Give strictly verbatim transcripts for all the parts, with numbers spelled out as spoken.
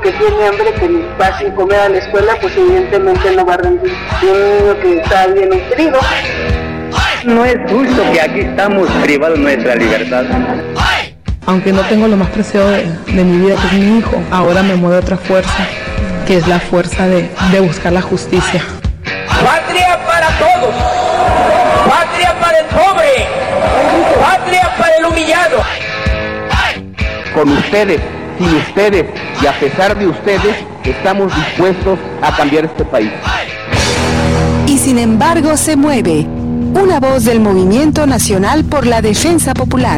que tiene hambre que va sin comer a la escuela, pues evidentemente no va a rendir. Y un niño que está bien nutrido. No es justo que aquí estamos privados de nuestra libertad. Aunque no tengo lo más preciado de, de mi vida, que es mi hijo, ahora me mueve otra fuerza, que es la fuerza de, de buscar la justicia. Patria para todos, patria para el pobre, patria para el humillado. Con ustedes, sin ustedes y a pesar de ustedes, estamos dispuestos a cambiar este país. Y sin embargo se mueve, una voz del Movimiento Nacional por la Defensa Popular.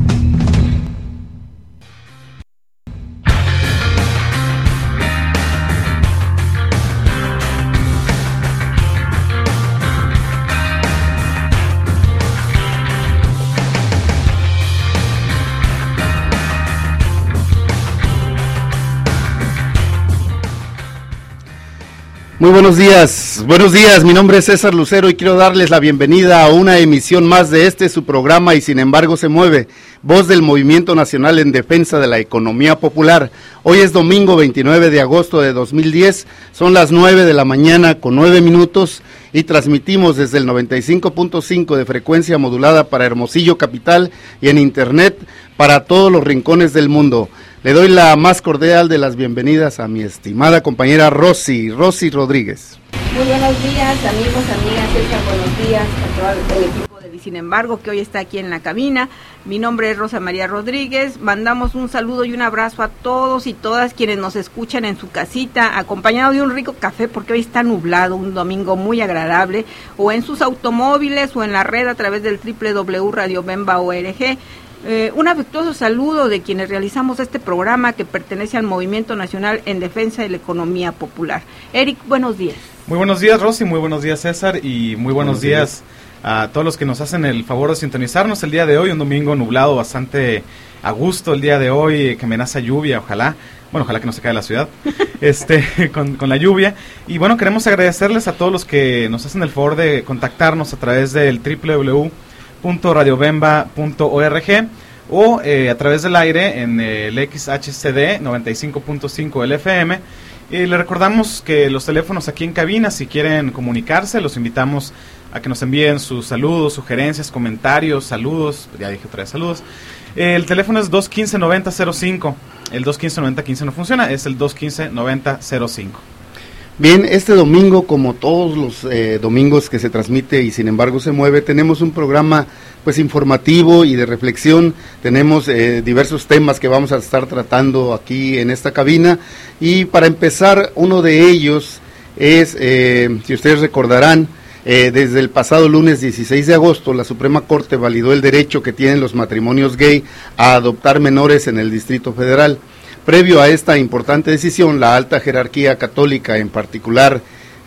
Muy buenos días, buenos días, mi nombre es César Lucero y quiero darles la bienvenida a una emisión más de este su programa Y sin embargo se mueve, voz del Movimiento Nacional en Defensa de la Economía Popular. Hoy es domingo veintinueve de agosto de dos mil diez, son las nueve de la mañana con nueve minutos y transmitimos desde el noventa y cinco punto cinco de frecuencia modulada para Hermosillo Capital y en internet para todos los rincones del mundo. Le doy la más cordial de las bienvenidas a mi estimada compañera Rosy, Rosy Rodríguez. Muy buenos días, amigos, amigas, César, buenos días a todo el equipo de Y sin embargo, que hoy está aquí en la cabina. Mi nombre es Rosa María Rodríguez, mandamos un saludo y un abrazo a todos y todas quienes nos escuchan en su casita, acompañado de un rico café, porque hoy está nublado, un domingo muy agradable, o en sus automóviles, o en la red a través del doble u doble u doble u punto radio bemba punto org. Eh, un afectuoso saludo de quienes realizamos este programa que pertenece al Movimiento Nacional en Defensa de la Economía Popular. Eric, buenos días. Muy buenos días, Rosy, muy buenos días, César, y muy buenos, buenos días, días a todos los que nos hacen el favor de sintonizarnos el día de hoy, un domingo nublado bastante a gusto el día de hoy, que amenaza lluvia, ojalá, bueno, ojalá que no se caiga la ciudad, este, con, con la lluvia, y bueno, queremos agradecerles a todos los que nos hacen el favor de contactarnos a través del doble u doble u doble u punto radio bemba punto org o eh, a través del aire en el X H C D noventa y cinco punto cinco del F M. Y le recordamos que los teléfonos aquí en cabina, si quieren comunicarse, los invitamos a que nos envíen sus saludos, sugerencias, comentarios, saludos, ya dije otra vez saludos. Eh, el teléfono es dos uno cinco, nueve cero cero cinco, el dos uno cinco, nueve cero uno cinco no funciona, es el dos uno cinco, nueve cero cinco. Bien, este domingo, como todos los eh, domingos que se transmite Y sin embargo se mueve, tenemos un programa pues informativo y de reflexión. Tenemos eh, diversos temas que vamos a estar tratando aquí en esta cabina, y para empezar, uno de ellos es, eh, si ustedes recordarán, eh, desde el pasado lunes dieciséis de agosto, la Suprema Corte validó el derecho que tienen los matrimonios gay a adoptar menores en el Distrito Federal. Previo a esta importante decisión, la alta jerarquía católica, en particular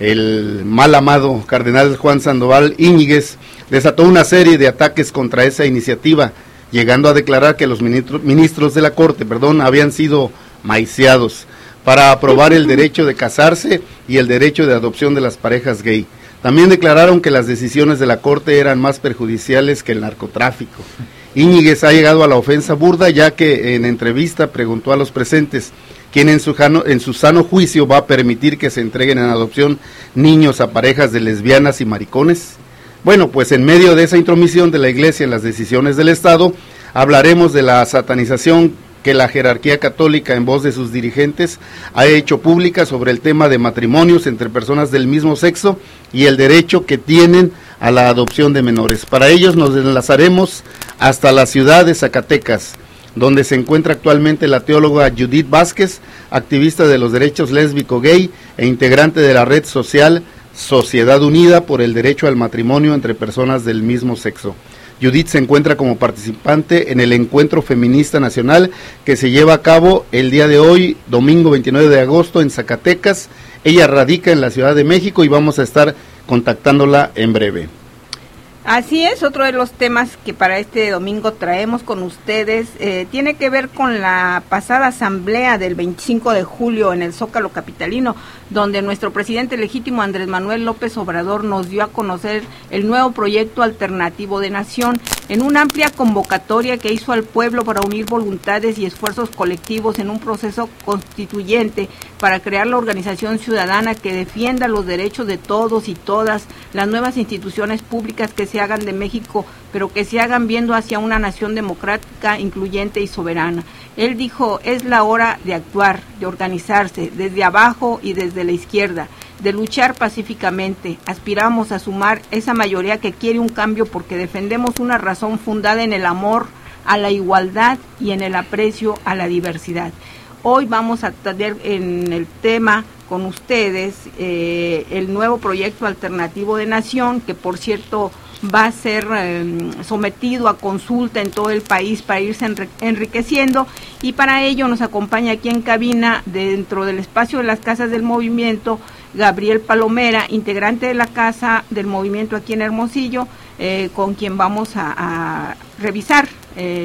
el mal amado cardenal Juan Sandoval Íñiguez, desató una serie de ataques contra esa iniciativa, llegando a declarar que los ministros, ministros de la Corte, perdón, habían sido maiciados para aprobar el derecho de casarse y el derecho de adopción de las parejas gay. También declararon que las decisiones de la Corte eran más perjudiciales que el narcotráfico. Íñiguez ha llegado a la ofensa burda, ya que en entrevista preguntó a los presentes quién en su, jano, en su sano juicio va a permitir que se entreguen en adopción niños a parejas de lesbianas y maricones. Bueno, pues en medio de esa intromisión de la Iglesia en las decisiones del Estado, hablaremos de la satanización que la jerarquía católica, en voz de sus dirigentes, ha hecho pública sobre el tema de matrimonios entre personas del mismo sexo y el derecho que tienen a la adopción de menores. Para ellos nos enlazaremos hasta la ciudad de Zacatecas, donde se encuentra actualmente la teóloga Judith Vázquez, activista de los derechos lésbico-gay e integrante de la red social Sociedad Unida por el Derecho al Matrimonio entre Personas del Mismo Sexo. Judith se encuentra como participante en el Encuentro Feminista Nacional que se lleva a cabo el día de hoy, domingo veintinueve de agosto, en Zacatecas. Ella radica en la Ciudad de México y vamos a estar contactándola en breve. Así es, otro de los temas que para este domingo traemos con ustedes eh, tiene que ver con la pasada asamblea del veinticinco de julio en el Zócalo capitalino, donde nuestro presidente legítimo Andrés Manuel López Obrador nos dio a conocer el nuevo proyecto alternativo de nación en una amplia convocatoria que hizo al pueblo para unir voluntades y esfuerzos colectivos en un proceso constituyente para crear la organización ciudadana que defienda los derechos de todos y todas, las nuevas instituciones públicas que se hagan de México, pero que se hagan viendo hacia una nación democrática, incluyente y soberana. Él dijo, es la hora de actuar, de organizarse, desde abajo y desde la izquierda, de luchar pacíficamente. Aspiramos a sumar esa mayoría que quiere un cambio porque defendemos una razón fundada en el amor a la igualdad y en el aprecio a la diversidad. Hoy vamos a tener en el tema con ustedes eh, el nuevo proyecto alternativo de nación, que por cierto va a ser eh, sometido a consulta en todo el país para irse enri- enriqueciendo, y para ello nos acompaña aquí en cabina, dentro del espacio de las Casas del Movimiento, Gabriel Palomera, integrante de la Casa del Movimiento aquí en Hermosillo, eh, con quien vamos a, a revisar eh,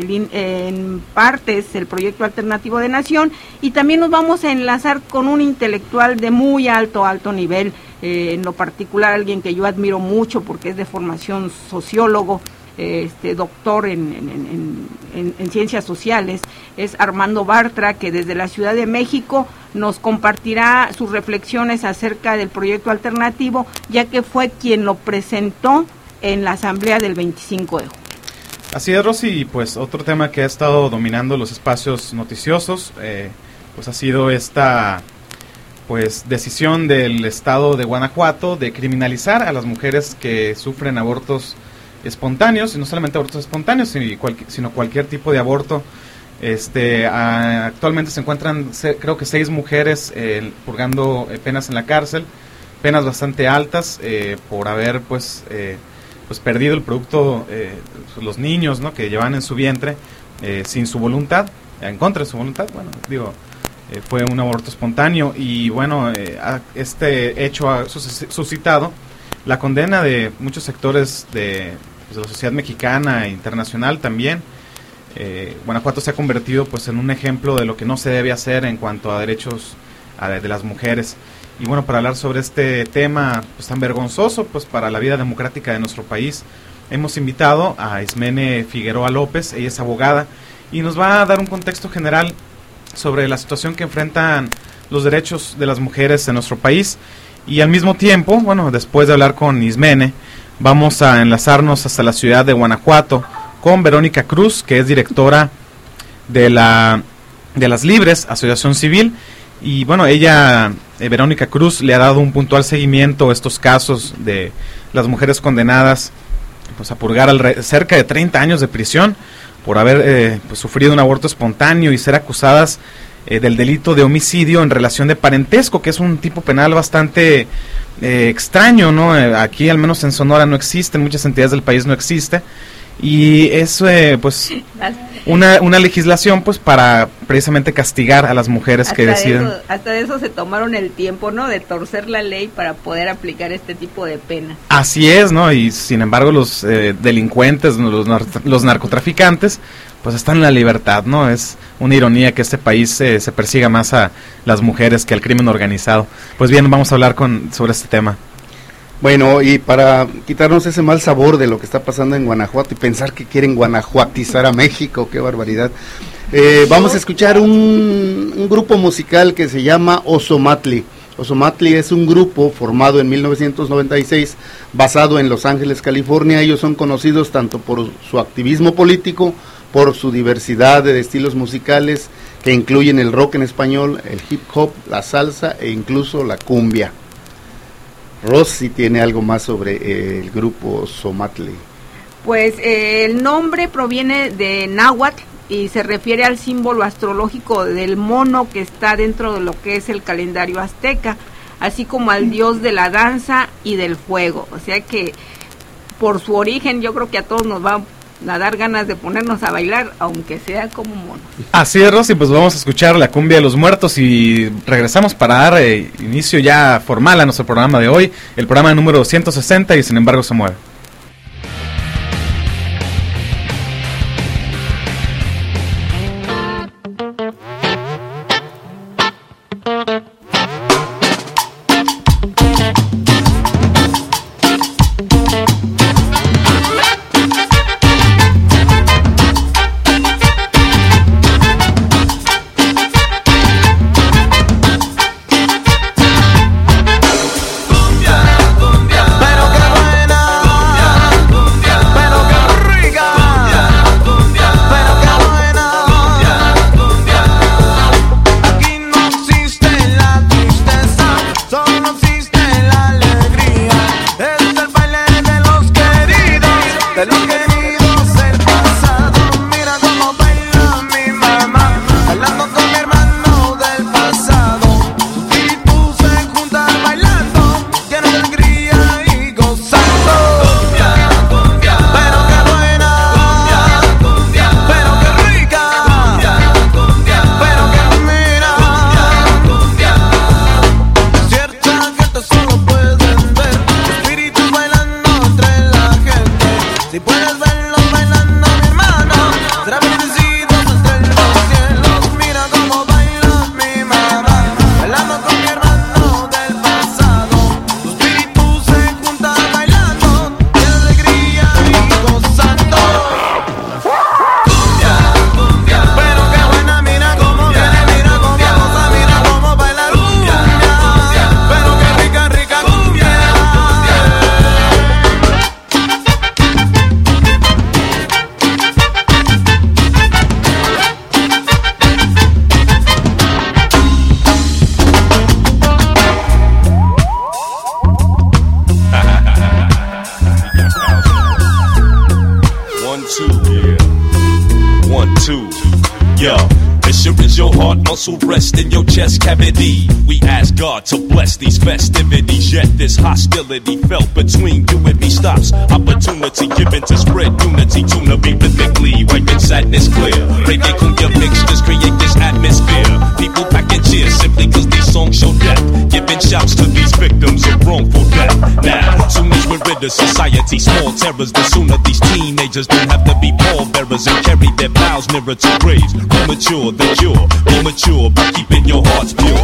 en partes el proyecto alternativo de nación, y también nos vamos a enlazar con un intelectual de muy alto, alto nivel, eh, en lo particular alguien que yo admiro mucho porque es de formación sociólogo, este doctor en, en, en, en, en ciencias sociales, es Armando Bartra, que desde la Ciudad de México nos compartirá sus reflexiones acerca del proyecto alternativo, ya que fue quien lo presentó en la asamblea del veinticinco de julio. Así es, Rosy, pues otro tema que ha estado dominando los espacios noticiosos, eh, pues ha sido esta pues decisión del estado de Guanajuato de criminalizar a las mujeres que sufren abortos espontáneos, y no solamente abortos espontáneos, sino, cual, sino cualquier tipo de aborto. Este, a, actualmente se encuentran, se, creo que seis mujeres eh, purgando eh, penas en la cárcel, penas bastante altas eh, por haber pues eh, pues perdido el producto, eh, los niños, ¿no?, que llevan en su vientre eh, sin su voluntad, en contra de su voluntad. Bueno, digo, eh, fue un aborto espontáneo, y bueno, eh, este hecho ha suscitado la condena de muchos sectores de, pues, de la sociedad mexicana e internacional también. Eh, Guanajuato se ha convertido pues en un ejemplo de lo que no se debe hacer en cuanto a derechos a, de las mujeres. Y bueno, para hablar sobre este tema pues tan vergonzoso pues para la vida democrática de nuestro país, hemos invitado a Ismene Figueroa López. Ella es abogada y nos va a dar un contexto general sobre la situación que enfrentan los derechos de las mujeres en nuestro país. Y al mismo tiempo, bueno, después de hablar con Ismene, vamos a enlazarnos hasta la ciudad de Guanajuato con Verónica Cruz, que es directora de la de las Libres, Asociación Civil. Y bueno, ella, eh, Verónica Cruz, le ha dado un puntual seguimiento a estos casos de las mujeres condenadas pues a purgar al cerca de treinta años de prisión por haber eh, pues, sufrido un aborto espontáneo y ser acusadas eh, del delito de homicidio en relación de parentesco, que es un tipo penal bastante eh, extraño, ¿no? Eh, aquí, al menos en Sonora, no existe, en muchas entidades del país no existe. Y es eh, pues una, una legislación pues para precisamente castigar a las mujeres hasta que deciden. De eso, hasta de eso se tomaron el tiempo, ¿no?, de torcer la ley para poder aplicar este tipo de penas. Así es, ¿no? Y sin embargo los eh, delincuentes, los, nar los narcotraficantes, pues están en la libertad, ¿no? Es una ironía que este país eh, se persiga más a las mujeres que al crimen organizado. Pues bien, vamos a hablar con sobre este tema. Bueno, y para quitarnos ese mal sabor de lo que está pasando en Guanajuato y pensar que quieren guanajuatizar a México, qué barbaridad, eh, vamos a escuchar un, un grupo musical que se llama Ozomatli. Ozomatli es un grupo formado en mil novecientos noventa y seis, basado en Los Ángeles, California. Ellos son conocidos tanto por su activismo político, por su diversidad de estilos musicales que incluyen el rock en español, el hip hop, la salsa e incluso la cumbia. Rosy tiene algo más sobre eh, el grupo Ozomatli. Pues eh, el nombre proviene de náhuatl y se refiere al símbolo astrológico del mono que está dentro de lo que es el calendario azteca, así como al dios de la danza y del fuego. O sea que por su origen yo creo que a todos nos va a dar ganas de ponernos a bailar, aunque sea como monos. Así es, Rosy, pues vamos a escuchar la cumbia de los muertos y regresamos para dar eh, inicio ya formal a nuestro programa de hoy, el programa número ciento sesenta y Sin Embargo Se Mueve. two. Yo, as sure as your heart muscle rest in your chest cavity, we ask God to bless these festivities. Yet this hostility felt between you and me stops. Opportunity given to spread unity, tune to be rhythmically, wiping sadness clear. Breaking cumbia mixtures, create this atmosphere. People packing cheers simply cause these songs show death. Giving shouts to these victims of wrongful death. Now, soon as we're rid of society, small terrors, the sooner these teenagers don't have to be pallbearers and carry their vows nearer to graves. More mature, the cure, more mature by keeping your hearts pure.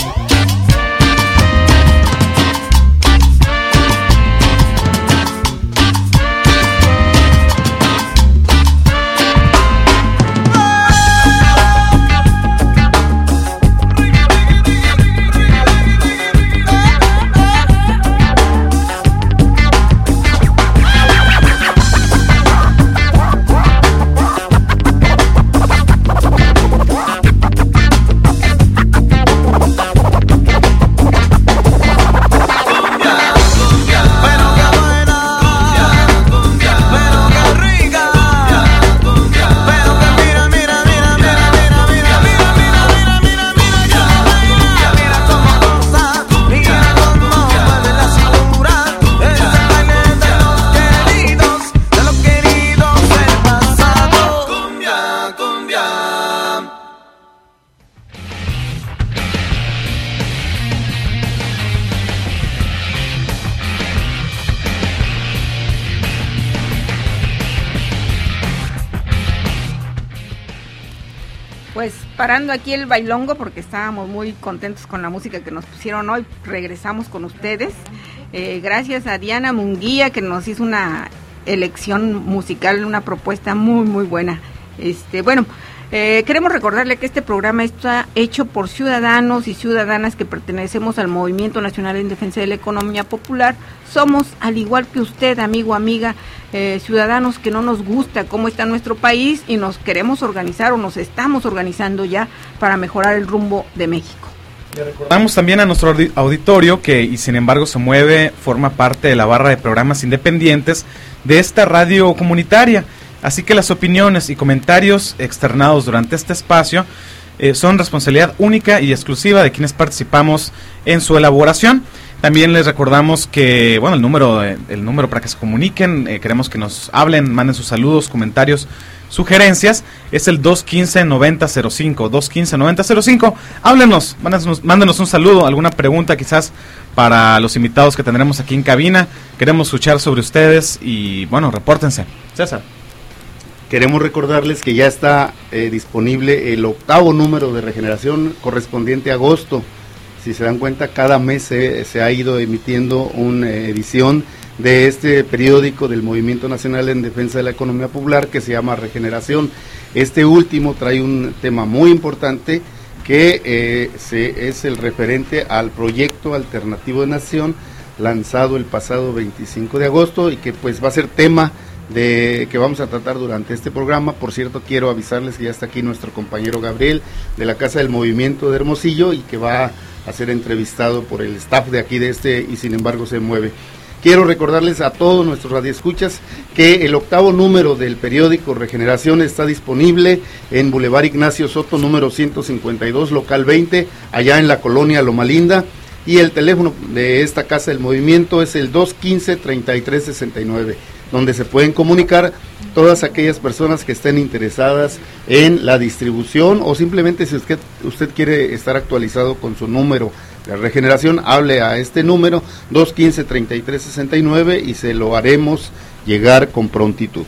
Pues parando aquí el bailongo porque estábamos muy contentos con la música que nos pusieron hoy, regresamos con ustedes. Eh, gracias a Diana Munguía que nos hizo una elección musical, una propuesta muy muy buena. Este, bueno, eh, queremos recordarle que este programa está hecho por ciudadanos y ciudadanas que pertenecemos al Movimiento Nacional en Defensa de la Economía Popular. Somos, al igual que usted, amigo, amiga, eh, ciudadanos que no nos gusta cómo está nuestro país y nos queremos organizar o nos estamos organizando ya para mejorar el rumbo de México. Le recordamos también a nuestro auditorio que, y sin embargo se mueve, forma parte de la barra de programas independientes de esta radio comunitaria. Así que las opiniones y comentarios externados durante este espacio eh, son responsabilidad única y exclusiva de quienes participamos en su elaboración. También les recordamos que, bueno, el número el número para que se comuniquen, eh, queremos que nos hablen, manden sus saludos, comentarios, sugerencias, es el dos uno cinco, nueve cero cero cinco, dos uno cinco, nueve cero cero cinco. Háblenos, mándenos, mándenos un saludo, alguna pregunta quizás para los invitados que tendremos aquí en cabina. Queremos escuchar sobre ustedes y, bueno, repórtense. César. Queremos recordarles que ya está eh, disponible el octavo número de Regeneración correspondiente a agosto. Si se dan cuenta, cada mes se, se ha ido emitiendo una edición de este periódico del Movimiento Nacional en Defensa de la Economía Popular que se llama Regeneración. Este último trae un tema muy importante que eh, se, es el referente al proyecto alternativo de nación lanzado el pasado veinticinco de agosto y que pues va a ser tema de que vamos a tratar durante este programa. Por cierto, quiero avisarles que ya está aquí nuestro compañero Gabriel de la Casa del Movimiento de Hermosillo y que va a ser entrevistado por el staff de aquí de este y sin embargo se mueve. Quiero recordarles a todos nuestros radioescuchas que el octavo número del periódico Regeneración está disponible en Boulevard Ignacio Soto número ciento cincuenta y dos, local veinte, allá en la colonia Loma Linda, y el teléfono de esta Casa del Movimiento es el dos uno cinco, treinta y tres sesenta y nueve, donde se pueden comunicar todas aquellas personas que estén interesadas en la distribución o simplemente si usted, usted quiere estar actualizado con su número de Regeneración, hable a este número dos uno cinco, treinta y tres sesenta y nueve y se lo haremos llegar con prontitud.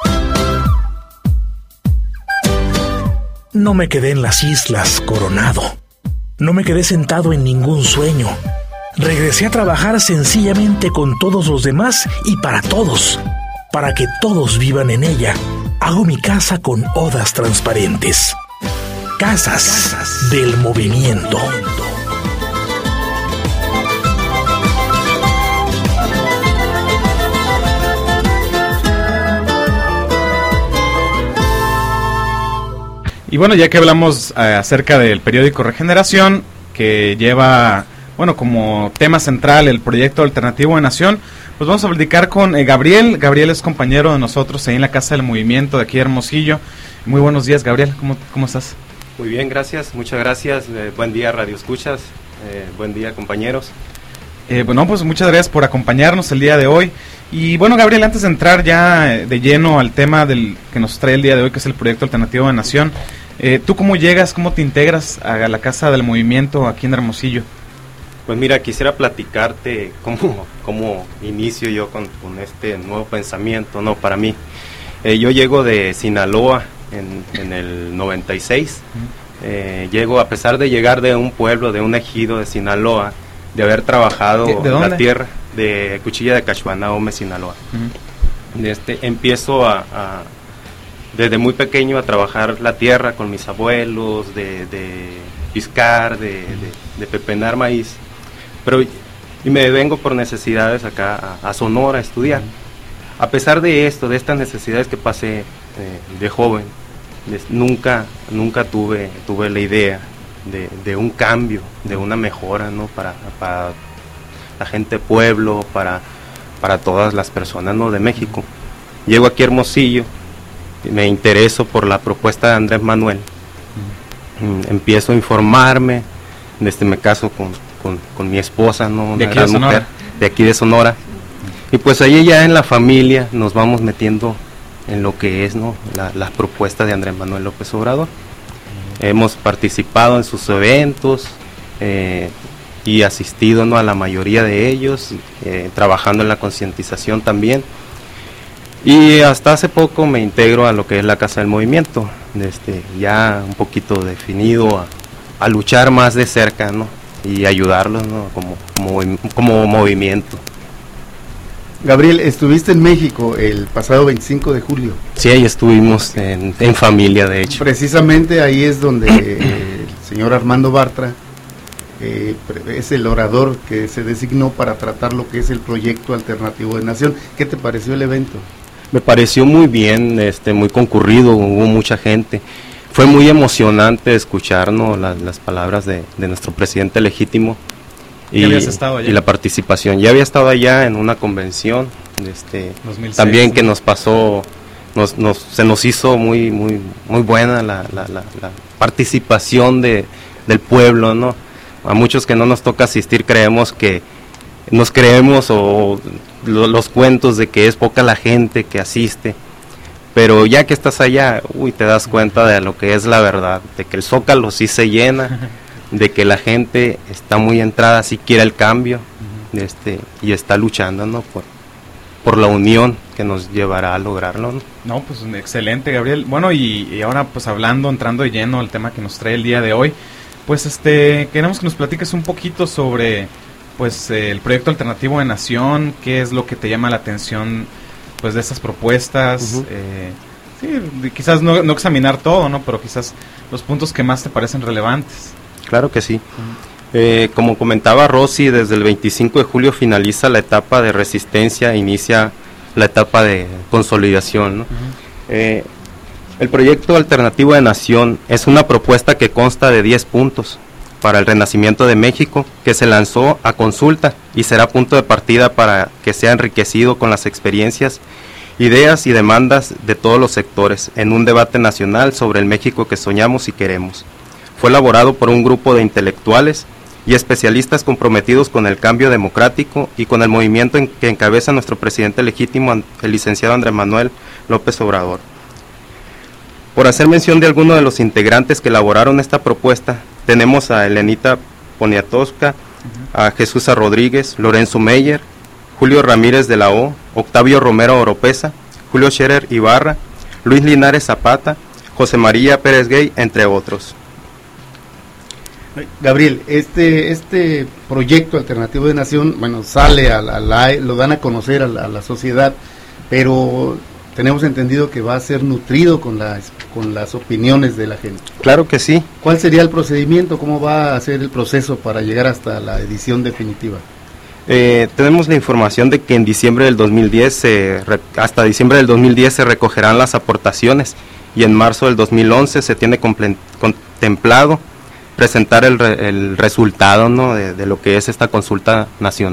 No me quedé en las islas Coronado, no me quedé sentado en ningún sueño. Regresé a trabajar sencillamente con todos los demás y para todos, para que todos vivan en ella. Hago mi casa con odas transparentes. Casas, Casas del Movimiento. Y bueno, ya que hablamos eh, acerca del periódico Regeneración, que lleva, bueno, como tema central el proyecto alternativo de nación, Pues vamos a platicar con eh, Gabriel. Gabriel es compañero de nosotros ahí en la Casa del Movimiento de aquí de Hermosillo. Muy buenos días, Gabriel. ¿Cómo, cómo estás? Muy bien, gracias. Muchas gracias. Eh, buen día, Radio Escuchas. Eh, buen día, compañeros. Eh, bueno, pues muchas gracias por acompañarnos el día de hoy. Y bueno, Gabriel, antes de entrar ya de lleno al tema del que nos trae el día de hoy, que es el Proyecto Alternativo de Nación, eh, ¿tú cómo llegas, cómo te integras a la Casa del Movimiento aquí en Hermosillo? Pues mira, quisiera platicarte cómo, cómo inicio yo con, con este nuevo pensamiento, ¿no? Para mí, eh, yo llego de Sinaloa en, en el noventa y seis, eh, llego, a pesar de llegar de un pueblo, de un ejido de Sinaloa, de haber trabajado ¿De, de la tierra de Cuchilla de Cachuana, Ome, Sinaloa. Uh-huh. de este, empiezo a, a, desde muy pequeño a trabajar la tierra con mis abuelos, de, de piscar, de, de, de pepenar maíz. Pero y me vengo por necesidades acá a, a Sonora a estudiar. A pesar de esto, de estas necesidades que pasé eh, de joven, les, nunca nunca tuve tuve la idea de, de un cambio, de una mejora, ¿no? Para, para la gente pueblo, para para todas las personas, ¿no? De México. Llego aquí a Hermosillo, y me intereso por la propuesta de Andrés Manuel. Mm, empiezo a informarme, desde me caso con Con, con mi esposa, ¿no? Una gran mujer de aquí de Sonora, y pues ahí ya en la familia nos vamos metiendo en lo que es, ¿no? La, la propuesta de Andrés Manuel López Obrador. Hemos participado en sus eventos eh, y asistido, ¿no? A la mayoría de ellos, eh, trabajando en la concientización también, y hasta hace poco me integro a lo que es la Casa del Movimiento, este, ya un poquito definido a, a luchar más de cerca, ¿no? Y ayudarlos, ¿no? como, como, como movimiento. Gabriel, estuviste en México el pasado veinticinco de julio. Sí, ahí estuvimos en, en familia, de hecho. Precisamente ahí es donde eh, el señor Armando Bartra eh, es el orador que se designó para tratar lo que es el Proyecto Alternativo de Nación. ¿Qué te pareció el evento? Me pareció muy bien, este, muy concurrido, hubo mucha gente. Fue muy emocionante escucharnos las, las palabras de, de nuestro presidente legítimo y, y la participación. Ya había estado allá en una convención, este, dos mil seis, también, ¿no? Que nos pasó, nos, nos, se nos hizo muy muy muy buena la, la, la, la participación de, del pueblo, ¿no? A muchos que no nos toca asistir creemos que nos creemos o lo, los cuentos de que es poca la gente que asiste. Pero ya que estás allá, uy, te das cuenta de lo que es la verdad, de que el Zócalo sí se llena, de que la gente está muy entrada, sí quiere el cambio, este, y está luchando, ¿no? Por, por la unión que nos llevará a lograrlo, ¿no? No, pues excelente, Gabriel. Bueno, y, y ahora pues hablando, entrando de lleno al tema que nos trae el día de hoy, pues este, queremos que nos platiques un poquito sobre pues eh, el Proyecto Alternativo de Nación, qué es lo que te llama la atención pues de estas propuestas, uh-huh. eh, sí, quizás no, no examinar todo, ¿no? Pero quizás los puntos que más te parecen relevantes. Claro que sí. Uh-huh. Eh, como comentaba Rosy, desde el veinticinco de julio finaliza la etapa de resistencia, inicia la etapa de consolidación, ¿no? Uh-huh. eh, el Proyecto Alternativo de Nación es una propuesta que consta de diez puntos para el renacimiento de México, que se lanzó a consulta y será punto de partida para que sea enriquecido con las experiencias, ideas y demandas de todos los sectores en un debate nacional sobre el México que soñamos y queremos. Fue elaborado por un grupo de intelectuales y especialistas comprometidos con el cambio democrático y con el movimiento en que encabeza nuestro presidente legítimo, el licenciado Andrés Manuel López Obrador. Por hacer mención de algunos de los integrantes que elaboraron esta propuesta, tenemos a Elenita Poniatowska, uh-huh. a Jesús Rodríguez, Lorenzo Meyer, Julio Ramírez de la O, Octavio Romero Oropesa, Julio Scherer Ibarra, Luis Linares Zapata, José María Pérez Gay, entre otros. Gabriel, este este proyecto alternativo de nación, bueno, sale a la, a la lo dan a conocer a la, a la sociedad, pero tenemos entendido que va a ser nutrido con las con las opiniones de la gente. Claro que sí. ¿Cuál sería el procedimiento? ¿Cómo va a ser el proceso para llegar hasta la edición definitiva? Eh, tenemos la información de que en diciembre del dos mil diez, eh, re, hasta diciembre del dos mil diez se recogerán las aportaciones y en marzo del dos mil once se tiene comple- contemplado presentar el, re, el resultado, ¿no? de, de lo que es esta consulta nacional.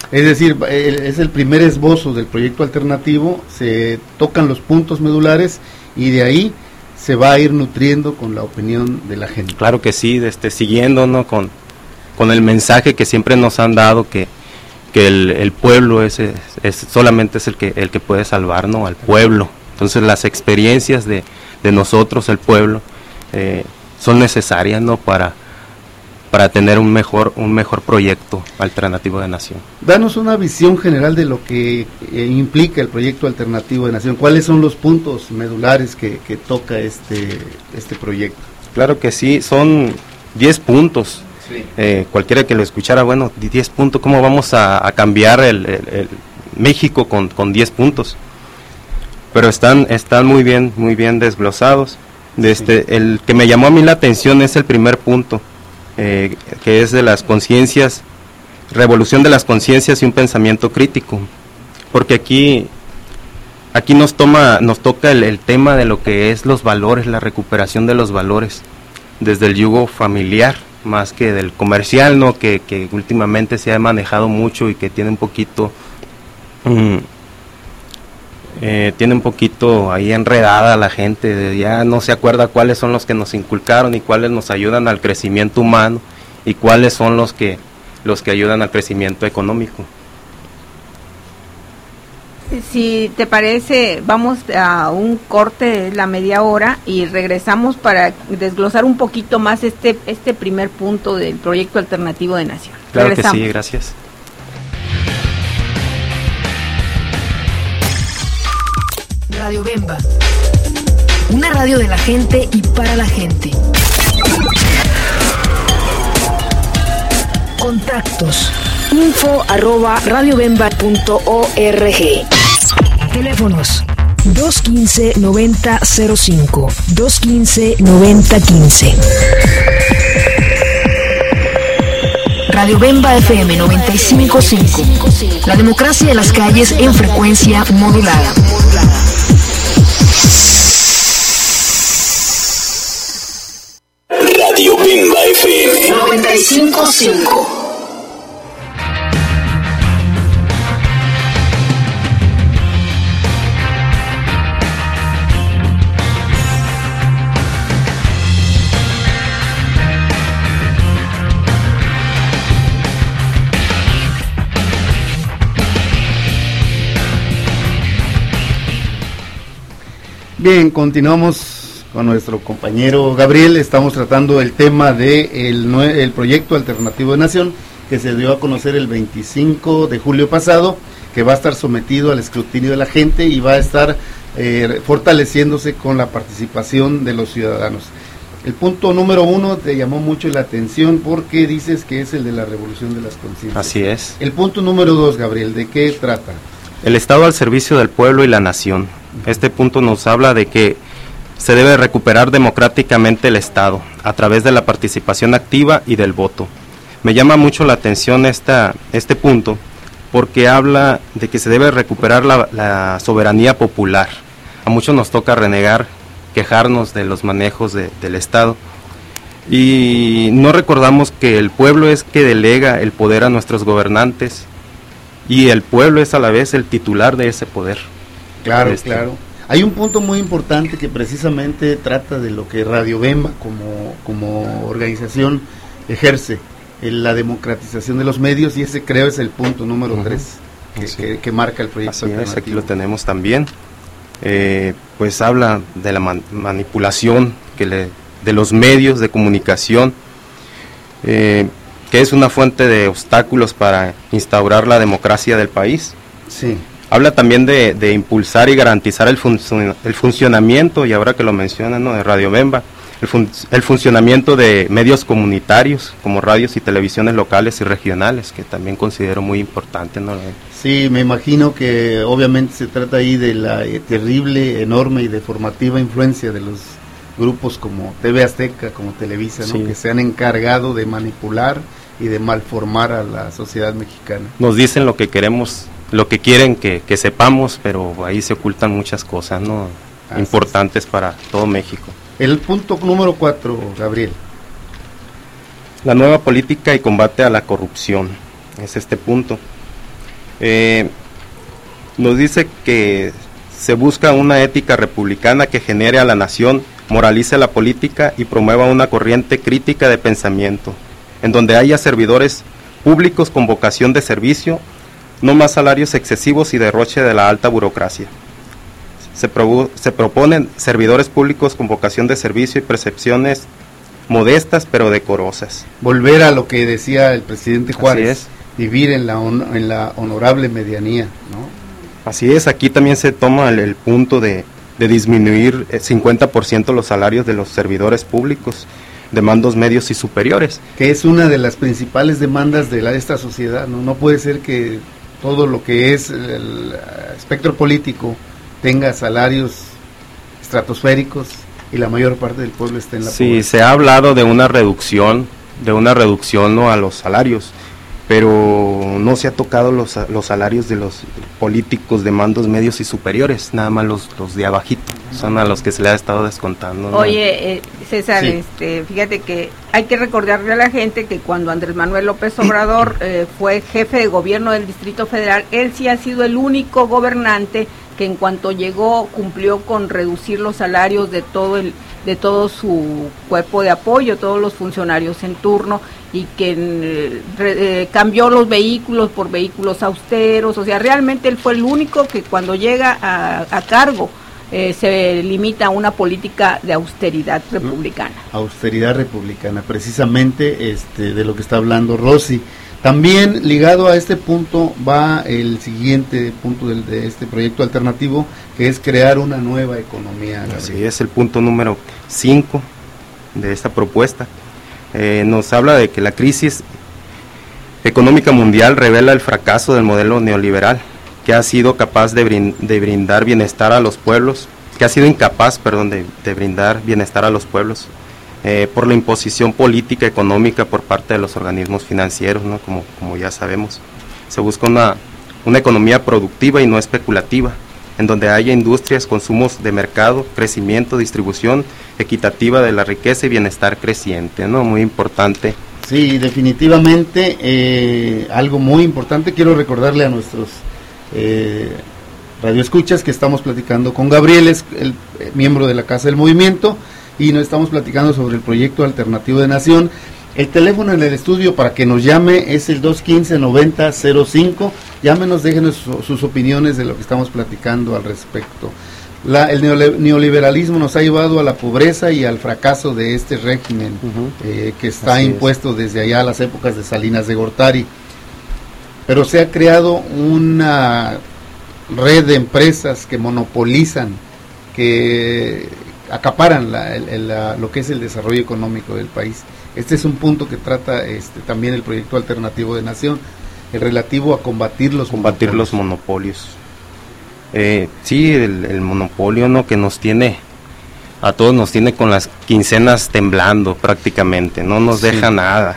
Es decir, es el primer esbozo del proyecto alternativo, se tocan los puntos medulares y de ahí se va a ir nutriendo con la opinión de la gente. Claro que sí, este, siguiendo, ¿no? con, con el mensaje que siempre nos han dado, que, que el, el pueblo es, es, es solamente es el que, el que puede salvar, ¿no? Al pueblo. Entonces las experiencias de, de nosotros, el pueblo, eh, son necesarias, ¿no? para, para tener un mejor, un mejor proyecto alternativo de nación. Danos una visión general de lo que eh, implica el proyecto alternativo de nación. ¿Cuáles son los puntos medulares que, que toca este, este proyecto? Claro que sí, son diez puntos. Sí. Eh, cualquiera que lo escuchara, bueno, diez puntos, ¿cómo vamos a, a cambiar el, el, el México con, con diez puntos? Pero están, están muy bien, muy bien desglosados. De este, sí. El que me llamó a mí la atención es el primer punto, eh, que es de las conciencias, revolución de las conciencias y un pensamiento crítico, porque aquí, aquí nos toma, nos toca el, el tema de lo que es los valores, la recuperación de los valores, desde el yugo familiar, más que del comercial, ¿no? que, que últimamente se ha manejado mucho y que tiene un poquito... Mmm, Eh, tiene un poquito ahí enredada la gente, ya no se acuerda cuáles son los que nos inculcaron y cuáles nos ayudan al crecimiento humano y cuáles son los que los que ayudan al crecimiento económico. Si te parece, vamos a un corte, la media hora, y regresamos para desglosar un poquito más este este primer punto del proyecto alternativo de nación. Claro regresamos. Que sí, gracias. Radio Bemba, una radio de la gente y para la gente. Contactos: info arroba radiobemba punto org. Teléfonos: dos uno cinco, noventa cero cinco, dos uno cinco, noventa quince. Radio Bemba F M noventa y cinco punto cinco. La democracia de las calles en frecuencia modulada. Radio Bemba F M noventa y cinco punto cinco. Bien, continuamos con nuestro compañero Gabriel. Estamos tratando el tema de el, el proyecto alternativo de nación que se dio a conocer el veinticinco de julio pasado, que va a estar sometido al escrutinio de la gente y va a estar eh, fortaleciéndose con la participación de los ciudadanos. El punto número uno te llamó mucho la atención porque dices que es el de la revolución de las conciencias. Así es. El punto número dos, Gabriel, ¿de qué trata? El Estado al servicio del pueblo y la nación. Este punto nos habla de que se debe recuperar democráticamente el Estado a través de la participación activa y del voto. Me llama mucho la atención esta, este punto porque habla de que se debe recuperar la, la soberanía popular. A muchos nos toca renegar, quejarnos de los manejos de, del Estado y no recordamos que el pueblo es que delega el poder a nuestros gobernantes y el pueblo es a la vez el titular de ese poder. Claro, este. claro. Hay un punto muy importante que precisamente trata de lo que Radio Bemba como, como organización ejerce, en la democratización de los medios, y ese creo es el punto número uh-huh. tres que, sí. que, que marca el proyecto. Así es, aquí lo tenemos también. Eh, pues habla de la man- manipulación que le, de los medios de comunicación, eh, que es una fuente de obstáculos para instaurar la democracia del país. Sí. Habla también de, de impulsar y garantizar el, func- el funcionamiento, y ahora que lo mencionan, ¿no?, de Radio Bemba, el, fun- el funcionamiento de medios comunitarios como radios y televisiones locales y regionales, que también considero muy importante, ¿no? Sí, me imagino que obviamente se trata ahí de la eh, terrible, enorme y deformativa influencia de los grupos como T V Azteca, como Televisa, ¿no?, sí. que se han encargado de manipular y de malformar a la sociedad mexicana. Nos dicen lo que queremos, lo que quieren que, que sepamos, pero ahí se ocultan muchas cosas, ¿no?, Así importantes es. Para todo México. El punto número cuatro, Gabriel. La nueva política y combate a la corrupción, es este punto. Eh, nos dice que se busca una ética republicana que genere a la nación, moralice la política y promueva una corriente crítica de pensamiento, en donde haya servidores públicos con vocación de servicio, no más salarios excesivos y derroche de la alta burocracia. Se, pro, se proponen servidores públicos con vocación de servicio y percepciones modestas pero decorosas. Volver a lo que decía el presidente Juárez, vivir en la, on, en la honorable medianía, ¿no? Así es, aquí también se toma el, el punto de, de disminuir cincuenta por ciento los salarios de los servidores públicos de mandos medios y superiores. Que es una de las principales demandas de la, esta sociedad, ¿no? No puede ser que todo lo que es el espectro político tenga salarios estratosféricos y la mayor parte del pueblo esté en la sí, pobreza. Sí, se ha hablado de una reducción, de una reducción, ¿no?, a los salarios, pero no se ha tocado los, los salarios de los políticos de mandos medios y superiores, nada más los, los de abajito, son a los que se le ha estado descontando, ¿no? Oye, eh, César, Sí. este, fíjate que hay que recordarle a la gente que cuando Andrés Manuel López Obrador eh, fue jefe de gobierno del Distrito Federal, él sí ha sido el único gobernante que en cuanto llegó cumplió con reducir los salarios de todo el de todo su cuerpo de apoyo, todos los funcionarios en turno, y que eh, re, eh, cambió los vehículos por vehículos austeros. O sea, realmente él fue el único que cuando llega a, a cargo eh, se limita a una política de austeridad republicana. Austeridad republicana, precisamente este de lo que está hablando Rosy. También ligado a este punto va el siguiente punto del, de este proyecto alternativo, que es crear una nueva economía. Gabriel. Así es, el punto número cinco de esta propuesta. Eh, nos habla de que la crisis económica mundial revela el fracaso del modelo neoliberal, que ha sido capaz de, brin de brindar bienestar a los pueblos, que ha sido incapaz, perdón, de, de brindar bienestar a los pueblos. Eh, por la imposición política económica por parte de los organismos financieros, ¿no? como, como ya sabemos. Se busca una, una economía productiva y no especulativa, en donde haya industrias, consumos de mercado, crecimiento, distribución equitativa de la riqueza y bienestar creciente, ¿no? Muy importante. Sí, definitivamente, eh, algo muy importante. Quiero recordarle a nuestros eh, radioescuchas que estamos platicando con Gabriel, es el eh, miembro de la Casa del Movimiento, y nos estamos platicando sobre el proyecto alternativo de Nación. El teléfono en el estudio para que nos llame es el dos uno cinco, noventa cero cinco. Llámenos, déjenos su, sus opiniones de lo que estamos platicando al respecto. La, el neoliberalismo nos ha llevado a la pobreza y al fracaso de este régimen uh-huh. eh, que está Así impuesto es. desde allá a las épocas de Salinas de Gortari. Pero se ha creado una red de empresas que monopolizan, que acaparan la, el, la, lo que es el desarrollo económico del país. Este es un punto que trata este, también el proyecto alternativo de Nación, el relativo a combatir los combatir monopolios. los monopolios. Eh, sí, el, el monopolio, ¿no?, que nos tiene, a todos nos tiene con las quincenas temblando prácticamente, no nos sí. deja nada.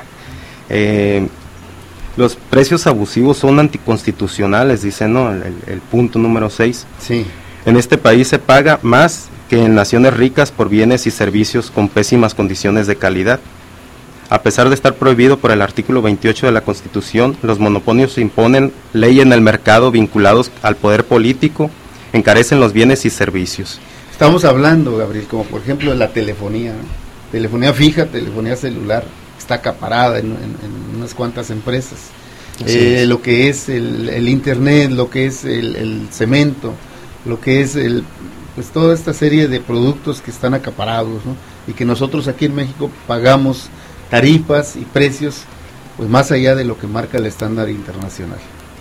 Eh, los precios abusivos son anticonstitucionales, dice, ¿no?, el, el, el punto número seis. Sí. En este país se paga más que en naciones ricas por bienes y servicios con pésimas condiciones de calidad. A pesar de estar prohibido por el artículo veintiocho de la Constitución, los monopolios imponen ley en el mercado vinculados al poder político, encarecen los bienes y servicios. Estamos hablando, Gabriel, como por ejemplo de la telefonía, ¿no? Telefonía fija, telefonía celular, está acaparada en, en, en unas cuantas empresas. Eh, lo que es el, el internet, lo que es el, el cemento, lo que es el pues toda esta serie de productos que están acaparados, ¿no? Y que nosotros aquí en México pagamos tarifas y precios pues más allá de lo que marca el estándar internacional.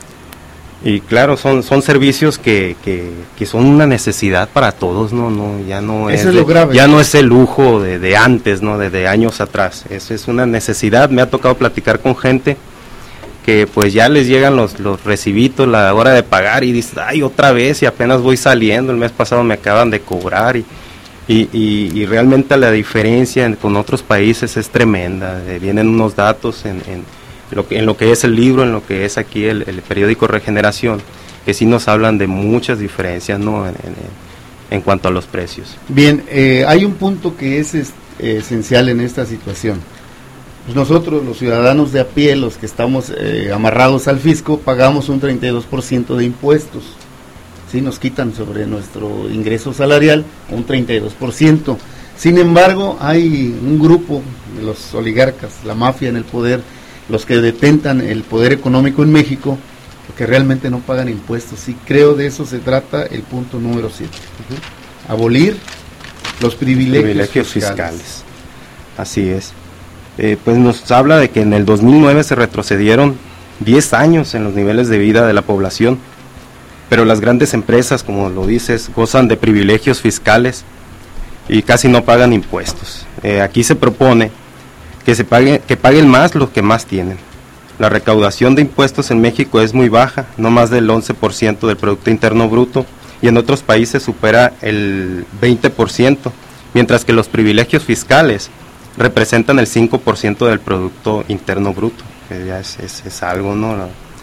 Y claro, son son servicios que, que, que son una necesidad para todos, no no ya no Eso es, es lo de, grave. Ya no es el lujo de, de antes, no de, de años atrás. Eso es una necesidad. Me ha tocado platicar con gente que pues ya les llegan los los recibitos, la hora de pagar, y dices, ay, otra vez, y apenas voy saliendo, el mes pasado me acaban de cobrar, y y, y, y realmente la diferencia en, con otros países es tremenda. Eh, vienen unos datos en, en, lo que, en lo que es el libro, en lo que es aquí el, el periódico Regeneración, que sí nos hablan de muchas diferencias, ¿no?, en, en, en cuanto a los precios. Bien, eh, hay un punto que es, es esencial en esta situación. pues nosotros, los ciudadanos de a pie, los que estamos eh, amarrados al fisco, pagamos un treinta y dos por ciento de impuestos. Sí, nos quitan sobre nuestro ingreso salarial un treinta y dos por ciento. Sin embargo, hay un grupo de los oligarcas, la mafia en el poder, los que detentan el poder económico en México, que realmente no pagan impuestos. Y creo de eso se trata el punto número siete. Uh-huh. Abolir los privilegios, privilegios fiscales. fiscales. Así es. Eh, pues nos habla de que en el dos mil nueve se retrocedieron diez años en los niveles de vida de la población, pero las grandes empresas, como lo dices, gozan de privilegios fiscales y casi no pagan impuestos. Eh, aquí se propone que se pague, que paguen más los que más tienen. La recaudación de impuestos en México es muy baja, no más del once por ciento del Producto Interno Bruto, y en otros países supera el veinte por ciento, mientras que los privilegios fiscales representan el cinco por ciento del Producto Interno Bruto, que ya es, es, es algo, ¿no?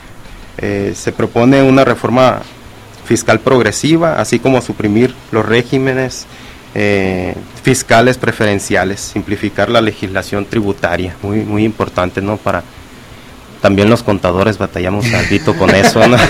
Eh, se propone una reforma fiscal progresiva, así como suprimir los regímenes eh, fiscales preferenciales, simplificar la legislación tributaria, muy muy importante, ¿no? Para también los contadores batallamos algo con eso, ¿no?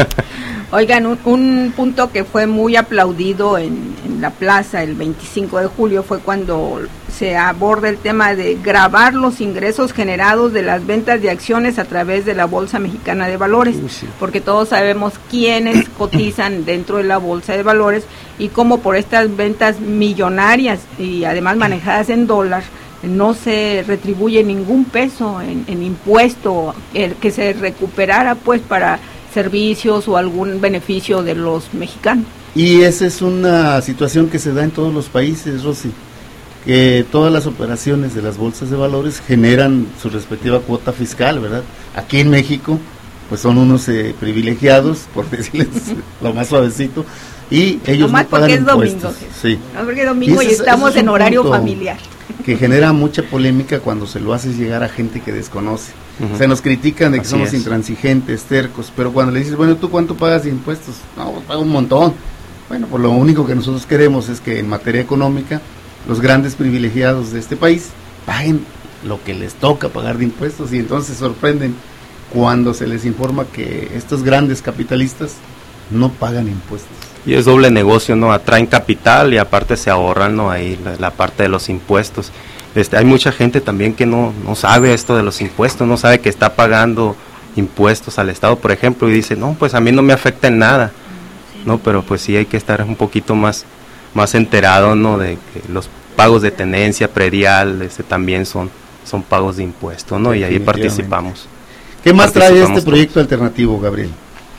Oigan, un, un punto que fue muy aplaudido en, en la plaza el veinticinco de julio fue cuando se aborda el tema de gravar los ingresos generados de las ventas de acciones a través de la Bolsa Mexicana de Valores, Uy, sí. porque todos sabemos quiénes cotizan dentro de la Bolsa de Valores y cómo por estas ventas millonarias y además manejadas en dólar, no se retribuye ningún peso en, en impuesto, el que se recuperara pues para servicios o algún beneficio de los mexicanos. Y esa es una situación que se da en todos los países, Rosy, que todas las operaciones de las bolsas de valores generan su respectiva cuota fiscal, ¿verdad? Aquí en México, pues son unos eh, privilegiados, por decirles lo más suavecito, y ellos no, no pagan es impuestos. Domingo, sí. No porque es domingo y, y estamos es en horario familiar. Que genera mucha polémica cuando se lo haces llegar a gente que desconoce. Uh-huh. Se nos critican de que Así somos es. intransigentes, tercos, pero cuando le dices, bueno, ¿tú cuánto pagas de impuestos? No, pues pago un montón. Bueno, pues lo único que nosotros queremos es que en materia económica los grandes privilegiados de este país paguen lo que les toca pagar de impuestos, y entonces se sorprenden cuando se les informa que estos grandes capitalistas no pagan impuestos. Y es doble negocio, ¿no? Atraen capital y aparte se ahorran, ¿no? Ahí la, la parte de los impuestos. Este, hay mucha gente también que no, no sabe esto de los impuestos, no sabe que está pagando impuestos al Estado, por ejemplo, y dice, no, pues a mí no me afecta en nada, ¿no? Pero pues sí hay que estar un poquito más, más enterado, ¿no? De que los pagos de tenencia, predial, este, también son, son pagos de impuestos, ¿no? Y ahí participamos. ¿Qué más trae este proyecto todos. alternativo, Gabriel?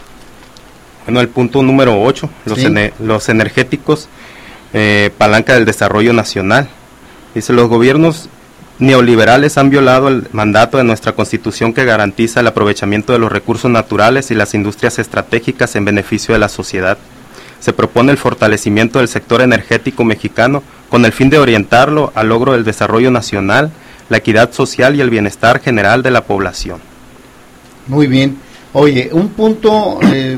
Bueno, el punto número ocho, los, ¿Sí? ene, los energéticos, eh, palanca del desarrollo nacional. Dice, los gobiernos neoliberales han violado el mandato de nuestra Constitución que garantiza el aprovechamiento de los recursos naturales y las industrias estratégicas en beneficio de la sociedad. Se propone el fortalecimiento del sector energético mexicano con el fin de orientarlo al logro del desarrollo nacional, la equidad social y el bienestar general de la población. Muy bien. Oye, un punto eh,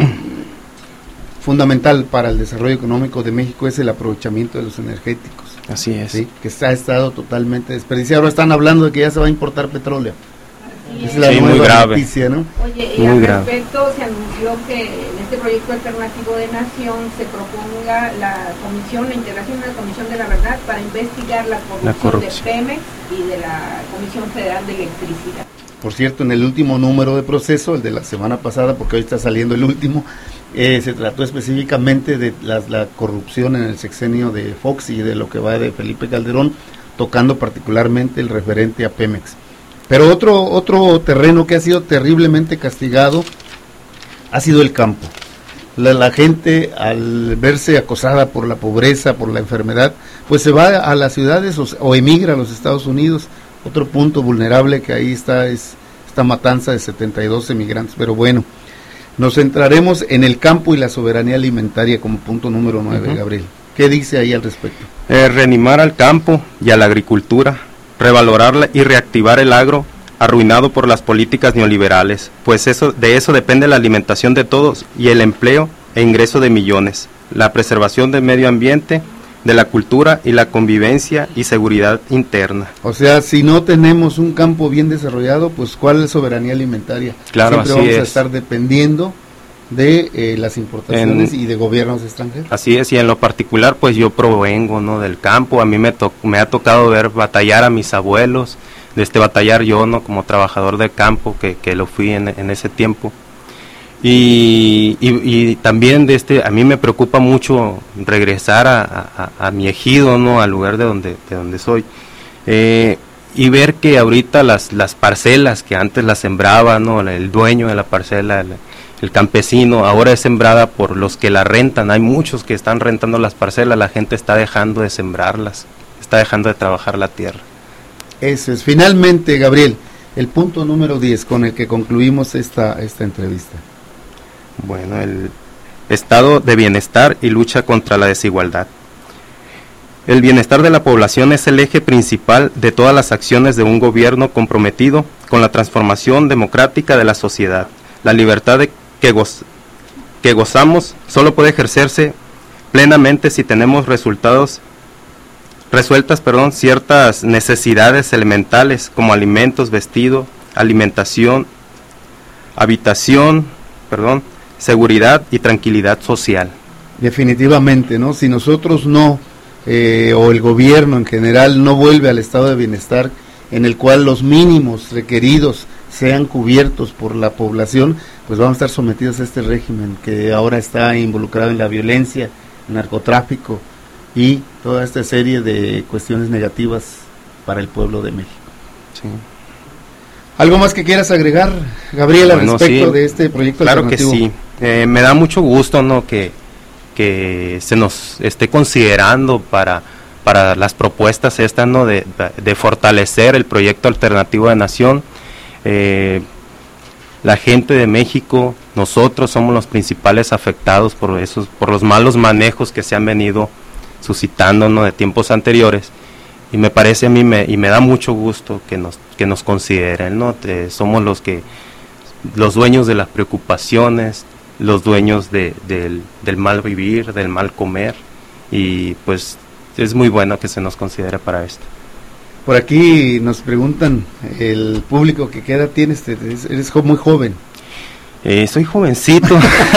fundamental para el desarrollo económico de México es el aprovechamiento de los energéticos. Así es. ¿Sí? Que se ha estado totalmente desperdiciado. Ahora están hablando de que ya se va a importar petróleo. Es, es la sí, nueva muy grave. noticia, ¿no? Oye, y muy al respecto grave. Se anunció que en este proyecto alternativo de Nación se proponga la comisión, la integración de la Comisión de la Verdad para investigar la corrupción, la corrupción. de Pemex y de la Comisión Federal de Electricidad. Por cierto, en el último número de proceso, el de la semana pasada, porque hoy está saliendo el último, eh, se trató específicamente de la, la corrupción en el sexenio de Fox y de lo que va de Felipe Calderón, tocando particularmente el referente a Pemex. Pero otro, otro terreno que ha sido terriblemente castigado ha sido el campo. La, la gente, al verse acosada por la pobreza, por la enfermedad, pues se va a las ciudades o, o emigra a los Estados Unidos. Otro punto vulnerable que ahí está es esta matanza de setenta y dos emigrantes. Pero bueno, nos centraremos en el campo y la soberanía alimentaria como punto número nueve, uh-huh. Gabriel. ¿Qué dice ahí al respecto? Eh, reanimar al campo y a la agricultura, revalorar y reactivar el agro arruinado por las políticas neoliberales, pues eso de eso depende la alimentación de todos y el empleo e ingreso de millones, la preservación del medio ambiente, de la cultura y la convivencia y seguridad interna. O sea, si no tenemos un campo bien desarrollado, pues ¿cuál es soberanía alimentaria? Claro, siempre así vamos es. a estar dependiendo de eh, las importaciones En, y de gobiernos extranjeros. Así es, y en lo particular, pues yo provengo, ¿no?, del campo. A mí me, to me ha tocado ver batallar a mis abuelos, de este batallar yo, ¿no?, como trabajador del campo, que, que lo fui en, en ese tiempo. Y, y, y también de este, a mí me preocupa mucho regresar a, a, a mi ejido, ¿no?, al lugar de donde, de donde soy, eh, y ver que ahorita las, las parcelas que antes las sembraba, ¿no?, el dueño de la parcela, el, el campesino, ahora es sembrada por los que la rentan. Hay muchos que están rentando las parcelas, la gente está dejando de sembrarlas, está dejando de trabajar la tierra. Eso es. Finalmente, Gabriel, el punto número diez con el que concluimos esta, esta entrevista. Bueno, el estado de bienestar y lucha contra la desigualdad. El bienestar de la población es el eje principal de todas las acciones de un gobierno comprometido con la transformación democrática de la sociedad. La libertad de que, goz que gozamos solo puede ejercerse plenamente si tenemos resultados resueltas perdón, ciertas necesidades elementales como alimentos, vestido, alimentación, habitación, perdón, seguridad y tranquilidad social. Definitivamente, ¿no? Si nosotros no, eh, o el gobierno en general no vuelve al estado de bienestar en el cual los mínimos requeridos sean cubiertos por la población, pues vamos a estar sometidos a este régimen que ahora está involucrado en la violencia, el narcotráfico y toda esta serie de cuestiones negativas para el pueblo de México. Sí. ¿Algo más que quieras agregar, Gabriel, al Bueno, respecto sí, de este proyecto claro alternativo? Que sí, eh, me da mucho gusto, ¿no?, que, que se nos esté considerando para, para las propuestas estas, ¿no?, de, de fortalecer el proyecto alternativo de nación. Eh, la gente de México, nosotros somos los principales afectados por esos, por los malos manejos que se han venido suscitando, ¿no?, de tiempos anteriores, y me parece a mí me, y me da mucho gusto que nos que nos consideren, ¿no? Eh, somos los que los dueños de las preocupaciones, los dueños de, del, del mal vivir, del mal comer, y pues es muy bueno que se nos considere para esto. Por aquí nos preguntan, el público que queda tienes, eres, eres muy joven. Eh, soy jovencito.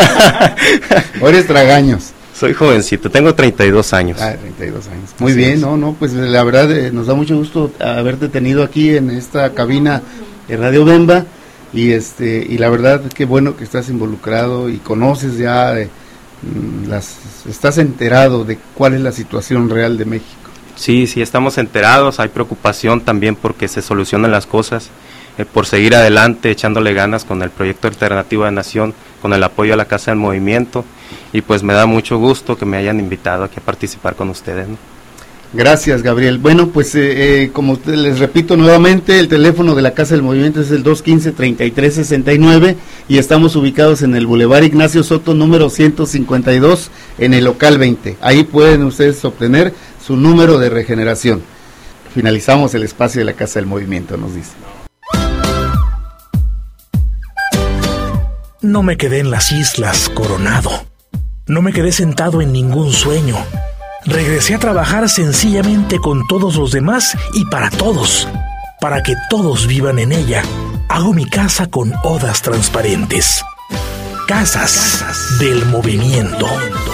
¿O eres tragaños? Soy jovencito, tengo treinta y dos años. Ah, treinta y dos años. Muy bien, no, no, pues la verdad eh, nos da mucho gusto haberte tenido aquí en esta cabina de Radio Bemba, y este y la verdad qué bueno que estás involucrado y conoces ya eh, las estás enterado de cuál es la situación real de México. Sí, sí, estamos enterados, hay preocupación también porque se solucionen las cosas, eh, por seguir adelante echándole ganas con el proyecto alternativo de nación, con el apoyo a la Casa del Movimiento, y pues me da mucho gusto que me hayan invitado aquí a participar con ustedes, ¿no? Gracias, Gabriel. Bueno, pues eh, eh, como te, les repito nuevamente, el teléfono de la Casa del Movimiento es el dos uno cinco, treinta y tres sesenta y nueve y estamos ubicados en el Boulevard Ignacio Soto número ciento cincuenta y dos en el local veinte. Ahí pueden ustedes obtener su número de regeneración. Finalizamos el espacio de la Casa del Movimiento, nos dice. No me quedé en las islas coronado. No me quedé sentado en ningún sueño. Regresé a trabajar sencillamente con todos los demás y para todos, para que todos vivan en ella. Hago mi casa con odas transparentes. Casas, Casas del Movimiento.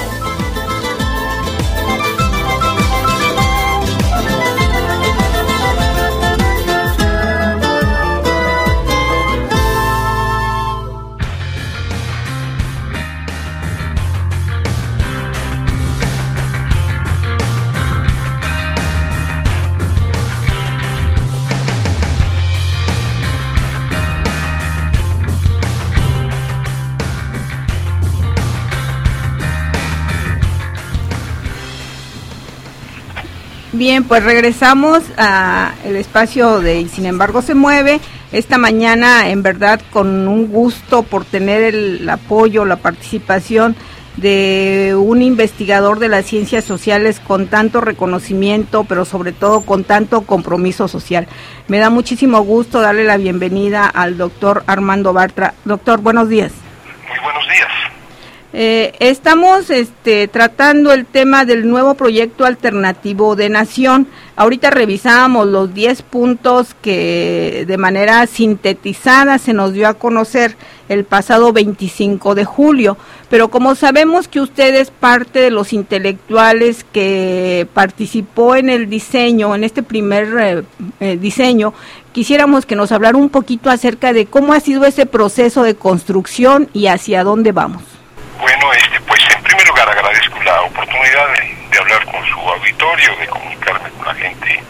Bien, pues regresamos a el espacio de Y Sin Embargo Se Mueve. Esta mañana, en verdad, con un gusto por tener el apoyo, la participación de un investigador de las ciencias sociales con tanto reconocimiento, pero sobre todo con tanto compromiso social. Me da muchísimo gusto darle la bienvenida al doctor Armando Bartra. Doctor, buenos días. Muy buenos días. Eh, estamos este, tratando el tema del nuevo proyecto alternativo de nación. Ahorita revisábamos los diez puntos que de manera sintetizada se nos dio a conocer el pasado veinticinco de julio, pero como sabemos que usted es parte de los intelectuales que participó en el diseño, en este primer eh, eh, diseño, quisiéramos que nos hablara un poquito acerca de cómo ha sido ese proceso de construcción y hacia dónde vamos. Bueno, este, pues en primer lugar agradezco la oportunidad de, de hablar con su auditorio, de comunicarme con la gente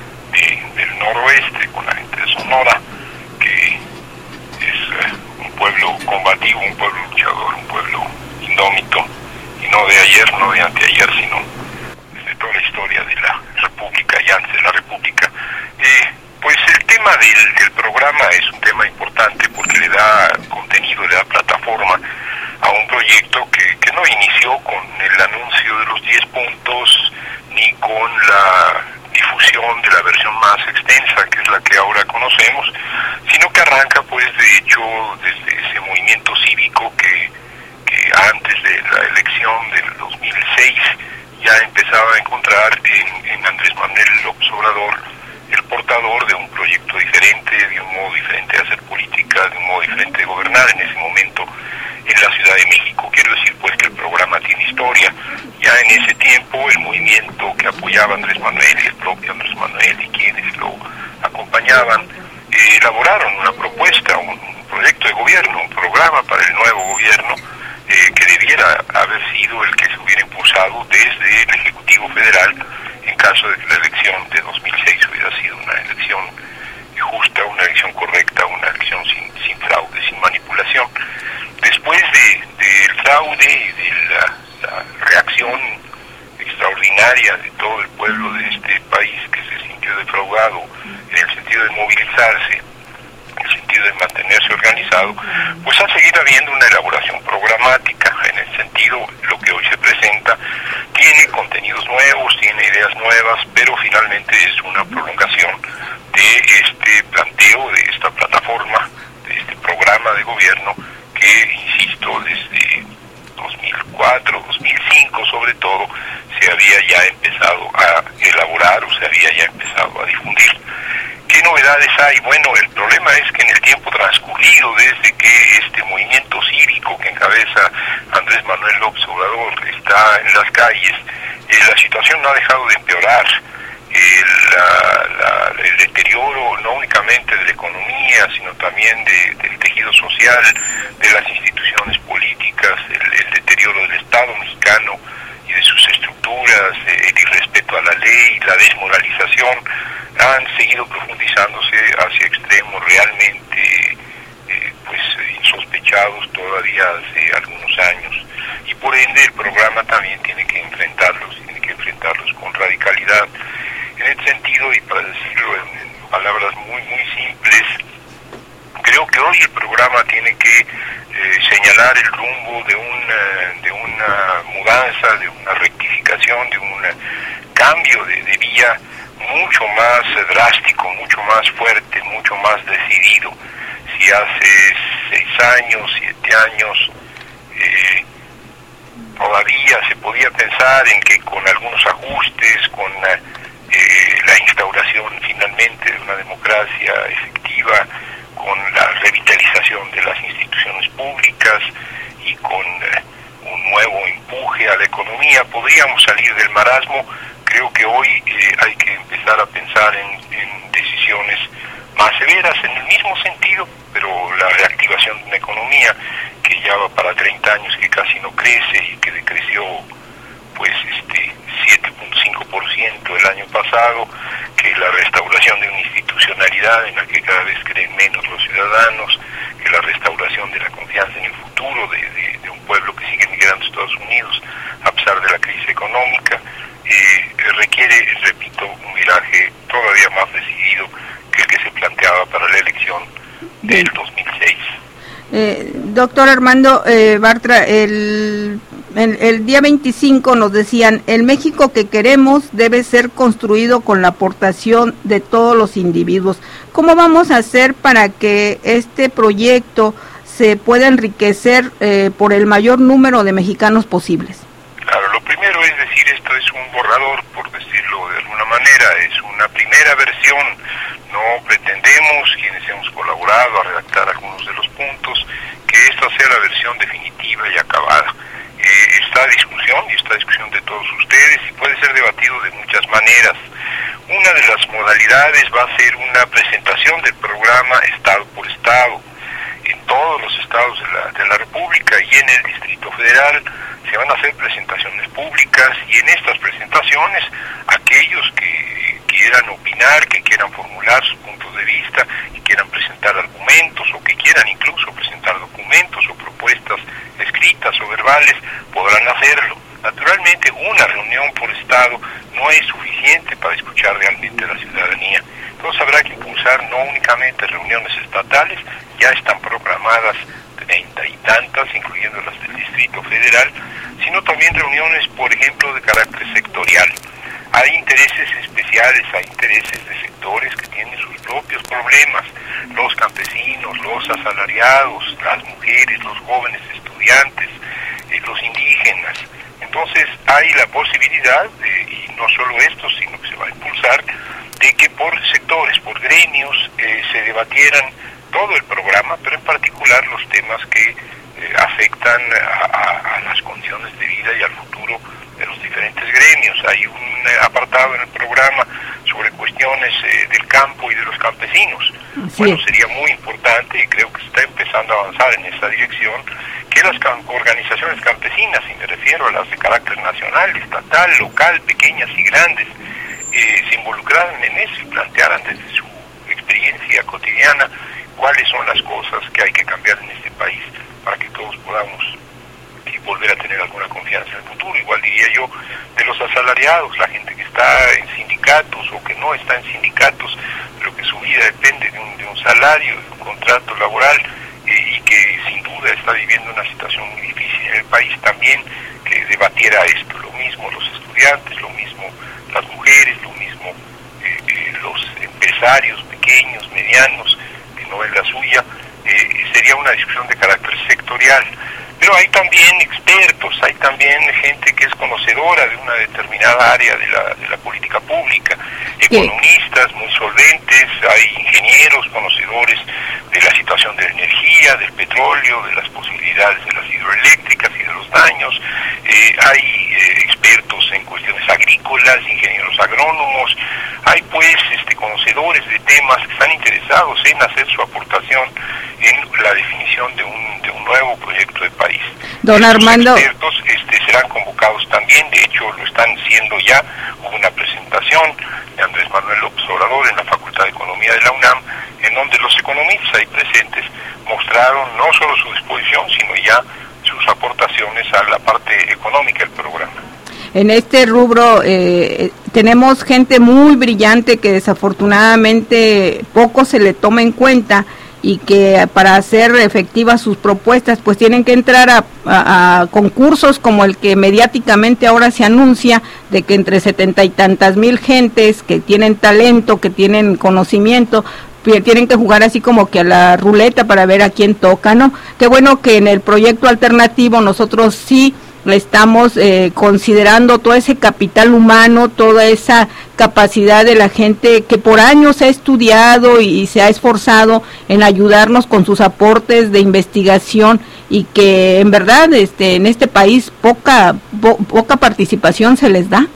de, del noroeste, con la gente de Sonora, que es uh, un pueblo combativo, un pueblo luchador, un pueblo indómito, y no de ayer, no de anteayer, sino desde toda la historia de la República y antes de la República. Eh, pues el tema del, del programa es un tema importante porque le da contenido, le da plataforma a un proyecto que, que no inició con el anuncio de los diez puntos ni con la difusión de la versión más extensa, que es la que ahora conocemos, sino que arranca pues de hecho desde ese movimiento cívico que, que antes de la elección del dos mil seis ya empezaba a encontrar en, en Andrés Manuel López Obrador el portador de un proyecto diferente, de un modo diferente de hacer política, de un modo diferente de gobernar en ese momento en la Ciudad de México. Quiero decir pues que el programa tiene historia. Ya en ese tiempo el movimiento que apoyaba a Andrés Manuel y el propio Andrés Manuel y quienes lo acompañaban eh, elaboraron una propuesta, un, un proyecto de gobierno, un programa para el nuevo gobierno eh, que debiera haber sido el que se hubiera impulsado desde el Ejecutivo Federal en caso de que la elección de dos mil seis hubiera sido una elección justa, una elección correcta, una elección sin, sin fraude, sin manipulación. Después de, del fraude y de la, la reacción extraordinaria de todo el pueblo de este país que se sintió defraudado en el sentido de movilizarse, en el sentido de mantenerse organizado, pues ha seguido habiendo una elaboración programática. En el sentido, lo que hoy se presenta tiene contenidos nuevos, tiene ideas nuevas, pero finalmente es una prolongación de este planteo, de esta plataforma, de este programa de gobierno que, insisto, desde dos mil cuatro, dos mil cinco sobre todo, se había ya empezado a elaborar o se había ya empezado a difundir. ¿Qué novedades hay? Bueno, el problema es que en el tiempo transcurrido desde que este movimiento cívico que encabeza Andrés Manuel López Obrador está en las calles, eh, la situación no ha dejado de empeorar. El, la, la, el deterioro no únicamente de la economía, sino también de, del tejido social, de las instituciones políticas, el, el deterioro del Estado mexicano y de sus estructuras, el irrespeto a la ley, la desmoralización, han seguido profundizándose hacia extremos realmente eh, pues insospechados todavía hace algunos años, y por ende el programa también tiene que enfrentarlos, tiene que enfrentarlos con radicalidad. En ese sentido, y para decirlo en, en palabras muy muy simples, creo que hoy el programa tiene que eh, señalar el rumbo de una, de una mudanza, de una rectificación, de un cambio de, de vía mucho más drástico, mucho más fuerte, mucho más decidido. Si hace seis años, siete años, eh, todavía se podía pensar en que con algunos ajustes, con eh, la instauración finalmente de una democracia efectiva, con la revitalización de las instituciones públicas y con eh, un nuevo empuje a la economía, podríamos salir del marasmo. Creo que hoy eh, hay que empezar a pensar en, en decisiones más severas en el mismo sentido, pero la reactivación de una economía que ya va para treinta años que casi no crece y que decreció pues este siete punto cinco por ciento el año pasado, que la restauración de una institucionalidad en la que cada vez creen menos los ciudadanos, que la restauración de la confianza en el futuro de, de, de un pueblo que sigue migrando a Estados Unidos a pesar de la crisis económica, eh, requiere, repito, un viraje todavía más decidido que el que se planteaba para la elección del dos mil seis. Eh, doctor Armando eh, Bartra, el, el, el día veinticinco nos decían, el México que queremos debe ser construido con la aportación de todos los individuos. ¿Cómo vamos a hacer para que este proyecto se pueda enriquecer eh, por el mayor número de mexicanos posibles? Claro, lo primero es decir, esto es un borrador, por decirlo de alguna manera, es una primera versión, no pretendemos, quienes hemos colaborado a redactar algunos de los puntos, que esta sea la versión definitiva y acabada. Eh, está a discusión, y está a discusión de todos ustedes, y puede ser debatido de muchas maneras. Una de las modalidades va a ser una presentación del programa Estado por Estado, en todos los estados de la, de la República y en el Distrito Federal. Se van a hacer presentaciones públicas, y en estas presentaciones aquellos que quieran opinar, que quieran formular sus puntos de vista, que quieran presentar argumentos o que quieran incluso presentar documentos o propuestas escritas o verbales, podrán hacerlo. Naturalmente, una reunión por estado no es suficiente para escuchar realmente a la ciudadanía. Entonces habrá que impulsar no únicamente reuniones estatales, ya están programadas treinta y tantas, incluyendo las del Distrito Federal, sino también reuniones, por ejemplo, de carácter sectorial. Hay intereses especiales, hay intereses de sectores que tienen sus propios problemas, los campesinos, los asalariados, las mujeres, los jóvenes estudiantes, eh, los indígenas. Entonces hay la posibilidad, de, y no solo esto, sino que se va a impulsar, de que por sectores, por gremios, eh, se debatieran todo el programa, pero en particular los temas que eh, afectan a, a, a las condiciones de vida y al futuro de los diferentes gremios. Hay un eh, apartado en el programa sobre cuestiones eh, del campo y de los campesinos. Sí. Bueno, sería muy importante, y creo que se está empezando a avanzar en esa dirección, que las cam- organizaciones campesinas, y me refiero a las de carácter nacional, estatal, local, pequeñas y grandes, eh, se involucraran en eso y plantearan desde su experiencia cotidiana cuáles son las cosas que hay que cambiar en este país para que todos podamos y volver a tener alguna confianza en el futuro. Igual diría yo de los asalariados, la gente que está en sindicatos o que no está en sindicatos, pero que su vida depende de un, de un salario, de un contrato laboral, eh, y que sin duda está viviendo una situación muy difícil en el país, también que debatiera esto. Lo mismo los estudiantes, lo mismo las mujeres, lo mismo eh, eh, los empresarios pequeños, medianos, que no es la suya. Eh, sería una discusión de carácter sectorial. Pero hay también expertos, hay también gente que es conocedora de una determinada área de la, de la política pública, economistas muy solventes, hay ingenieros conocedores de la situación de la energía, del petróleo, de las posibilidades de las hidroeléctricas y de los daños, eh, hay eh, expertos en cuestiones agrícolas, ingenieros agrónomos, hay pues este, conocedores de temas que están interesados en hacer su aportación en la definición de un, de un nuevo proyecto de país. Don Estos Armando. expertos este, serán convocados también, de hecho lo están siendo ya. Hubo una presentación de Andrés Manuel López Obrador en la Facultad de Economía de la UNAM, en donde los economistas ahí presentes mostraron no solo su disposición, sino ya sus aportaciones a la parte económica del programa. En este rubro eh, tenemos gente muy brillante que desafortunadamente poco se le toma en cuenta, y que para hacer efectivas sus propuestas pues tienen que entrar a, a, a concursos como el que mediáticamente ahora se anuncia, de que entre setenta y tantas mil gentes que tienen talento, que tienen conocimiento, tienen que jugar así como que a la ruleta para ver a quién toca, ¿no? Qué bueno que en el proyecto alternativo nosotros sí le estamos eh, considerando todo ese capital humano, toda esa capacidad de la gente que por años ha estudiado y, y se ha esforzado en ayudarnos con sus aportes de investigación, y que en verdad este en este país poca po, poca participación se les da.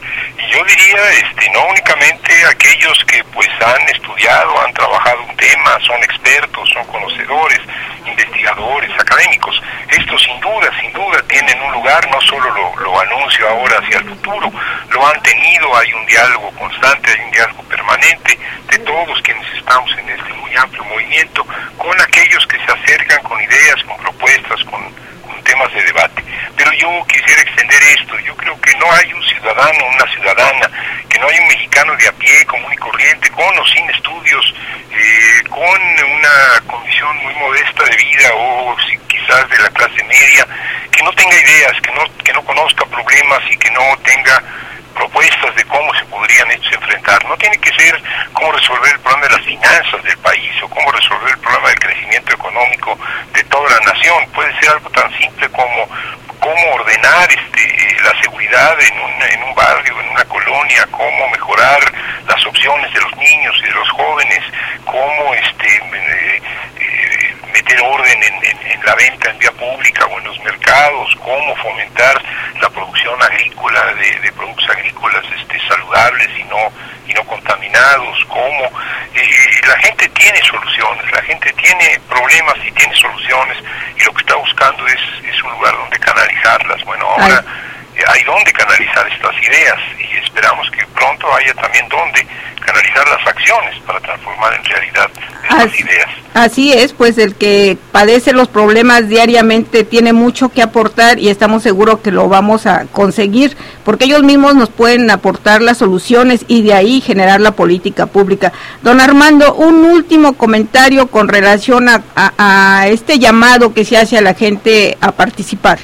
Y yo diría, este, no únicamente aquellos que pues han estudiado, han trabajado un tema, son expertos, son conocedores, investigadores, académicos. Estos sin duda, sin duda tienen un lugar, no solo lo, lo anuncio ahora hacia el futuro, lo han tenido, hay un diálogo constante, hay un diálogo permanente de todos quienes estamos en este muy amplio movimiento, con aquellos que se acercan con ideas, con propuestas, con, con temas de debate. Pero yo quisiera extender esto, yo creo que no hay un ciudadano, una ciudadana, que no hay un mexicano de a pie, común y corriente, con o sin estudios, eh, con una condición muy modesta de vida, o si, quizás de la clase media, que no tenga ideas, que no, que no conozca problemas y que no tenga propuestas de cómo se podría podrían estos enfrentar. No tiene que ser cómo resolver el problema de las finanzas del país o cómo resolver el problema del crecimiento económico de toda la nación. Puede ser algo tan simple como cómo ordenar este, la seguridad en un, en un barrio, en una colonia, cómo mejorar las opciones de los niños y de los jóvenes, cómo este, eh, eh, meter orden en, en, en la venta en vía pública o en los mercados, cómo fomentar la producción agrícola de, de productos agrícolas este, saludables y no y no contaminados, cómo eh, la gente tiene soluciones, la gente tiene problemas y tiene soluciones, y lo que está buscando es, es un lugar donde canalizarlas. Bueno, ahora eh, hay donde canalizar estas ideas, y esperamos que pronto haya también donde canalizar las acciones para transformar en realidad estas así, ideas. Así es, pues el que padece los problemas diariamente tiene mucho que aportar, y estamos seguros que lo vamos a conseguir, porque ellos mismos nos pueden aportar las soluciones y de ahí generar la política pública. Don Armando, un último comentario con relación a, a, a este llamado que se hace a la gente a participar.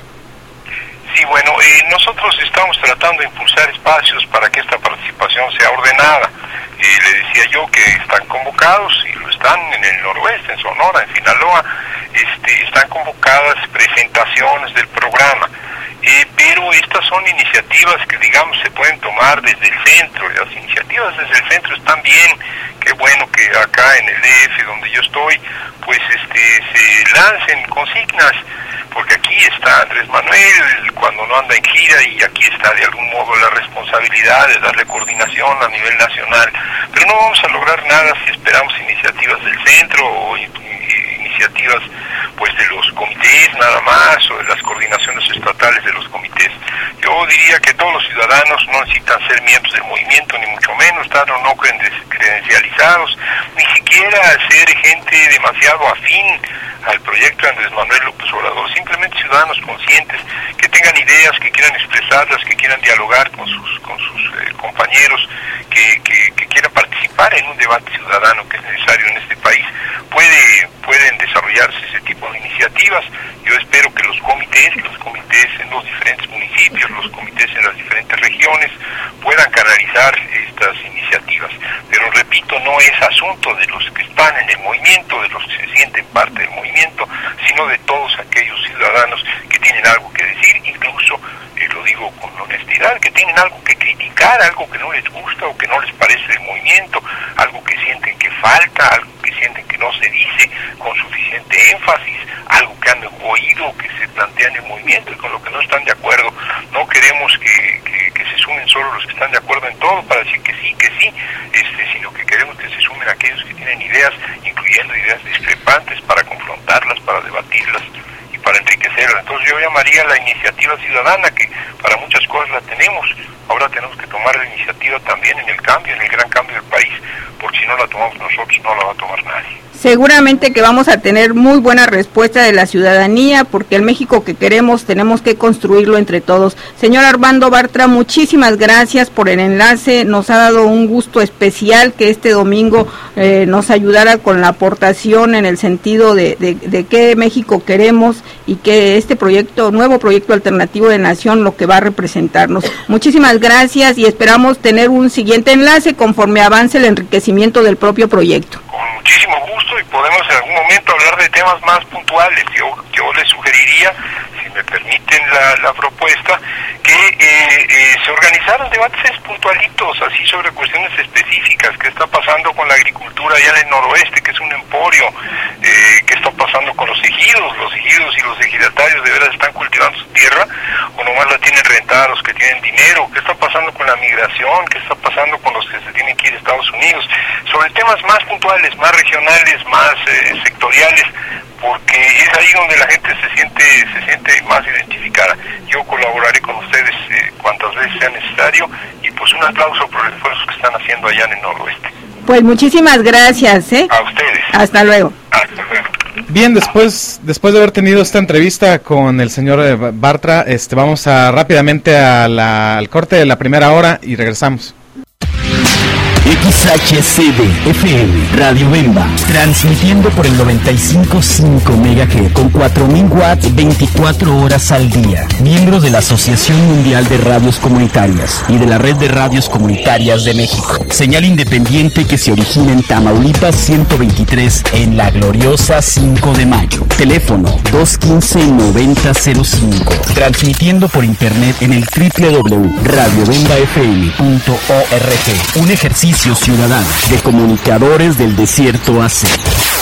Sí, bueno, eh, nosotros estamos tratando de impulsar espacios para que esta participación sea ordenada. Eh, le decía yo que están convocados, y lo están en el noroeste, en Sonora, en Sinaloa, este, están convocadas presentaciones del programa. Eh, pero estas son iniciativas que, digamos, se pueden tomar desde el centro. Las iniciativas desde el centro están bien. Qué bueno que acá en el D F, donde yo estoy, pues este se lancen consignas, porque aquí está Andrés Manuel cuando no anda en gira, y aquí está de algún modo la responsabilidad de darle coordinación a nivel nacional. Pero no vamos a lograr nada si esperamos iniciativas del centro o iniciativas pues de los comités nada más, o de las coordinaciones estatales de los comités. Yo diría que todos los ciudadanos no necesitan ser miembros del movimiento, ni mucho menos estar o no credencializados, ni siquiera ser gente demasiado afín al proyecto de Andrés Manuel López Obrador, simplemente ciudadanos conscientes, que tengan ideas, que quieran expresarlas, que quieran dialogar con sus con sus eh, compañeros, que, que, que quieran participar en un debate ciudadano que es necesario en este país. Puede pueden desarrollarse ese tipo de iniciativas. Yo espero que los comités, los comités en los diferentes municipios, los comités en las diferentes regiones, puedan canalizar estas iniciativas. Pero repito, no es asunto de los que están en el movimiento, de los que se sienten parte del movimiento, sino de todos aquellos ciudadanos que tienen algo que decir, incluso, eh, lo digo con honestidad, que tienen algo que criticar, algo que no les gusta o que no les parece del movimiento, algo que sienten que falta, algo que sienten que no se dice con suficiente énfasis, algo que han oído, que se plantea en el movimiento y con lo que no están de acuerdo. No queremos que, que, que se sumen solo los que están de acuerdo en todo para decir que sí, que sí, este, sino que queremos que se sumen aquellos que tienen ideas, incluyendo ideas discrepantes, para confrontarlas, para debatirlas y para enriquecerlas. Entonces yo llamaría a la iniciativa ciudadana, que para muchas cosas la tenemos. Ahora tenemos que tomar la iniciativa también en el cambio, en el gran cambio del país, porque si no la tomamos nosotros, no la va a tomar nadie. Seguramente que vamos a tener muy buena respuesta de la ciudadanía, porque el México que queremos tenemos que construirlo entre todos. Señor Armando Bartra, muchísimas gracias por el enlace. Nos ha dado un gusto especial que este domingo eh, nos ayudara con la aportación en el sentido de, de, de qué México queremos, y que este proyecto, nuevo proyecto alternativo de nación, lo que va a representarnos. Muchísimas gracias, y esperamos tener un siguiente enlace conforme avance el enriquecimiento del propio proyecto. Con muchísimo gusto, y podemos en algún momento hablar de temas más puntuales. Yo, yo les sugeriría, si me permiten la, la propuesta, que eh, eh, se organizaran debates puntualitos, así sobre cuestiones específicas. ¿Qué está pasando con la agricultura allá en el noroeste, que es un emporio? Eh, ¿Qué está pasando con los ejidos? ¿Los ejidos y los ejidatarios de veras están cultivando su tierra, o nomás la tienen rentada los que tienen dinero? ¿Qué está pasando con la migración? ¿Qué está pasando con los que se tienen que ir a Estados Unidos? Sobre temas más puntuales, más regionales, más eh, sectoriales, porque es ahí donde la gente se siente se siente más identificada. Yo colaboraré con ustedes eh, cuantas veces sea necesario, y pues un aplauso por el esfuerzo que están haciendo allá en el noroeste. Pues muchísimas gracias, ¿eh? A ustedes. Hasta luego. Hasta luego. Bien, después después de haber tenido esta entrevista con el señor Bartra, este vamos a rápidamente a la, al corte de la primera hora y regresamos. X H C D F M Radio Bemba, transmitiendo por el noventa y cinco punto cinco megahertz con cuatro mil watts veinticuatro horas al día. Miembros de la Asociación Mundial de Radios Comunitarias y de la Red de Radios Comunitarias de México. Señal independiente que se origina en Tamaulipas ciento veintitrés en la gloriosa cinco de mayo. Teléfono dos uno cinco, nueve cero cero cinco. Transmitiendo por internet en el doble u doble u doble u punto radio bemba f m punto org. Un ejercicio ciudadano de comunicadores del desierto A C.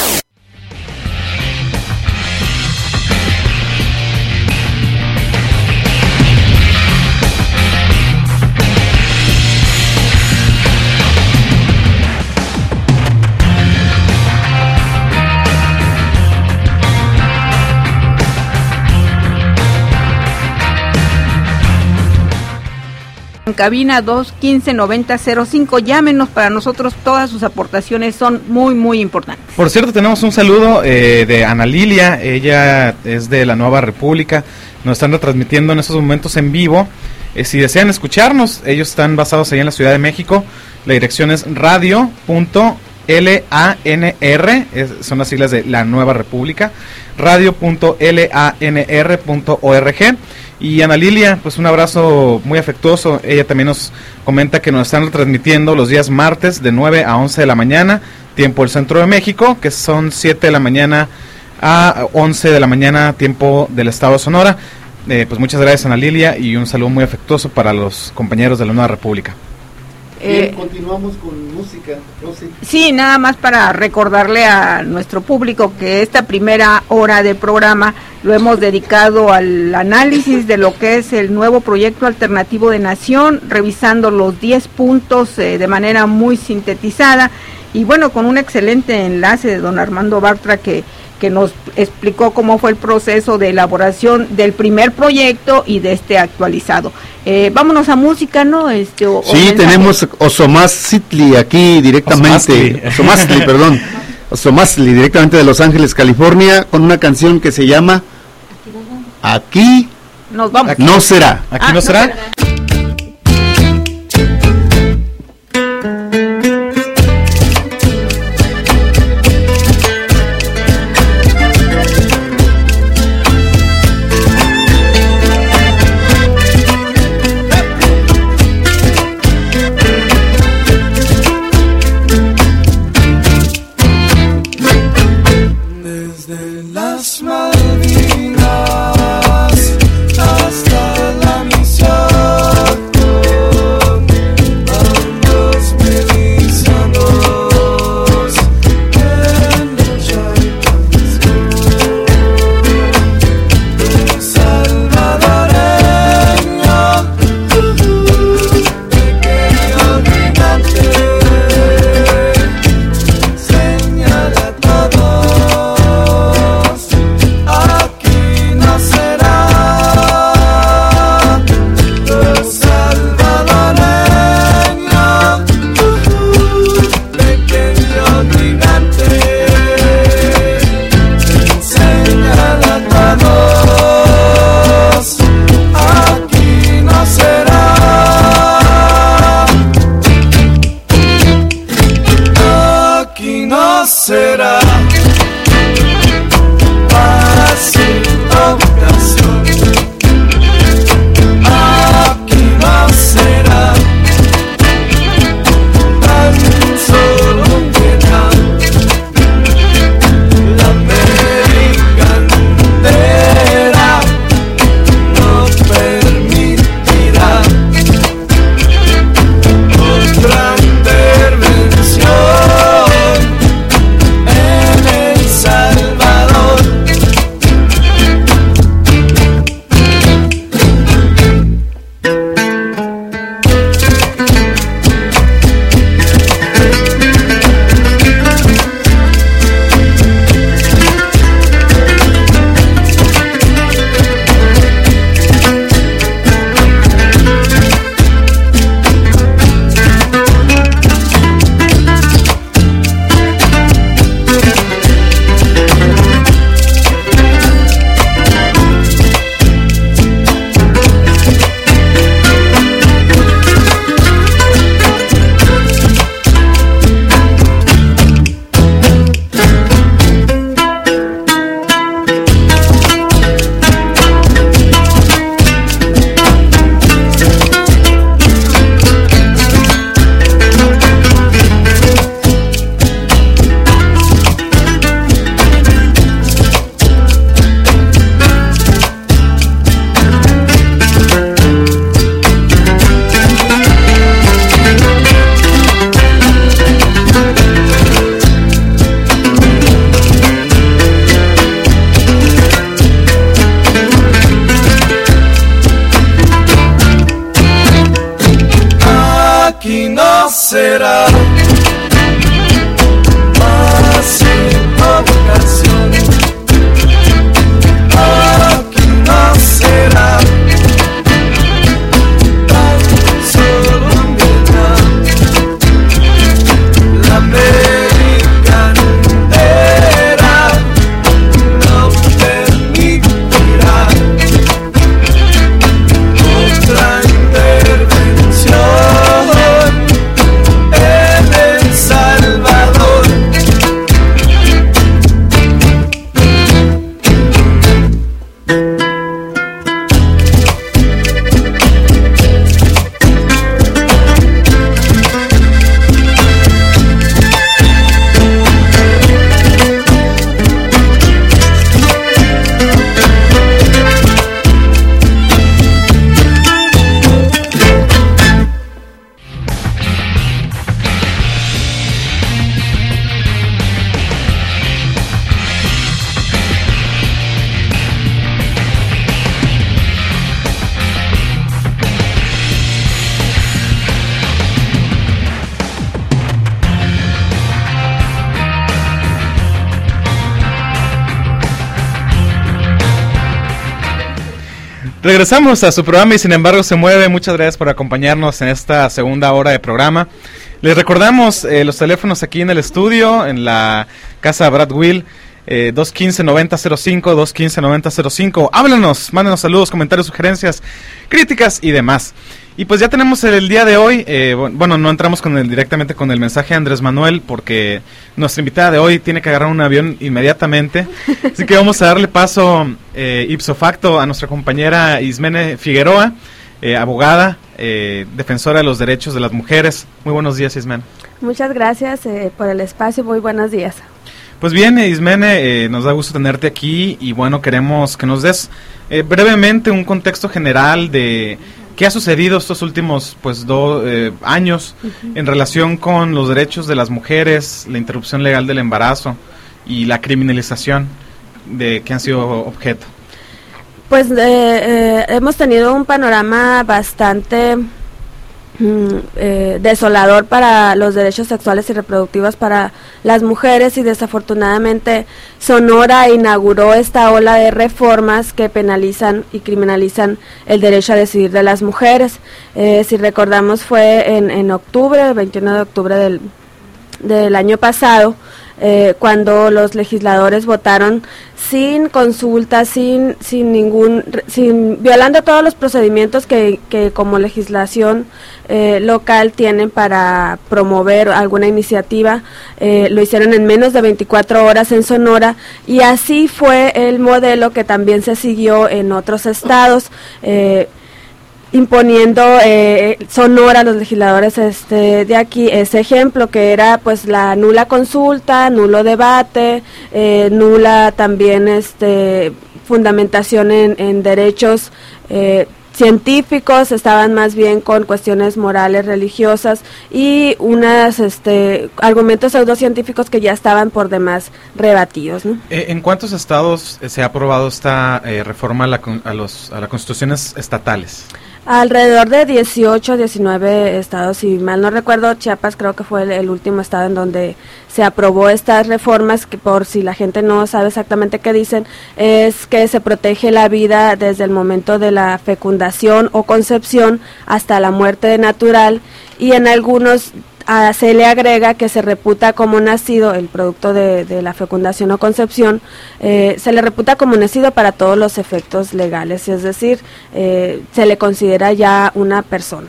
En cabina dos uno cinco, nueve cero cero cinco, llámenos, para nosotros todas sus aportaciones son muy muy importantes. Por cierto, tenemos un saludo eh, de Ana Lilia, ella es de la Nueva República, nos están retransmitiendo en estos momentos en vivo. Eh, si desean escucharnos, ellos están basados ahí en la Ciudad de México, la dirección es radio punto lanr, es, son las siglas de la Nueva República, radio punto lanr punto org. Y Ana Lilia, pues un abrazo muy afectuoso. Ella también nos comenta que nos están retransmitiendo los días martes de nueve a once de la mañana, tiempo del Centro de México, que son siete de la mañana a once de la mañana, tiempo del Estado de Sonora. Eh, pues muchas gracias, Ana Lilia, y un saludo muy afectuoso para los compañeros de la Nueva República. Bien, Eh, continuamos con música, Rosy. Sí, nada más para recordarle a nuestro público que esta primera hora de programa lo hemos dedicado al análisis de lo que es el nuevo proyecto alternativo de Nación, revisando los diez puntos eh, de manera muy sintetizada y bueno, con un excelente enlace de don Armando Bartra que que nos explicó cómo fue el proceso de elaboración del primer proyecto y de este actualizado. Eh, vámonos a música, ¿no? Este, o, Sí, o tenemos Osomazli aquí directamente, Osomazli, perdón, Osomazli directamente de Los Ángeles, California, con una canción que se llama Aquí Nos vamos. no será. Aquí Ah, no será. Desde las Malvinas hasta la misión, ambos medicinos en los Chaitas, un salvadoreño, pequeño gigante, señala a todos. Aquí no será los salvadoreños, pequeño gigante, señala a todos. Aquí no será, aquí no será paz y ocasión. Aquí no será tan solo un Vietnam. La americandera no permitirá será más una vocación. Aquí no será tan solo un Vietnam. La América entera no permitirá otra intervención en El Salvador. Regresamos a su programa y sin embargo se mueve. Muchas gracias por acompañarnos en esta segunda hora de programa. Les recordamos eh, los teléfonos aquí en el estudio, en la casa Brad Will, eh, dos uno cinco, nueve cero cero cinco, dos uno cinco, nueve cero cero cinco. Háblanos, mándenos saludos, comentarios, sugerencias, críticas y demás. Y pues ya tenemos el, el día de hoy, eh, bueno, no entramos con el, directamente con el mensaje de Andrés Manuel porque nuestra invitada de hoy tiene que agarrar un avión inmediatamente. Así que vamos a darle paso eh, ipso facto a nuestra compañera Ismene Figueroa, eh, abogada, eh, defensora de los derechos de las mujeres. Muy buenos días, Ismene. Muchas gracias eh, por el espacio, muy buenos días. Pues bien, Ismene, eh, nos da gusto tenerte aquí y bueno, queremos que nos des eh, brevemente un contexto general de qué ha sucedido estos últimos pues dos eh, años uh-huh. en relación con los derechos de las mujeres, la interrupción legal del embarazo y la criminalización de que han sido objeto. Pues eh, eh, hemos tenido un panorama bastante Eh, desolador para los derechos sexuales y reproductivos para las mujeres y desafortunadamente Sonora inauguró esta ola de reformas que penalizan y criminalizan el derecho a decidir de las mujeres. Eh, si recordamos fue en, en octubre, el veintiuno de octubre del, del año pasado, Eh, cuando los legisladores votaron sin consulta, sin sin ningún, sin violando todos los procedimientos que, que como legislación eh, local tienen para promover alguna iniciativa, eh, lo hicieron en menos de veinticuatro horas en Sonora y así fue el modelo que también se siguió en otros estados. Eh, imponiendo eh, Sonora, los legisladores este de aquí, ese ejemplo que era pues la nula consulta, nulo debate, eh, nula también este fundamentación en, en derechos eh, científicos, estaban más bien con cuestiones morales, religiosas y unos este, argumentos pseudocientíficos que ya estaban por demás rebatidos, ¿no? Eh, ¿En cuántos estados se ha aprobado esta eh, reforma a, la, a, los, a las constituciones estatales? Alrededor de dieciocho, diecinueve estados, si mal no recuerdo, Chiapas creo que fue el, el último estado en donde se aprobó estas reformas, que por si la gente no sabe exactamente qué dicen, es que se protege la vida desde el momento de la fecundación o concepción hasta la muerte natural, y en algunos a, se le agrega que se reputa como nacido el producto de, de la fecundación o concepción, eh, se le reputa como nacido para todos los efectos legales, es decir, eh, se le considera ya una persona.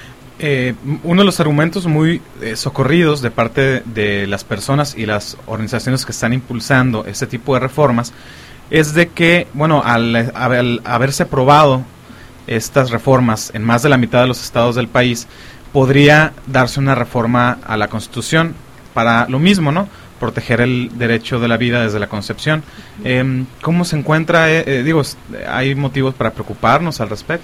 Eh, uno de los argumentos muy eh, socorridos de parte de las personas y las organizaciones que están impulsando este tipo de reformas es de que, bueno, al, al haberse aprobado estas reformas en más de la mitad de los estados del país, podría darse una reforma a la Constitución para lo mismo, ¿no? Proteger el derecho de la vida desde la concepción. Eh, ¿Cómo se encuentra? Eh, eh, digo, ¿hay motivos para preocuparnos al respecto?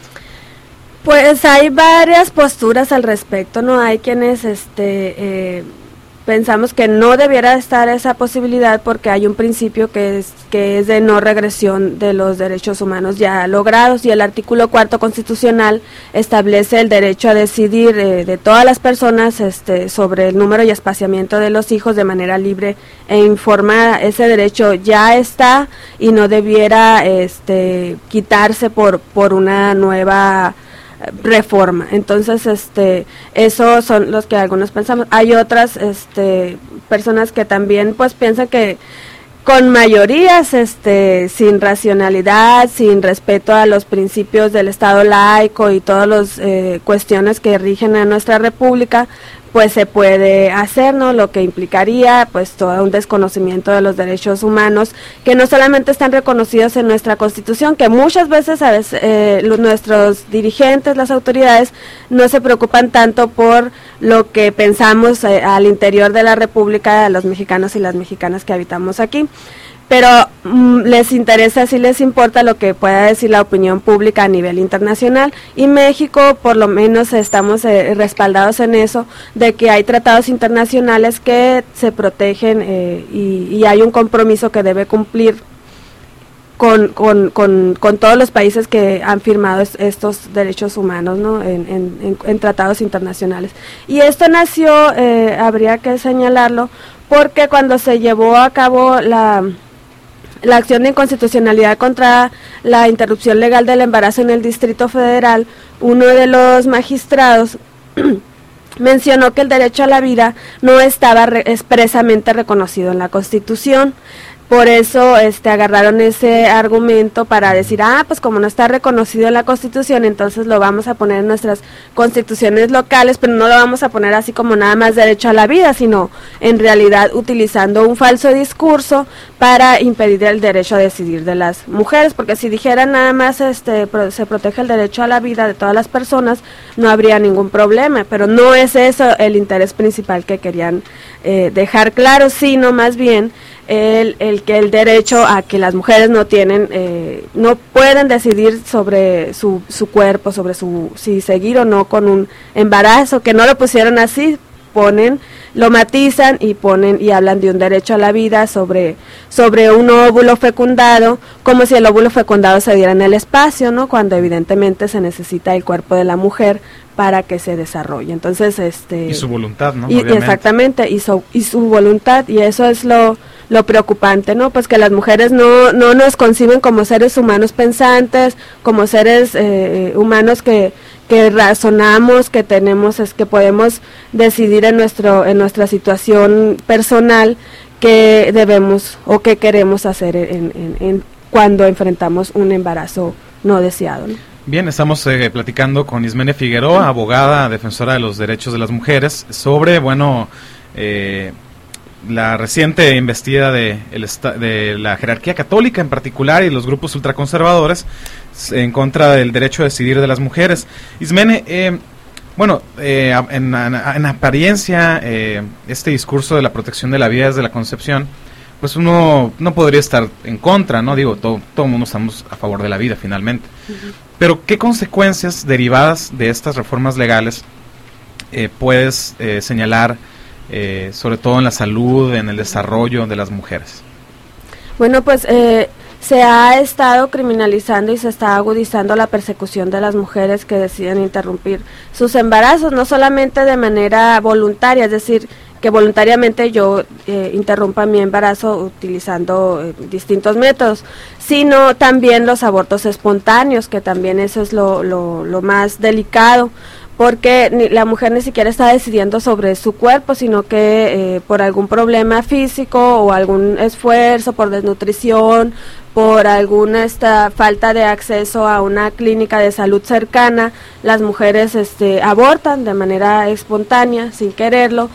Pues hay varias posturas al respecto, ¿no? Hay quienes este, eh, pensamos que no debiera estar esa posibilidad porque hay un principio que es que es de no regresión de los derechos humanos ya logrados, y el artículo cuarto constitucional establece el derecho a decidir eh, de todas las personas este, sobre el número y espaciamiento de los hijos de manera libre e informada. Ese derecho ya está y no debiera este, quitarse por, por una nueva reforma. Entonces, este, esos son los que algunos pensamos. Hay otras, este, personas que también, pues, piensan que con mayorías, este, sin racionalidad, sin respeto a los principios del Estado laico y todas las eh, cuestiones que rigen a nuestra república, pues se puede hacer, ¿no? Lo que implicaría, pues, todo un desconocimiento de los derechos humanos, que no solamente están reconocidos en nuestra Constitución, que muchas veces, a veces eh, los, nuestros dirigentes, las autoridades, no se preocupan tanto por lo que pensamos eh, al interior de la República, de los mexicanos y las mexicanas que habitamos aquí. Pero mm, les interesa, sí les importa lo que pueda decir la opinión pública a nivel internacional, y México por lo menos estamos eh, respaldados en eso, de que hay tratados internacionales que se protegen eh, y, y hay un compromiso que debe cumplir con, con, con, con todos los países que han firmado es, estos derechos humanos, ¿no? en, en, en, en tratados internacionales. Y esto nació, eh, habría que señalarlo, porque cuando se llevó a cabo la... la acción de inconstitucionalidad contra la interrupción legal del embarazo en el Distrito Federal, uno de los magistrados mencionó que el derecho a la vida no estaba re- expresamente reconocido en la Constitución. Por eso este, agarraron ese argumento para decir, ah, pues como no está reconocido en la Constitución, entonces lo vamos a poner en nuestras constituciones locales, pero no lo vamos a poner así como nada más derecho a la vida, sino en realidad utilizando un falso discurso para impedir el derecho a decidir de las mujeres, porque si dijeran nada más este pro, se protege el derecho a la vida de todas las personas, no habría ningún problema, pero no es eso el interés principal que querían eh, dejar claro, sino más bien El, el que el derecho a que las mujeres no tienen, eh, no pueden decidir sobre su, su cuerpo, sobre su si seguir o no con un embarazo, que no lo pusieron así, ponen, lo matizan y ponen y hablan de un derecho a la vida sobre, sobre un óvulo fecundado, como si el óvulo fecundado se diera en el espacio, ¿no? Cuando evidentemente se necesita el cuerpo de la mujer para que se desarrolle. Entonces, este y su voluntad, ¿no? Y, exactamente, y su, y su voluntad, y eso es lo lo preocupante, ¿no? Pues que las mujeres no no nos conciben como seres humanos pensantes, como seres eh, humanos que que razonamos, que tenemos, es que podemos decidir en nuestro en nuestra situación personal qué debemos o qué queremos hacer en, en, en cuando enfrentamos un embarazo no deseado, ¿no? Bien, estamos eh, platicando con Ismene Figueroa, abogada, defensora de los derechos de las mujeres, sobre, bueno, eh, la reciente investida de, el esta, de la jerarquía católica en particular y los grupos ultraconservadores en contra del derecho a decidir de las mujeres. Ismene, eh, bueno, eh, en, en apariencia, eh, este discurso de la protección de la vida desde la concepción, pues uno no podría estar en contra, ¿no? Digo, todo todo el mundo estamos a favor de la vida finalmente. Uh-huh. Pero, ¿qué consecuencias derivadas de estas reformas legales eh, puedes eh, señalar, eh, sobre todo en la salud, en el desarrollo de las mujeres? Bueno, pues eh, se ha estado criminalizando y se está agudizando la persecución de las mujeres que deciden interrumpir sus embarazos, no solamente de manera voluntaria, es decir, que voluntariamente yo eh, interrumpa mi embarazo utilizando eh, distintos métodos, sino también los abortos espontáneos, que también eso es lo, lo, lo más delicado, porque ni, la mujer ni siquiera está decidiendo sobre su cuerpo, sino que eh, por algún problema físico o algún esfuerzo, por desnutrición, por alguna esta falta de acceso a una clínica de salud cercana, las mujeres este, abortan de manera espontánea, sin quererlo,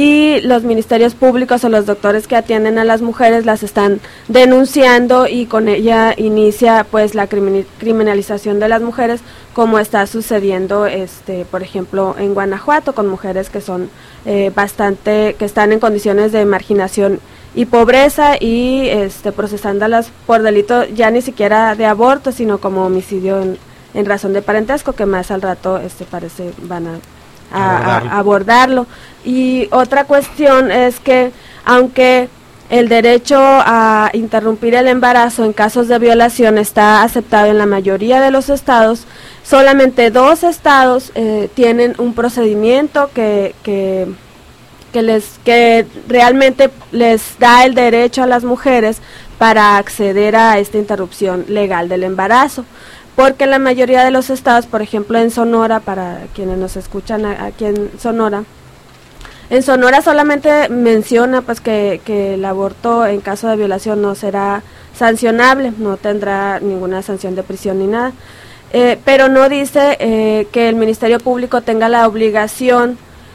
y los ministerios públicos o los doctores que atienden a las mujeres las están denunciando, y con ella inicia pues la criminalización de las mujeres, como está sucediendo este por ejemplo en Guanajuato, con mujeres que son eh, bastante, que están en condiciones de marginación y pobreza, y este procesándolas por delito ya ni siquiera de aborto, sino como homicidio en, en razón de parentesco, que más al rato este parece van a a, abordarlo. a abordarlo. Y otra cuestión es que aunque el derecho a interrumpir el embarazo en casos de violación está aceptado en la mayoría de los estados, solamente dos estados eh, tienen un procedimiento que, que, que, les, que realmente les da el derecho a las mujeres para acceder a esta interrupción legal del embarazo. Porque en la mayoría de los estados, por ejemplo en Sonora, para quienes nos escuchan aquí en Sonora, en Sonora solamente menciona pues que, que el aborto en caso de violación no será sancionable, no tendrá ninguna sanción de prisión ni nada, eh, pero no dice eh, que el Ministerio Público tenga la obligación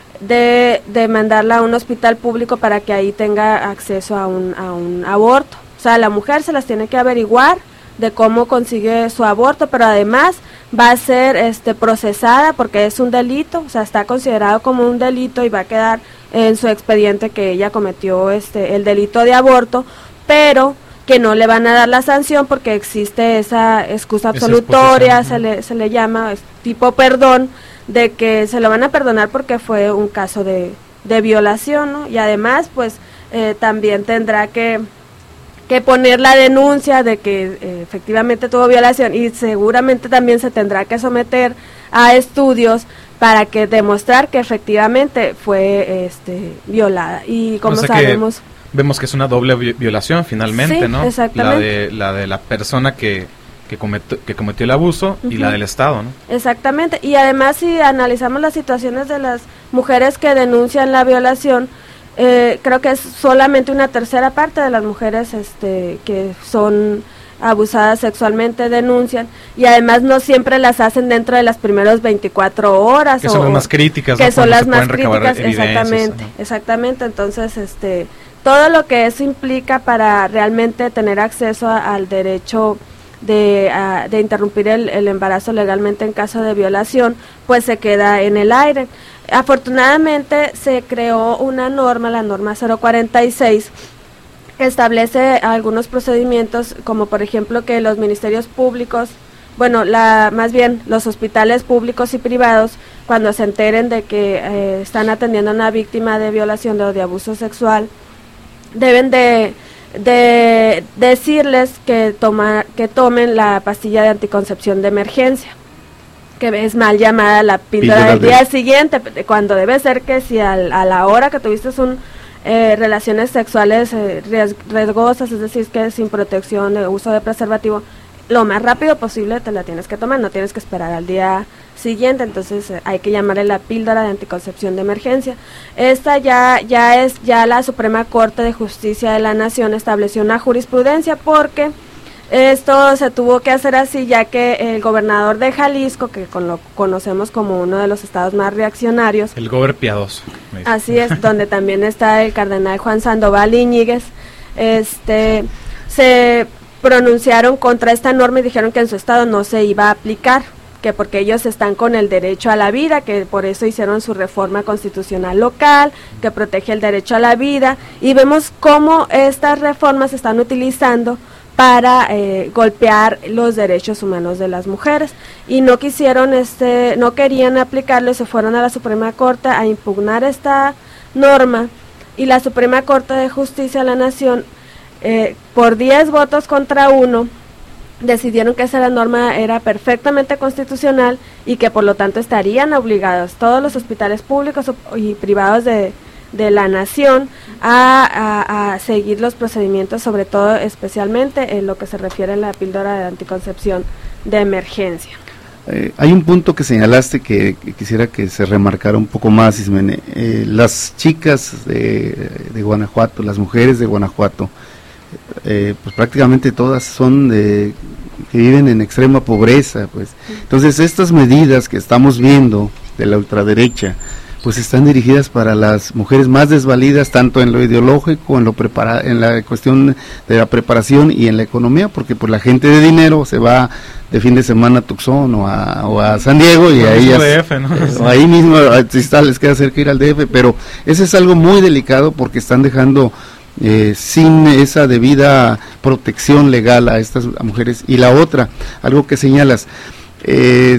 de, de mandarla a un hospital público para que ahí tenga acceso a un, a un aborto. O sea, la mujer se las tiene que averiguar de cómo consigue su aborto, pero además va a ser este procesada porque es un delito, o sea, está considerado como un delito y va a quedar en su expediente que ella cometió este el delito de aborto, pero que no le van a dar la sanción porque existe esa excusa absolutoria, se le se le llama es tipo perdón, de que se lo van a perdonar porque fue un caso de, de violación, ¿no? Y además, pues, eh, también tendrá que que poner la denuncia de que eh, efectivamente tuvo violación y seguramente también se tendrá que someter a estudios para que demostrar que efectivamente fue este violada. Y como o sea sabemos, que vemos que es una doble vi violación finalmente, sí, ¿no? Exactamente. La de la de la persona que que cometió, que cometió el abuso uh-huh. y la del Estado, ¿no? Exactamente. Y además si analizamos las situaciones de las mujeres que denuncian la violación, Eh, creo que es solamente una tercera parte de las mujeres este, que son abusadas sexualmente denuncian, y además no siempre las hacen dentro de las primeras veinticuatro horas. Que o, son las más críticas. Que ¿no? son Cuando las más críticas, ¿no? exactamente, exactamente. Entonces, este, todo lo que eso implica para realmente tener acceso a, al derecho de, a, de interrumpir el, el embarazo legalmente en caso de violación, pues se queda en el aire. Afortunadamente se creó una norma, la norma cero cuarenta y seis, que establece algunos procedimientos, como por ejemplo que los ministerios públicos, bueno, la más bien los hospitales públicos y privados, cuando se enteren de que eh, están atendiendo a una víctima de violación o de abuso sexual, deben de, de decirles que, toma, que tomen la pastilla de anticoncepción de emergencia, que es mal llamada la píldora, píldora del de... día siguiente, cuando debe ser que si al, a la hora que tuviste un, eh, relaciones sexuales eh, riesgosas, es decir, que sin protección de uso de preservativo, lo más rápido posible te la tienes que tomar, no tienes que esperar al día siguiente, entonces eh, hay que llamarle la píldora de anticoncepción de emergencia. Esta ya, ya es, ya la Suprema Corte de Justicia de la Nación estableció una jurisprudencia porque esto se tuvo que hacer así, ya que el gobernador de Jalisco, que con lo conocemos como uno de los estados más reaccionarios, el gober piadoso, así es, donde también está el cardenal Juan Sandoval Iñiguez, este, se pronunciaron contra esta norma y dijeron que en su estado no se iba a aplicar, que porque ellos están con el derecho a la vida, que por eso hicieron su reforma constitucional local, que protege el derecho a la vida, y vemos cómo estas reformas se están utilizando para eh, golpear los derechos humanos de las mujeres, y no quisieron, este, no querían aplicarlo, se fueron a la Suprema Corte a impugnar esta norma, y la Suprema Corte de Justicia de la Nación, eh, por diez votos contra uno, decidieron que esa norma era perfectamente constitucional y que por lo tanto estarían obligados todos los hospitales públicos y privados de de la nación a, a, a seguir los procedimientos, sobre todo especialmente en lo que se refiere a la píldora de anticoncepción de emergencia. Eh, hay un punto que señalaste que, que quisiera que se remarcara un poco más, Ismene. Eh, las chicas de, de Guanajuato, las mujeres de Guanajuato, eh, pues prácticamente todas son de que viven en extrema pobreza, pues. Entonces estas medidas que estamos viendo de la ultraderecha, pues están dirigidas para las mujeres más desvalidas, tanto en lo ideológico, en lo prepara, en la cuestión de la preparación y en la economía, porque pues la gente de dinero se va de fin de semana a Tucson o a, o a San Diego y ahí, D F, ¿no? eh, o ahí mismo si está, les queda cerca ir al D F, pero ese es algo muy delicado porque están dejando eh, sin esa debida protección legal a estas mujeres. Y la otra, algo que señalas, eh,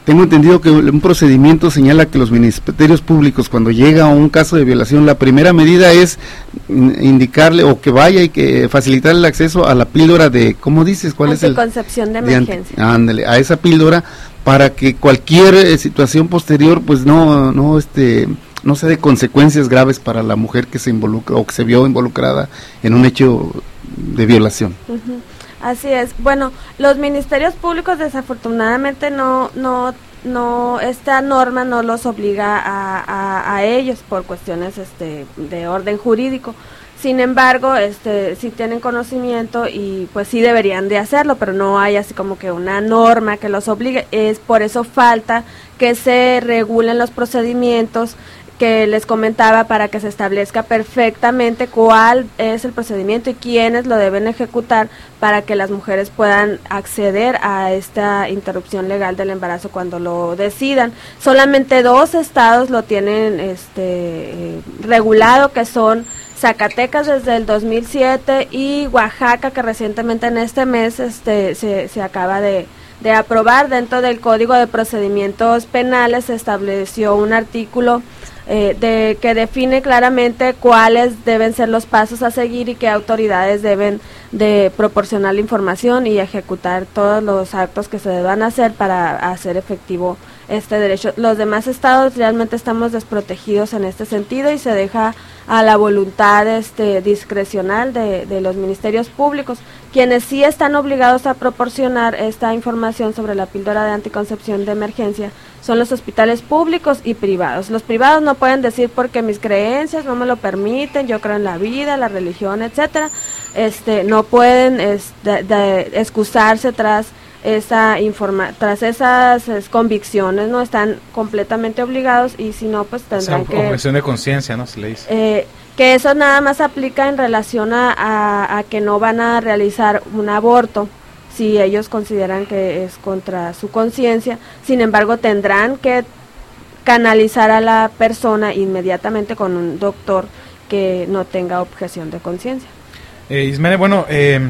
tengo entendido que un procedimiento señala que los ministerios públicos, cuando llega a un caso de violación, la primera medida es indicarle o que vaya y que facilitar el acceso a la píldora de, ¿cómo dices? ¿Cuál es el? Anticoncepción de emergencia. De, ándale, a esa píldora, para que cualquier eh, situación posterior, pues no, no, este, no sea de consecuencias graves para la mujer que se involucra o que se vio involucrada en un hecho de violación. Uh-huh. Así es. Bueno, los ministerios públicos desafortunadamente no, no, no, esta norma no los obliga a, a, a ellos por cuestiones, este, de orden jurídico. Sin embargo, este, sí tienen conocimiento y pues sí deberían de hacerlo, pero no hay así como que una norma que los obligue. Es por eso falta que se regulen los procedimientos que les comentaba, para que se establezca perfectamente cuál es el procedimiento y quiénes lo deben ejecutar para que las mujeres puedan acceder a esta interrupción legal del embarazo cuando lo decidan. Solamente dos estados lo tienen este eh, regulado, que son Zacatecas desde el dos mil siete y Oaxaca, que recientemente en este mes este se, se acaba de, de aprobar. Dentro del Código de Procedimientos Penales se estableció un artículo Eh, de que define claramente cuáles deben ser los pasos a seguir y qué autoridades deben de proporcionar la información y ejecutar todos los actos que se deban hacer para hacer efectivo este derecho. Los demás estados realmente estamos desprotegidos en este sentido y se deja a la voluntad este discrecional de, de los ministerios públicos. Quienes sí están obligados a proporcionar esta información sobre la píldora de anticoncepción de emergencia son los hospitales públicos y privados. Los privados no pueden decir porque mis creencias no me lo permiten, yo creo en la vida, la religión, etcétera. Este, no pueden es, de, de, excusarse tras esa informa tras esas es, convicciones, no están completamente obligados, y si no, pues tendrán, o sea, que objeción de conciencia, ¿no? Se le dice. Eh, que eso nada más aplica en relación a, a, a que no van a realizar un aborto si ellos consideran que es contra su conciencia. Sin embargo, tendrán que canalizar a la persona inmediatamente con un doctor que no tenga objeción de conciencia. Eh, Ismene, bueno, eh,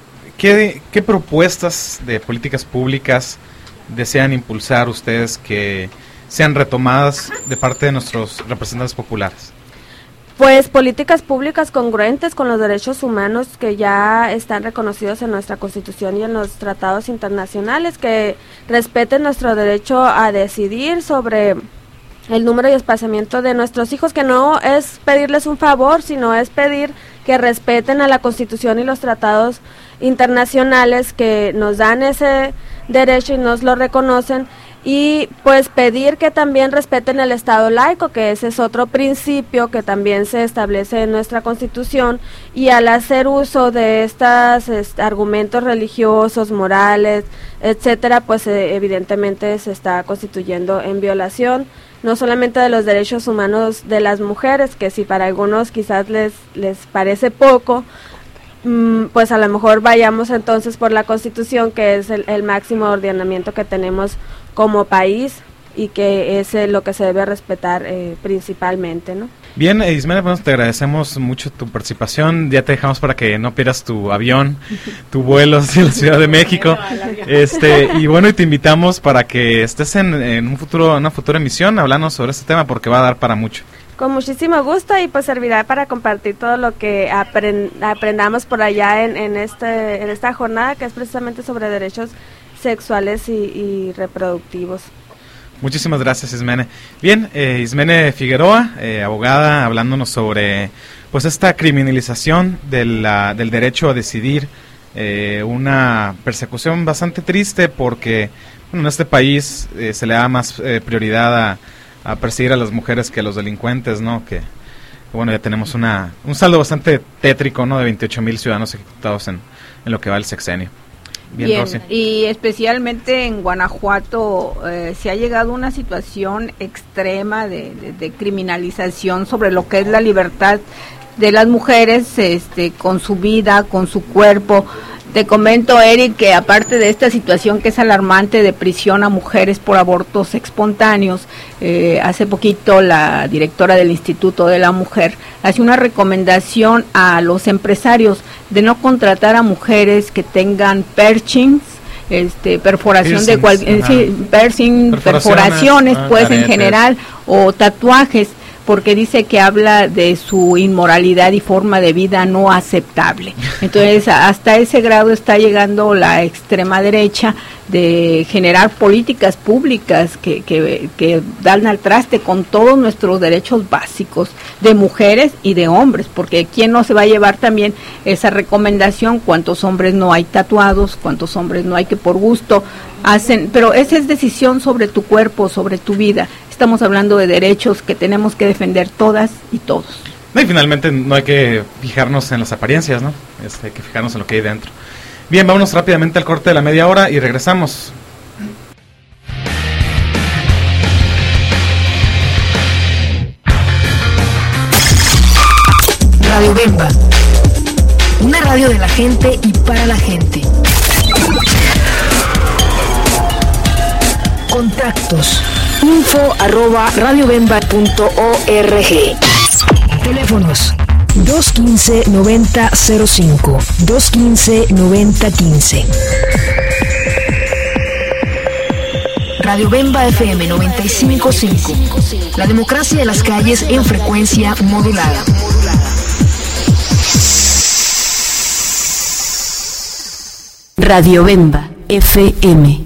¿qué, ¿qué propuestas de políticas públicas desean impulsar ustedes que sean retomadas de parte de nuestros representantes populares? Pues políticas públicas congruentes con los derechos humanos que ya están reconocidos en nuestra Constitución y en los tratados internacionales, que respeten nuestro derecho a decidir sobre el número y espaciamiento de nuestros hijos, que no es pedirles un favor, sino es pedir que respeten a la Constitución y los tratados internacionales que nos dan ese derecho y nos lo reconocen. Y pues pedir que también respeten el Estado laico, que ese es otro principio que también se establece en nuestra Constitución, y al hacer uso de estos este, argumentos religiosos, morales, etcétera, pues eh, evidentemente se está constituyendo en violación no solamente de los derechos humanos de las mujeres, que si para algunos quizás les, les parece poco, pues a lo mejor vayamos entonces por la Constitución, que es el, el máximo ordenamiento que tenemos como país y que es eh, lo que se debe respetar eh, principalmente, ¿no? Bien, Ismene, bueno, te agradecemos mucho tu participación. Ya te dejamos para que no pierdas tu avión, tu vuelo hacia la Ciudad de México. Este y bueno, y te invitamos para que estés en, en un futuro, una futura emisión hablando sobre este tema, porque va a dar para mucho. Con muchísimo gusto, y pues servirá para compartir todo lo que aprend aprendamos por allá en, en, este, en esta jornada, que es precisamente sobre derechos sexuales y, y reproductivos. Muchísimas gracias, Ismene. Bien, eh, Ismene Figueroa, eh, abogada, hablándonos sobre pues esta criminalización de la, del derecho a decidir, eh, una persecución bastante triste porque bueno, en este país eh, se le da más eh, prioridad a a perseguir a las mujeres que a los delincuentes, ¿no? Que, bueno, ya tenemos una un saldo bastante tétrico, ¿no? De veintiocho mil ciudadanos ejecutados en, en lo que va el sexenio. Bien, Bien Rosy. Y especialmente en Guanajuato eh, se ha llegado a una situación extrema de, de, de criminalización sobre lo que es la libertad de las mujeres, este, con su vida, con su cuerpo. Te comento, Eric, que aparte de esta situación que es alarmante de prisión a mujeres por abortos espontáneos, eh, hace poquito la directora del Instituto de la Mujer hace una recomendación a los empresarios de no contratar a mujeres que tengan perchings este perforación de Piercings, cual, ajá. sí, piercing, Perforaciones, perforaciones, ah, pues en aretes. general, o tatuajes, porque dice que habla de su inmoralidad y forma de vida no aceptable. Entonces, hasta ese grado está llegando la extrema derecha de generar políticas públicas que, que, que dan al traste con todos nuestros derechos básicos de mujeres y de hombres, porque ¿quién no se va a llevar también esa recomendación? ¿Cuántos hombres no hay tatuados? ¿Cuántos hombres no hay que por gusto hacen? Pero esa es decisión sobre tu cuerpo, sobre tu vida. Estamos hablando de derechos que tenemos que defender todas y todos. No, y finalmente no hay que fijarnos en las apariencias, ¿no? Este, hay que fijarnos en lo que hay dentro. Bien, vámonos rápidamente al corte de la media hora y regresamos. Radio Bemba, una radio de la gente y para la gente. Contactos info arroba radiobemba punto org. Teléfonos dos quince noventa cero cinco, dos quince noventa quince. Radio Bemba F M noventa y cinco punto cinco. La democracia de las calles en frecuencia modulada. Radio Bemba F M.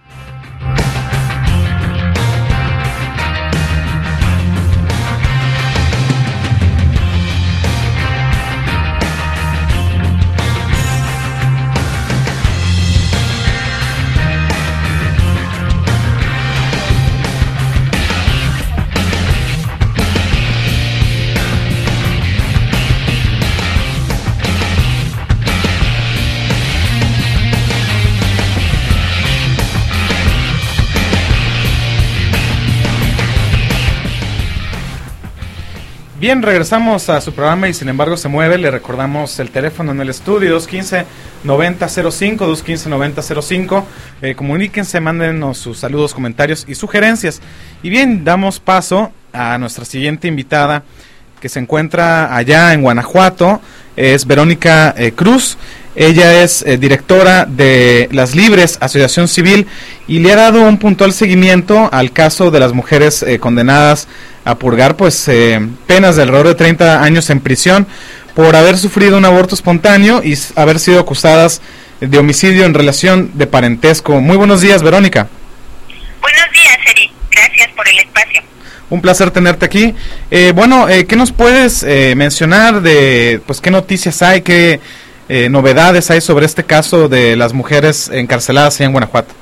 Bien, regresamos a su programa y sin embargo se mueve. Le recordamos el teléfono en el estudio dos quince noventa cero cinco, dos quince noventa cero cinco. Eh, comuníquense, mándenos sus saludos, comentarios y sugerencias. Y bien, damos paso a nuestra siguiente invitada, que se encuentra allá en Guanajuato. Es Verónica eh, Cruz. Ella es eh, directora de Las Libres, Asociación Civil, y le ha dado un puntual seguimiento al caso de las mujeres eh, condenadas a purgar pues eh, penas de alrededor de treinta años en prisión por haber sufrido un aborto espontáneo y s- haber sido acusadas de homicidio en relación de parentesco. Muy buenos días, Verónica. Buenos días, Eri. Gracias por el espacio. Un placer tenerte aquí. Eh, bueno, eh, ¿qué nos puedes eh, mencionar de pues qué noticias hay, qué eh, novedades hay sobre este caso de las mujeres encarceladas allá en Guanajuato?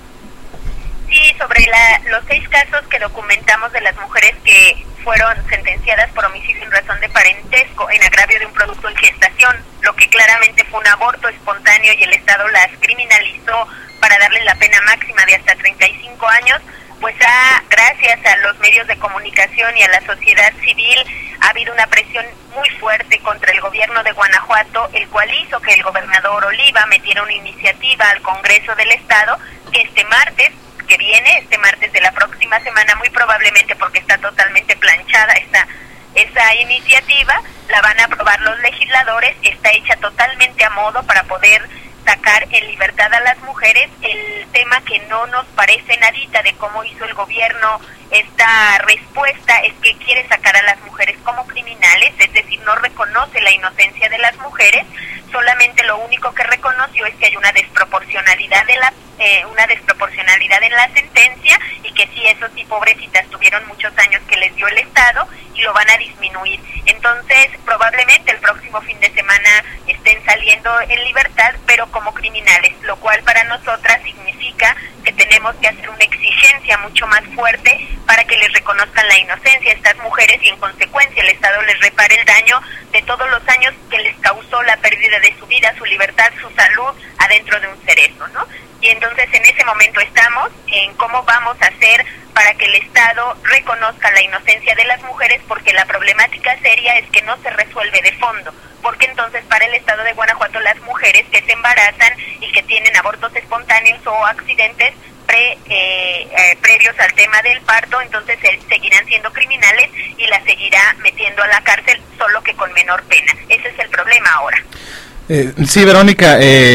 Sí, sobre la, los seis casos que documentamos de las mujeres que fueron sentenciadas por homicidio en razón de parentesco en agravio de un producto en gestación, lo que claramente fue un aborto espontáneo y el Estado las criminalizó para darles la pena máxima de hasta treinta y cinco años, pues ha, gracias a los medios de comunicación y a la sociedad civil, ha habido una presión muy fuerte contra el gobierno de Guanajuato, el cual hizo que el gobernador Oliva metiera una iniciativa al Congreso del Estado que este martes que viene, este martes de la próxima semana, muy probablemente porque está totalmente planchada esta esa iniciativa, la van a aprobar los legisladores, está hecha totalmente a modo para poder sacar en libertad a las mujeres. El tema que no nos parece nadita de cómo hizo el gobierno esta respuesta es que quiere sacar a las mujeres como criminales, es decir, no reconoce la inocencia de las mujeres, solamente lo único que reconoció es que hay una desproporcionalidad de la eh, una desproporcionalidad en la sentencia y que sí, eso sí, pobrecitas, tuvieron muchos años que les dio el Estado y lo van a disminuir. Entonces, probablemente el próximo fin de semana estén saliendo en libertad, pero como criminales, lo cual para nosotras significa que tenemos que hacer una exigencia mucho más fuerte para que les reconozcan la inocencia a estas mujeres y en consecuencia el Estado les repare el daño de todos los años que les causó la pérdida de su vida, su libertad, su salud adentro de un cerebro, ¿no? Y entonces en ese momento estamos en cómo vamos a hacer para que el Estado reconozca la inocencia de las mujeres, porque la problemática seria es que no se resuelve de fondo, porque entonces para el Estado de Guanajuato las mujeres que se embarazan y que tienen abortos espontáneos o accidentes pre, eh, eh, previos al tema del parto, entonces eh, seguirán siendo criminales y las seguirá metiendo a la cárcel, solo que con menor pena. Ese es el problema ahora. Eh, sí, Verónica, eh,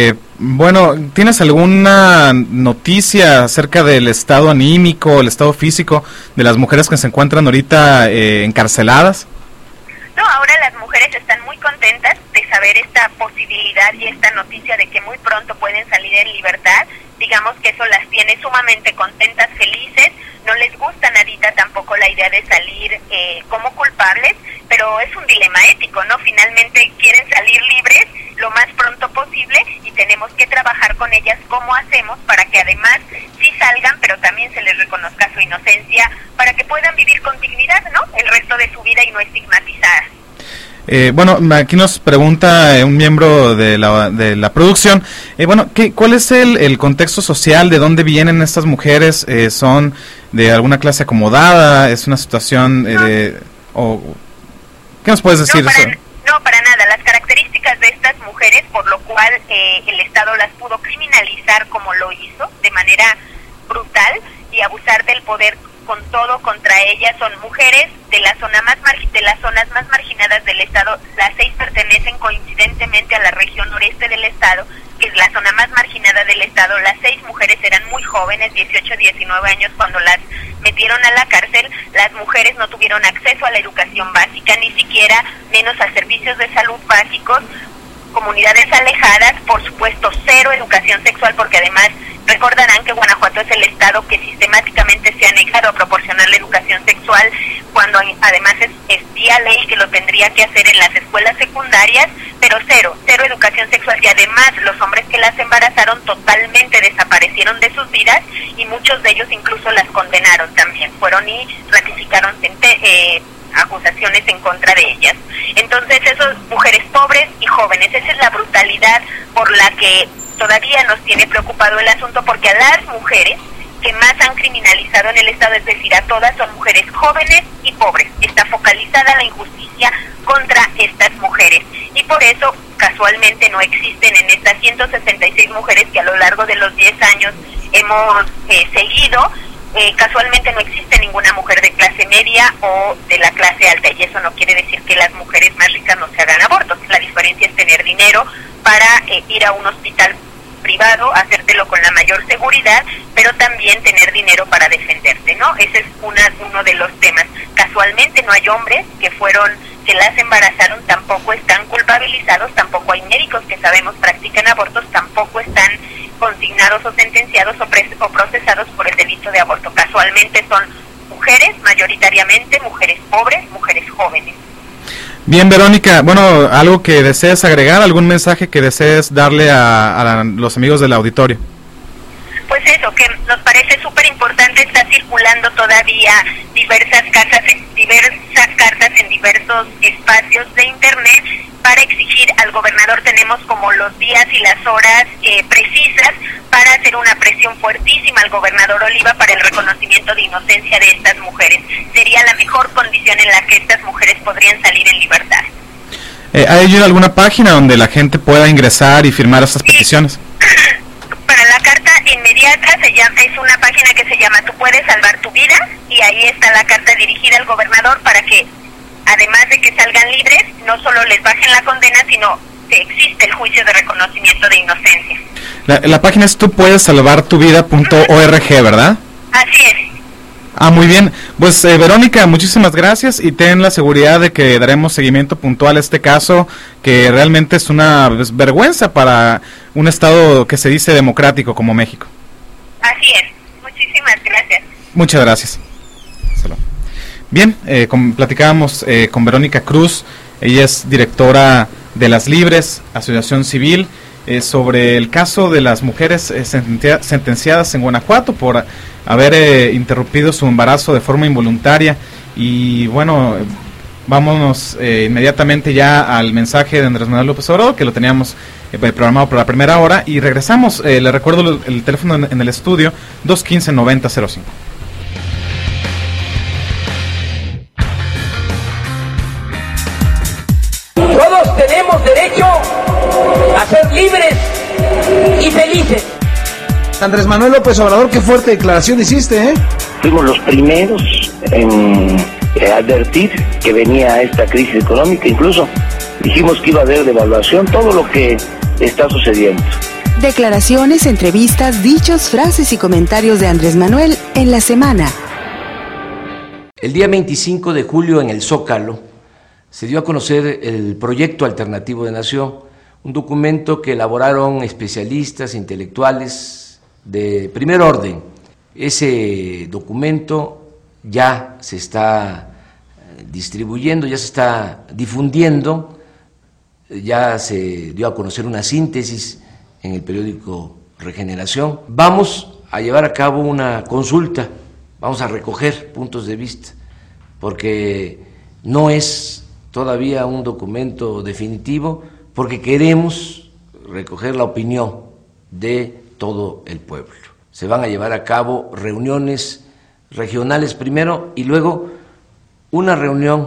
bueno, ¿tienes alguna noticia acerca del estado anímico, el estado físico de las mujeres que se encuentran ahorita eh, encarceladas? No, ahora las mujeres están muy contentas de saber esta posibilidad y esta noticia de que muy pronto pueden salir en libertad. Digamos que eso las tiene sumamente contentas, felices. No les gusta nadita tampoco la idea de salir eh, como culpables, pero es un dilema ético, ¿no? Finalmente quieren salir libres lo más pronto posible y tenemos que trabajar con ellas cómo hacemos para que además sí salgan, pero también se les reconozca su inocencia para que puedan vivir con dignidad, ¿no? El resto de su vida y no estigmatizadas. Eh, bueno, aquí nos pregunta eh, un miembro de la, de la producción, eh, bueno, ¿qué, ¿cuál es el, el contexto social? ¿De dónde vienen estas mujeres? Eh, ¿Son de alguna clase acomodada? ¿Es una situación eh, de...? O, ¿qué nos puedes decir? No para, no, para nada. Las características de estas mujeres, por lo cual eh, el Estado las pudo criminalizar como lo hizo, de manera brutal, y abusar del poder con todo contra ellas, son mujeres de la zona más margi- de las zonas más marginadas del estado. Las seis pertenecen coincidentemente a la región noreste del estado, que es la zona más marginada del estado. Las seis mujeres eran muy jóvenes, dieciocho, diecinueve años, cuando las metieron a la cárcel. Las mujeres no tuvieron acceso a la educación básica, ni siquiera menos a servicios de salud básicos, comunidades alejadas, por supuesto cero educación sexual, porque además recordarán que Guanajuato es el estado que sistemáticamente se ha negado a proporcionar la educación sexual, cuando además es, es vía ley que lo tendría que hacer en las escuelas secundarias, pero cero, cero educación sexual, y además los hombres que las embarazaron totalmente desaparecieron de sus vidas, y muchos de ellos incluso las condenaron también, fueron y ratificaron eh, acusaciones en contra de ellas. Entonces, esas mujeres pobres y jóvenes, esa es la brutalidad por la que todavía nos tiene preocupado el asunto, porque a las mujeres que más han criminalizado en el estado, es decir, a todas, son mujeres jóvenes y pobres. Está focalizada la injusticia contra estas mujeres, y por eso casualmente no existen en estas ciento sesenta y seis mujeres que a lo largo de los diez años hemos eh, seguido, eh, casualmente no existe ninguna mujer de clase media o de la clase alta, y eso no quiere decir que las mujeres más ricas no se hagan abortos. La diferencia es tener dinero para eh, ir a un hospital privado, hacértelo con la mayor seguridad, pero también tener dinero para defenderte, ¿no? Ese es una, uno de los temas. Casualmente no hay hombres que fueron, que las embarazaron, tampoco están culpabilizados, tampoco hay médicos que sabemos practican abortos, tampoco están consignados o sentenciados o, pres- o procesados por el delito de aborto. Casualmente son mujeres, mayoritariamente mujeres pobres, mujeres jóvenes. Bien, Verónica, bueno, algo que desees agregar, algún mensaje que desees darle a, a los amigos del auditorio. Pues eso, que nos parece súper importante, está circulando todavía diversas cartas, diversas cartas en diversos espacios de internet para exigir al gobernador. Tenemos como los días y las horas eh, precisas para hacer una presión fuertísima al gobernador Oliva para el reconocimiento de inocencia de estas mujeres. Sería la mejor condición en la que estas mujeres podrían salir en libertad. Eh, ¿Hay alguna página donde la gente pueda ingresar y firmar estas peticiones? Para la carta inmediata se llama, es una página que se llama Tú puedes salvar tu vida, y ahí está la carta dirigida al gobernador para que, además de que salgan libres, no solo les bajen la condena, sino que existe el juicio de reconocimiento de inocencia. La, la página es tú puedes salvar tu vida punto org, ¿verdad? Así es. Ah, muy bien. Pues eh, Verónica, muchísimas gracias, y ten la seguridad de que daremos seguimiento puntual a este caso, que realmente es una pues, vergüenza para un estado que se dice democrático como México. Así es. Muchísimas gracias. Muchas gracias. Bien, eh, con, platicábamos eh, con Verónica Cruz, ella es directora de Las Libres, Asociación Civil, eh, sobre el caso de las mujeres eh, sentencia, sentenciadas en Guanajuato por haber eh, interrumpido su embarazo de forma involuntaria. Y bueno, vámonos eh, inmediatamente ya al mensaje de Andrés Manuel López Obrador, que lo teníamos eh, programado para la primera hora, y regresamos. Eh, le recuerdo el, el teléfono en, en el estudio, dos uno cinco, nueve cero cero cinco. Todos tenemos derecho a ser libres y felices. Andrés Manuel López Obrador, qué fuerte declaración hiciste, ¿eh? Fuimos los primeros en eh, advertir que venía esta crisis económica, incluso dijimos que iba a haber devaluación, todo lo que está sucediendo. Declaraciones, entrevistas, dichos, frases y comentarios de Andrés Manuel en la semana. El día veinticinco de julio en el Zócalo se dio a conocer el Proyecto Alternativo de Nación, un documento que elaboraron especialistas, intelectuales de primer orden. Ese documento ya se está distribuyendo, ya se está difundiendo, ya se dio a conocer una síntesis en el periódico Regeneración. Vamos a llevar a cabo una consulta, vamos a recoger puntos de vista, porque no es todavía un documento definitivo, porque queremos recoger la opinión de todo el pueblo. Se van a llevar a cabo reuniones regionales primero y luego una reunión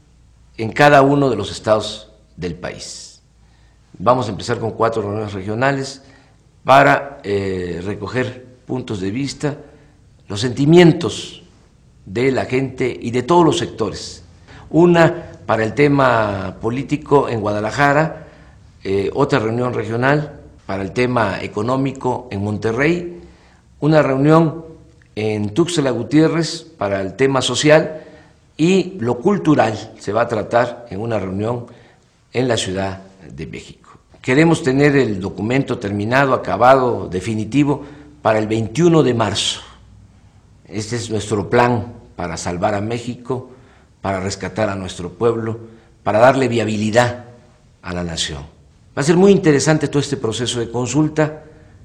en cada uno de los estados del país. Vamos a empezar con cuatro reuniones regionales para eh, recoger puntos de vista, los sentimientos de la gente y de todos los sectores. Una para el tema político en Guadalajara, eh, otra reunión regional para el tema económico en Monterrey, una reunión en Tuxtla Gutiérrez para el tema social y lo cultural se va a tratar en una reunión en la Ciudad de México. Queremos tener el documento terminado, acabado, definitivo para el veintiuno de marzo. Este es nuestro plan para salvar a México, para rescatar a nuestro pueblo, para darle viabilidad a la nación. Va a ser muy interesante todo este proceso de consulta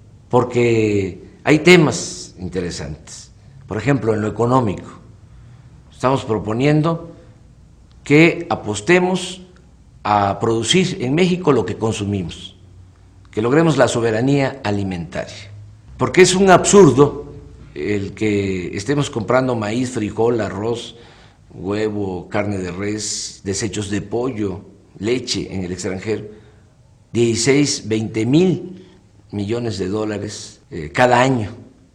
porque hay temas interesantes. Por ejemplo, en lo económico, estamos proponiendo que apostemos a producir en México lo que consumimos, que logremos la soberanía alimentaria, porque es un absurdo el que estemos comprando maíz, frijol, arroz, huevo, carne de res, desechos de pollo, leche en el extranjero, dieciséis, veinte mil millones de dólares eh, cada año,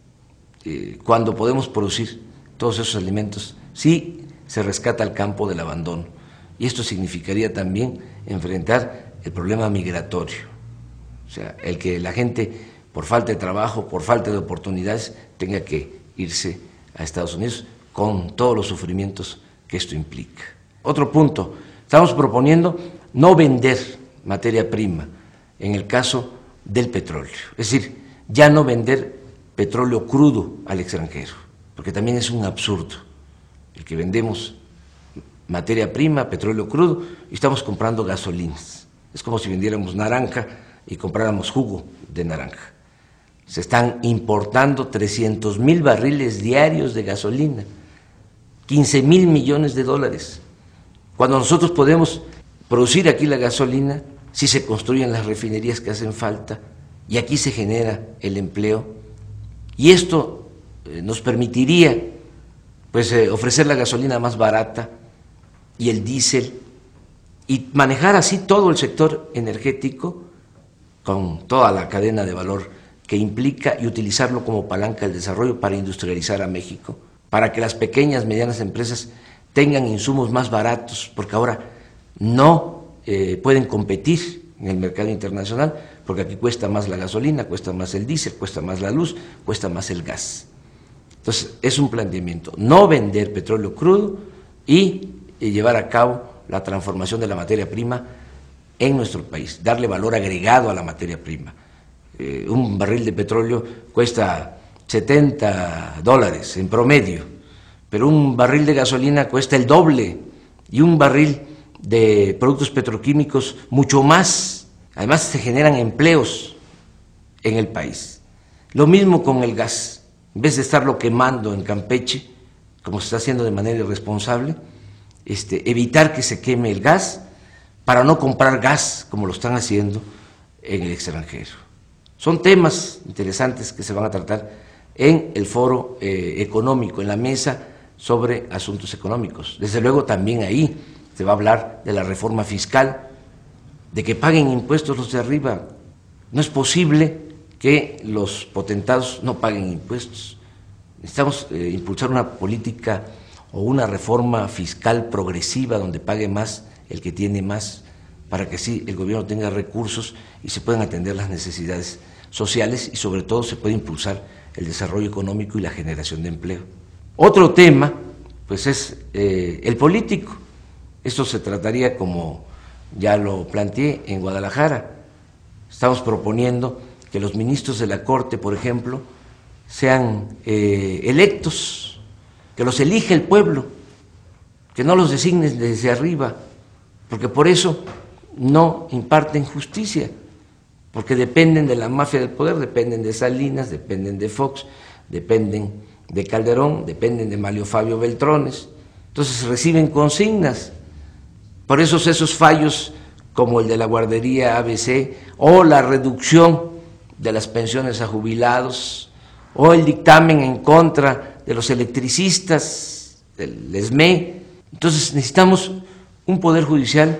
eh, cuando podemos producir todos esos alimentos, si se rescata el campo del abandono. Y esto significaría también enfrentar el problema migratorio, o sea, el que la gente, por falta de trabajo, por falta de oportunidades, tenga que irse a Estados Unidos con todos los sufrimientos que esto implica. Otro punto, estamos proponiendo no vender materia prima en el caso del petróleo, es decir, ya no vender petróleo crudo al extranjero, porque también es un absurdo el que vendemos materia prima, petróleo crudo, y estamos comprando gasolinas. Es como si vendiéramos naranja y compráramos jugo de naranja. Se están importando trescientos mil barriles diarios de gasolina, quince mil millones de dólares, cuando nosotros podemos producir aquí la gasolina si se construyen las refinerías que hacen falta y aquí se genera el empleo, y esto eh, nos permitiría pues eh, ofrecer la gasolina más barata y el diésel y manejar así todo el sector energético con toda la cadena de valor que implica y utilizarlo como palanca del desarrollo para industrializar a México, para que las pequeñas, medianas empresas tengan insumos más baratos, porque ahora no eh, pueden competir en el mercado internacional, porque aquí cuesta más la gasolina, cuesta más el diésel, cuesta más la luz, cuesta más el gas. Entonces, es un planteamiento, no vender petróleo crudo y, y llevar a cabo la transformación de la materia prima en nuestro país, darle valor agregado a la materia prima. Eh, un barril de petróleo cuesta setenta dólares en promedio, pero un barril de gasolina cuesta el doble y un barril de productos petroquímicos mucho más. Además, se generan empleos en el país. Lo mismo con el gas. En vez de estarlo quemando en Campeche, como se está haciendo de manera irresponsable, este, evitar que se queme el gas para no comprar gas como lo están haciendo en el extranjero. Son temas interesantes que se van a tratar en el foro eh, económico, en la mesa sobre asuntos económicos. Desde luego también ahí se va a hablar de la reforma fiscal, de que paguen impuestos los de arriba. No es posible que los potentados no paguen impuestos. Necesitamos eh, impulsar una política o una reforma fiscal progresiva donde pague más el que tiene más, para que así el gobierno tenga recursos y se puedan atender las necesidades sociales y sobre todo se puede impulsar el desarrollo económico y la generación de empleo. Otro tema, pues es eh, el político. Esto se trataría, como ya lo planteé, en Guadalajara. Estamos proponiendo que los ministros de la Corte, por ejemplo, sean eh, electos, que los elige el pueblo, que no los designen desde arriba, porque por eso no imparten justicia, porque dependen de la mafia del poder, dependen de Salinas, dependen de Fox, dependen de Calderón, dependen de Mario Fabio Beltrones. Entonces reciben consignas. Por eso esos fallos como el de la guardería A B C o la reducción de las pensiones a jubilados o el dictamen en contra de los electricistas, del E S M E. Entonces necesitamos un poder judicial,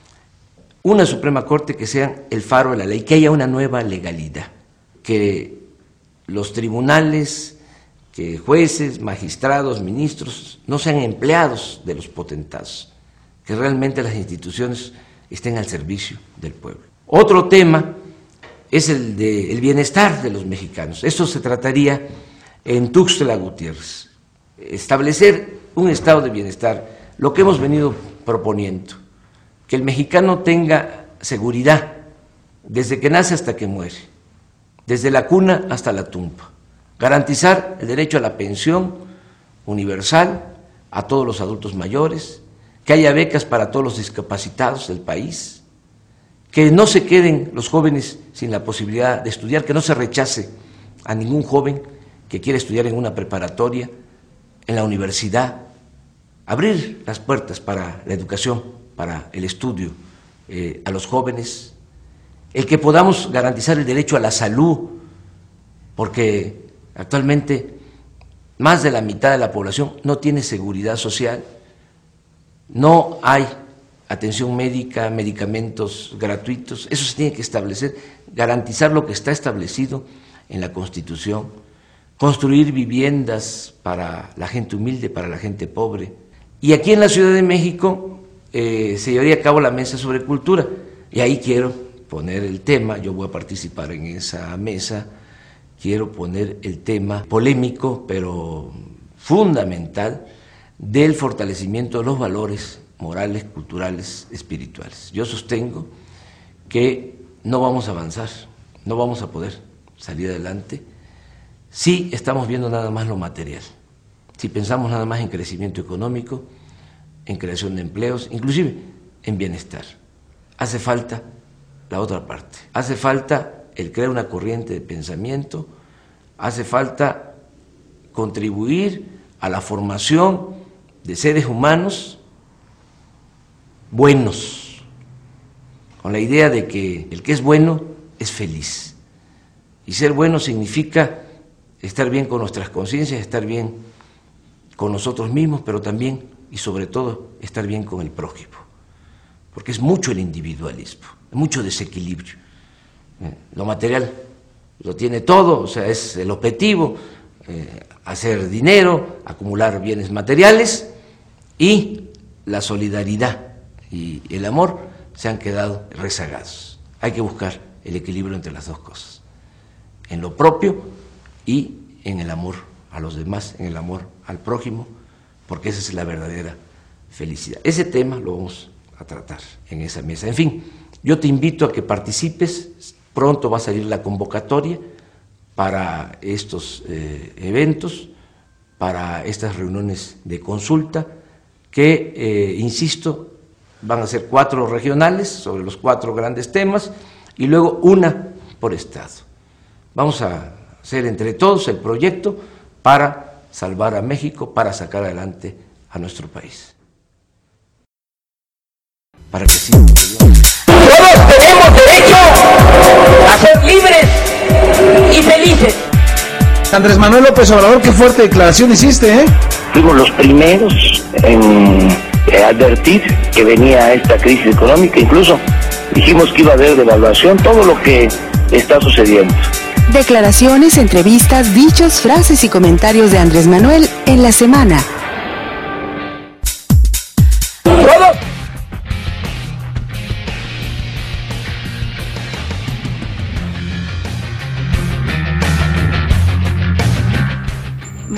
una Suprema Corte que sean el faro de la ley, que haya una nueva legalidad, que los tribunales, que jueces, magistrados, ministros no sean empleados de los potentados, que realmente las instituciones estén al servicio del pueblo. Otro tema es el del bienestar de los mexicanos. Esto se trataría en Tuxtla Gutiérrez, establecer un estado de bienestar, lo que hemos venido proponiendo, que el mexicano tenga seguridad desde que nace hasta que muere, desde la cuna hasta la tumba, garantizar el derecho a la pensión universal a todos los adultos mayores, que haya becas para todos los discapacitados del país, que no se queden los jóvenes sin la posibilidad de estudiar, que no se rechace a ningún joven que quiera estudiar en una preparatoria, en la universidad, abrir las puertas para la educación, para el estudio eh, a los jóvenes, el que podamos garantizar el derecho a la salud, porque actualmente más de la mitad de la población no tiene seguridad social, no hay atención médica, medicamentos gratuitos. Eso se tiene que establecer, garantizar lo que está establecido en la Constitución, construir viviendas para la gente humilde, para la gente pobre. Y aquí en la Ciudad de México eh, se llevaría a cabo la mesa sobre cultura, y ahí quiero poner el tema, yo voy a participar en esa mesa, quiero poner el tema polémico, pero fundamental, del fortalecimiento de los valores morales, culturales, espirituales. Yo sostengo que no vamos a avanzar, no vamos a poder salir adelante si estamos viendo nada más lo material, si pensamos nada más en crecimiento económico, en creación de empleos, inclusive en bienestar. Hace falta la otra parte, hace falta el crear una corriente de pensamiento, hace falta contribuir a la formación de seres humanos buenos, con la idea de que el que es bueno es feliz. Y ser bueno significa estar bien con nuestras conciencias, estar bien con nosotros mismos, pero también y sobre todo estar bien con el prójimo, porque es mucho el individualismo, es mucho desequilibrio. Lo material lo tiene todo, o sea, es el objetivo, eh, hacer dinero, acumular bienes materiales, y la solidaridad y el amor se han quedado rezagados. Hay que buscar el equilibrio entre las dos cosas, en lo propio y en el amor a los demás, en el amor al prójimo, porque esa es la verdadera felicidad. Ese tema lo vamos a tratar en esa mesa. En fin, yo te invito a que participes, pronto va a salir la convocatoria para estos eh, eventos, para estas reuniones de consulta, que, eh, insisto, van a ser cuatro regionales sobre los cuatro grandes temas y luego una por estado. Vamos a hacer entre todos el proyecto para salvar a México, para sacar adelante a nuestro país. Para que sí. Todos tenemos derecho a ser libres y felices. Andrés Manuel López Obrador, qué fuerte declaración hiciste, ¿eh? Fuimos los primeros en eh, advertir que venía esta crisis económica, incluso dijimos que iba a haber devaluación, todo lo que está sucediendo. Declaraciones, entrevistas, dichos, frases y comentarios de Andrés Manuel en la semana. Todos.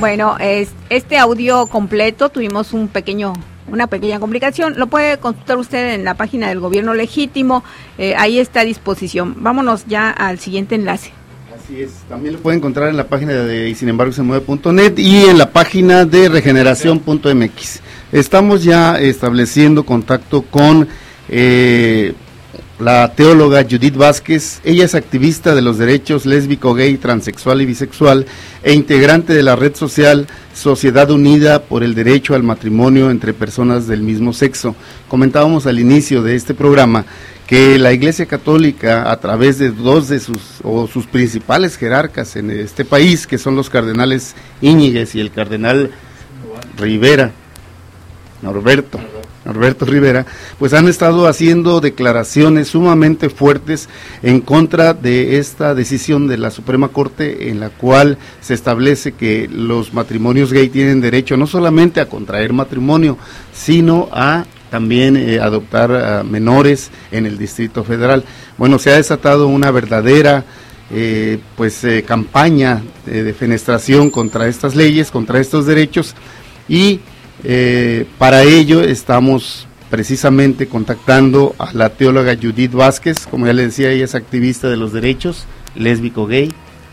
Bueno, es, este audio completo tuvimos un pequeño, una pequeña complicación. Lo puede consultar usted en la página del Gobierno Legítimo. Eh, ahí está a disposición. Vámonos ya al siguiente enlace. Así es, también lo puede encontrar en la página de y sin embargo se mueve punto net y en la página de regeneración punto m x. Estamos ya estableciendo contacto con eh, la teóloga Judith Vázquez. Ella es activista de los derechos lésbico, gay, transexual y bisexual e integrante de la red social Sociedad Unida por el Derecho al Matrimonio entre Personas del Mismo Sexo. Comentábamos al inicio de este programa que la Iglesia Católica, a través de dos de sus o sus principales jerarcas en este país, que son los cardenales Íñiguez y el cardenal Rivera, Norberto, Norberto Rivera, pues han estado haciendo declaraciones sumamente fuertes en contra de esta decisión de la Suprema Corte, en la cual se establece que los matrimonios gay tienen derecho no solamente a contraer matrimonio, sino a también eh, adoptar a menores en el Distrito Federal. Bueno, se ha desatado una verdadera eh, pues eh, campaña de defenestración contra estas leyes, contra estos derechos, y eh, para ello estamos precisamente contactando a la teóloga Judith Vázquez. Como ya le decía, ella es activista de los derechos lésbico gay.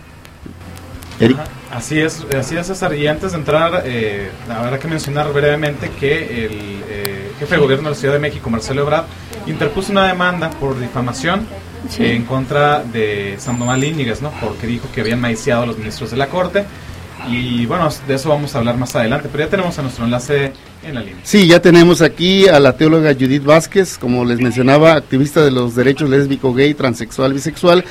Eric. Ajá. Así es, así es, César. Y antes de entrar, eh, habrá que mencionar brevemente que el eh, jefe de gobierno de la Ciudad de México, Marcelo Ebrard, interpuso una demanda por difamación sí. eh, en contra de Sandoval Íñiguez, ¿no? Porque dijo que habían maiciado a los ministros de la Corte. Y bueno, de eso vamos a hablar más adelante, pero ya tenemos a nuestro enlace en la línea. Sí, ya tenemos aquí a la teóloga Judith Vázquez, como les mencionaba, activista de los derechos lésbico, gay, transexual, bisexual.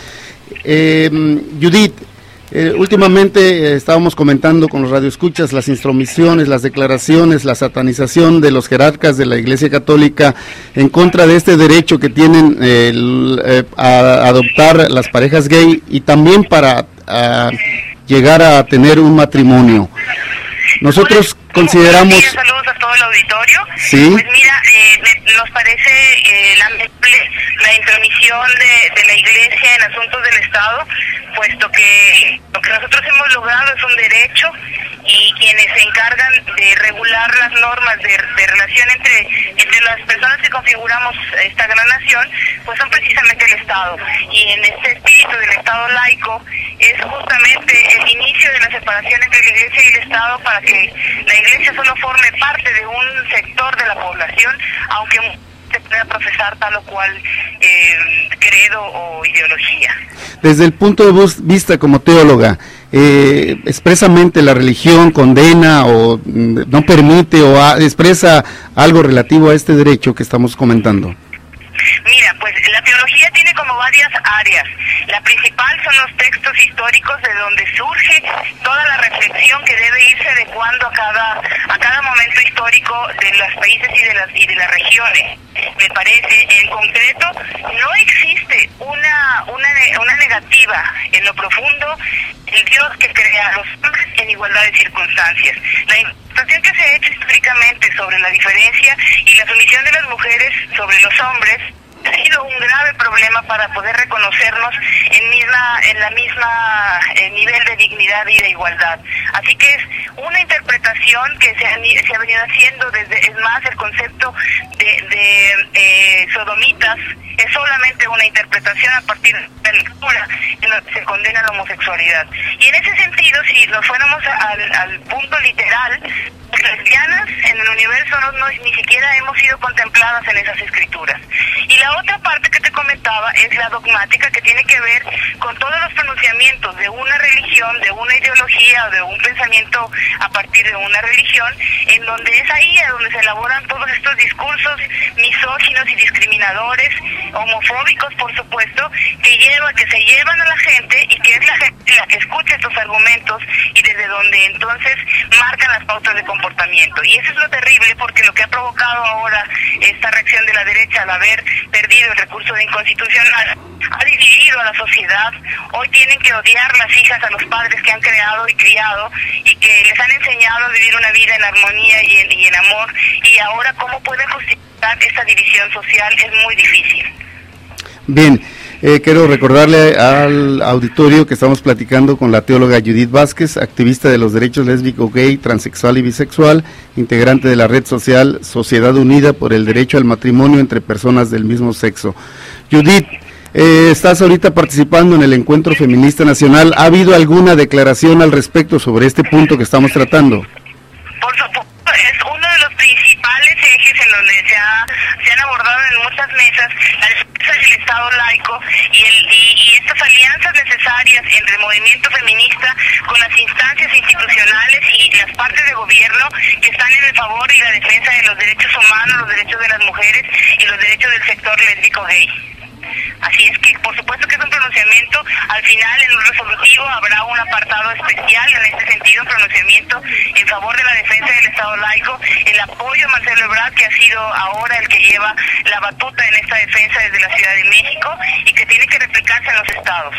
Eh, Judith, Eh, últimamente eh, estábamos comentando con los radioescuchas las intromisiones, las declaraciones, la satanización de los jerarcas de la Iglesia Católica en contra de este derecho que tienen eh, el, eh, a adoptar las parejas gay y también para a, llegar a tener un matrimonio. Nosotros consideramos... Saludos a todo el auditorio. Sí. Pues mira, eh, nos parece eh, lamentable la intromisión de, de la Iglesia en asuntos del Estado, puesto que lo que nosotros hemos logrado es un derecho y quienes se encargan de regular las normas de, de relación entre, entre las personas que configuramos esta gran nación, pues son precisamente el Estado. Y en este espíritu del Estado laico es justamente el inicio de la separación entre la Iglesia y el Estado para que la Iglesia solo forme parte de un sector de la población, aunque se pueda profesar tal o cual eh, credo o ideología. Desde el punto de vista como teóloga, eh, expresamente la religión condena o no permite o a, expresa algo relativo a este derecho que estamos comentando. Mira, pues la teología tiene como varias áreas. La principal son los textos históricos de donde surge toda la reflexión que debe irse adecuando a cada a cada momento histórico de los países y de las y de las regiones. Me parece, en concreto, no existe una una una negativa en lo profundo el Dios que crea a los hombres en igualdad de circunstancias. La interpretación que se ha hecho históricamente sobre la diferencia y la sumisión de las mujeres sobre los hombres ha sido un grave problema para poder reconocernos en misma en la misma eh, nivel de dignidad y de igualdad. Así que es una interpretación que se ha, se ha venido haciendo desde, es más, el concepto de, de eh, sodomitas es solamente una interpretación a partir de la lectura en la que se condena la homosexualidad. Y en ese sentido, si nos fuéramos al, al punto literal, las lesbianas en el universo no, no, ni siquiera hemos sido contempladas en esas escrituras. Y la otra parte que te comentaba es la dogmática, que tiene que ver con todos los pronunciamientos de una religión, de una ideología o de un pensamiento a partir de una religión, en donde es ahí a donde se elaboran todos estos discursos misóginos y discriminadores, homofóbicos por supuesto, que lleva, que se llevan a la gente y que es la gente la que escucha estos argumentos y desde donde entonces marcan las pautas de comportamiento. Y eso es lo terrible, porque lo que ha provocado ahora esta reacción de la derecha al haber perdido el recurso de inconstitucional ha dividido a la sociedad. Hoy tienen que odiar las hijas a los padres que han creado y criado y que les han enseñado a vivir una vida en armonía y en, y en amor, y ahora cómo pueden justificar esta división social es muy difícil. Bien, Eh, quiero recordarle al auditorio que estamos platicando con la teóloga Judith Vázquez, activista de los derechos lésbico, gay, transexual y bisexual, integrante de la red social Sociedad Unida por el Derecho al Matrimonio entre Personas del Mismo Sexo. Judith, eh, estás ahorita participando en el Encuentro Feminista Nacional. ¿Ha habido alguna declaración al respecto sobre este punto que estamos tratando? Por supuesto, es uno de los principales ejes en donde se, ha, se han abordado en muchas mesas la defensa del Estado laico y, el, y, y estas alianzas necesarias entre el movimiento feminista con las instancias institucionales y las partes de gobierno que están en el favor y la defensa de los derechos humanos, los derechos de las mujeres y los derechos del sector lésbico-gay. Así es que, por supuesto que es un pronunciamiento, al final en un resolutivo habrá un apartado especial en este sentido, un pronunciamiento en favor de la defensa del Estado laico, el apoyo a Marcelo Ebrard, que ha sido ahora el que lleva la batuta en esta defensa desde la Ciudad de México y que tiene que replicarse en los estados.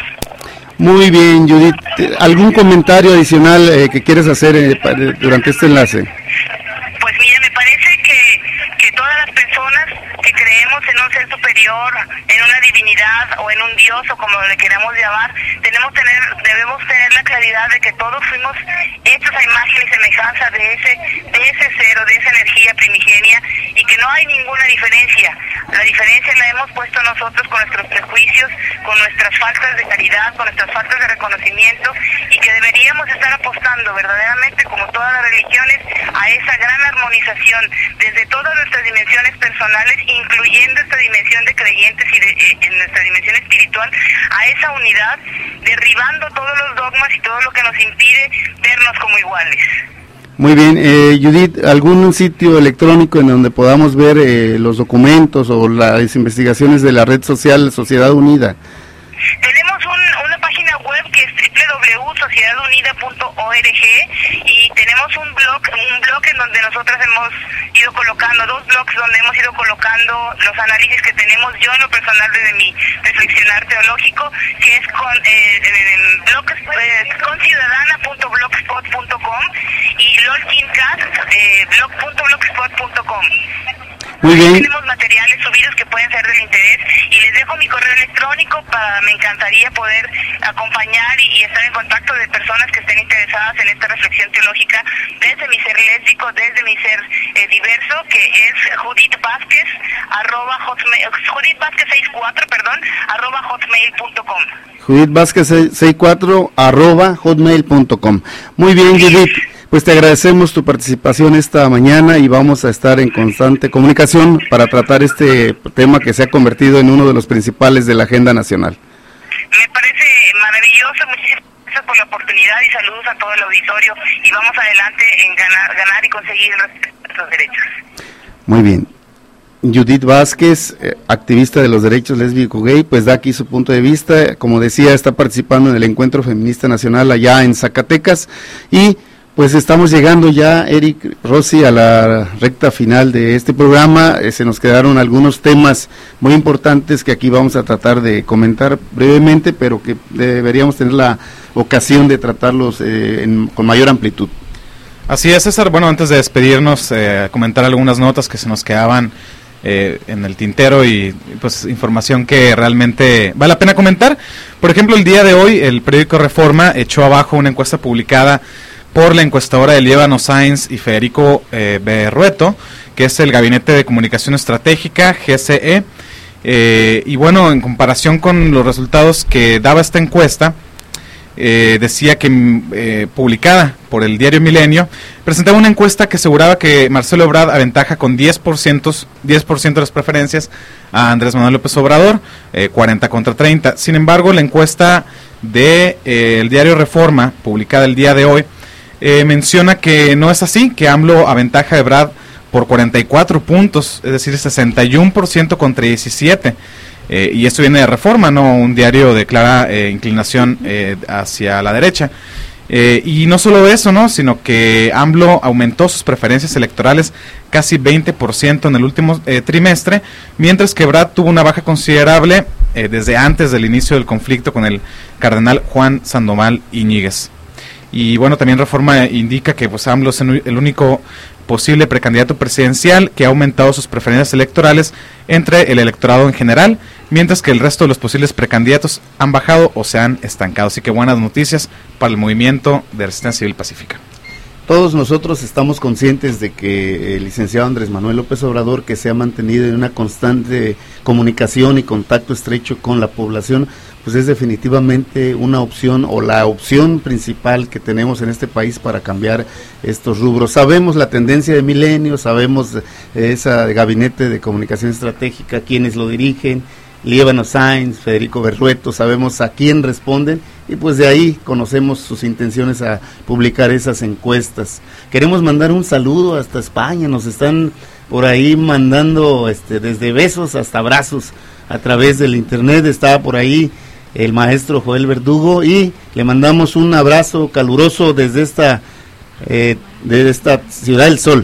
Muy bien, Judith. ¿Algún comentario adicional eh, que quieres hacer eh, durante este enlace? Pues mira, me parece que, que todas las personas que creemos en un ser superior, en una divinidad o en un Dios o como le queramos llamar, tenemos tener, debemos tener la claridad de que todos fuimos hechos a imagen y semejanza de ese, de ese cero, de esa energía primigenia y que no hay ninguna diferencia. La diferencia la hemos puesto nosotros con nuestros prejuicios, con nuestras faltas de caridad, con nuestras faltas de reconocimiento y que deberíamos estar apostando verdaderamente, como todas las religiones, a esa gran armonización desde todas nuestras dimensiones personales, incluyendo esta dimensión de creyentes y de, eh, en nuestra dimensión espiritual, a esa unidad, derribando todos los dogmas y todo lo que nos impide vernos como iguales. Muy bien, eh, Judith, ¿algún sitio electrónico en donde podamos ver eh, los documentos o las investigaciones de la red social Sociedad Unida? Tenemos un, una página web que es doble u doble u doble u punto sociedad unida punto org y tenemos un blog, un blog en donde nosotras hemos ido colocando, dos blogs donde hemos ido colocando los análisis que tenemos yo en lo personal desde mi reflexionar teológico, que es con eh, en el blog eh, conciudadana punto blogspot punto com y lolkincast eh, blog punto blogspot punto com. Muy bien. Tenemos materiales subidos que pueden ser del interés y les dejo mi correo electrónico para, me encantaría poder acompañar y, y estar en contacto de personas que estén interesadas en esta reflexión teológica desde mi ser lésbico, desde mi ser eh, diverso, que es Judith Vázquez, arroba hotmail, Judith Vázquez sesenta y cuatro, perdón, arroba hotmail punto com. Judith Vázquez sesenta y cuatro arroba hotmail punto com. Muy bien, Judith. Pues te agradecemos tu participación esta mañana y vamos a estar en constante comunicación para tratar este tema que se ha convertido en uno de los principales de la agenda nacional. Me parece maravilloso, muchísimas gracias por la oportunidad y saludos a todo el auditorio y vamos adelante en ganar, ganar y conseguir nuestros derechos. Muy bien. Judith Vázquez, eh, activista de los derechos lésbico-gay, pues da aquí su punto de vista. Como decía, está participando en el Encuentro Feminista Nacional allá en Zacatecas y pues estamos llegando ya, Eric, Rosy, a la recta final de este programa. Eh, se nos quedaron algunos temas muy importantes que aquí vamos a tratar de comentar brevemente, pero que deberíamos tener la ocasión de tratarlos eh, en, con mayor amplitud. Así es, César. Bueno, antes de despedirnos, eh, comentar algunas notas que se nos quedaban eh, en el tintero y pues información que realmente vale la pena comentar. Por ejemplo, el día de hoy el periódico Reforma echó abajo una encuesta publicada por la encuestadora de Líbano Sáenz y Federico eh, Berrueto, que es el Gabinete de Comunicación Estratégica, G C E, eh, y bueno, en comparación con los resultados que daba esta encuesta, eh, decía que, eh, publicada por el diario Milenio, presentaba una encuesta que aseguraba que Marcelo Ebrard aventaja con diez por ciento, diez por ciento de las preferencias a Andrés Manuel López Obrador, eh, cuarenta contra treinta. Sin embargo, la encuesta de eh, el diario Reforma, publicada el día de hoy, Eh, menciona que no es así, que AMLO aventaja a Ebrard por cuarenta y cuatro puntos, es decir, sesenta y uno por ciento contra diecisiete, eh, y esto viene de Reforma, no un diario de clara eh, inclinación eh, hacia la derecha. Eh, y no solo eso, no, sino que AMLO aumentó sus preferencias electorales casi veinte por ciento en el último eh, trimestre, mientras que Ebrard tuvo una baja considerable eh, desde antes del inicio del conflicto con el cardenal Juan Sandoval Iñiguez. Y bueno, también Reforma indica que pues AMLO es el único posible precandidato presidencial que ha aumentado sus preferencias electorales entre el electorado en general mientras que el resto de los posibles precandidatos han bajado o se han estancado. Así que buenas noticias para el movimiento de Resistencia Civil Pacífica. Todos nosotros estamos conscientes de que el licenciado Andrés Manuel López Obrador, que se ha mantenido en una constante comunicación y contacto estrecho con la población, pues es definitivamente una opción o la opción principal que tenemos en este país para cambiar estos rubros. Sabemos la tendencia de Milenio, sabemos ese gabinete de comunicación estratégica, quienes lo dirigen, Líbano Sainz, Federico Berrueto, sabemos a quién responden y pues de ahí conocemos sus intenciones a publicar esas encuestas. Queremos mandar un saludo hasta España, nos están por ahí mandando este, desde besos hasta abrazos a través del internet. Está por ahí el maestro Joel Verdugo y le mandamos un abrazo caluroso desde esta, eh, desde esta Ciudad del Sol.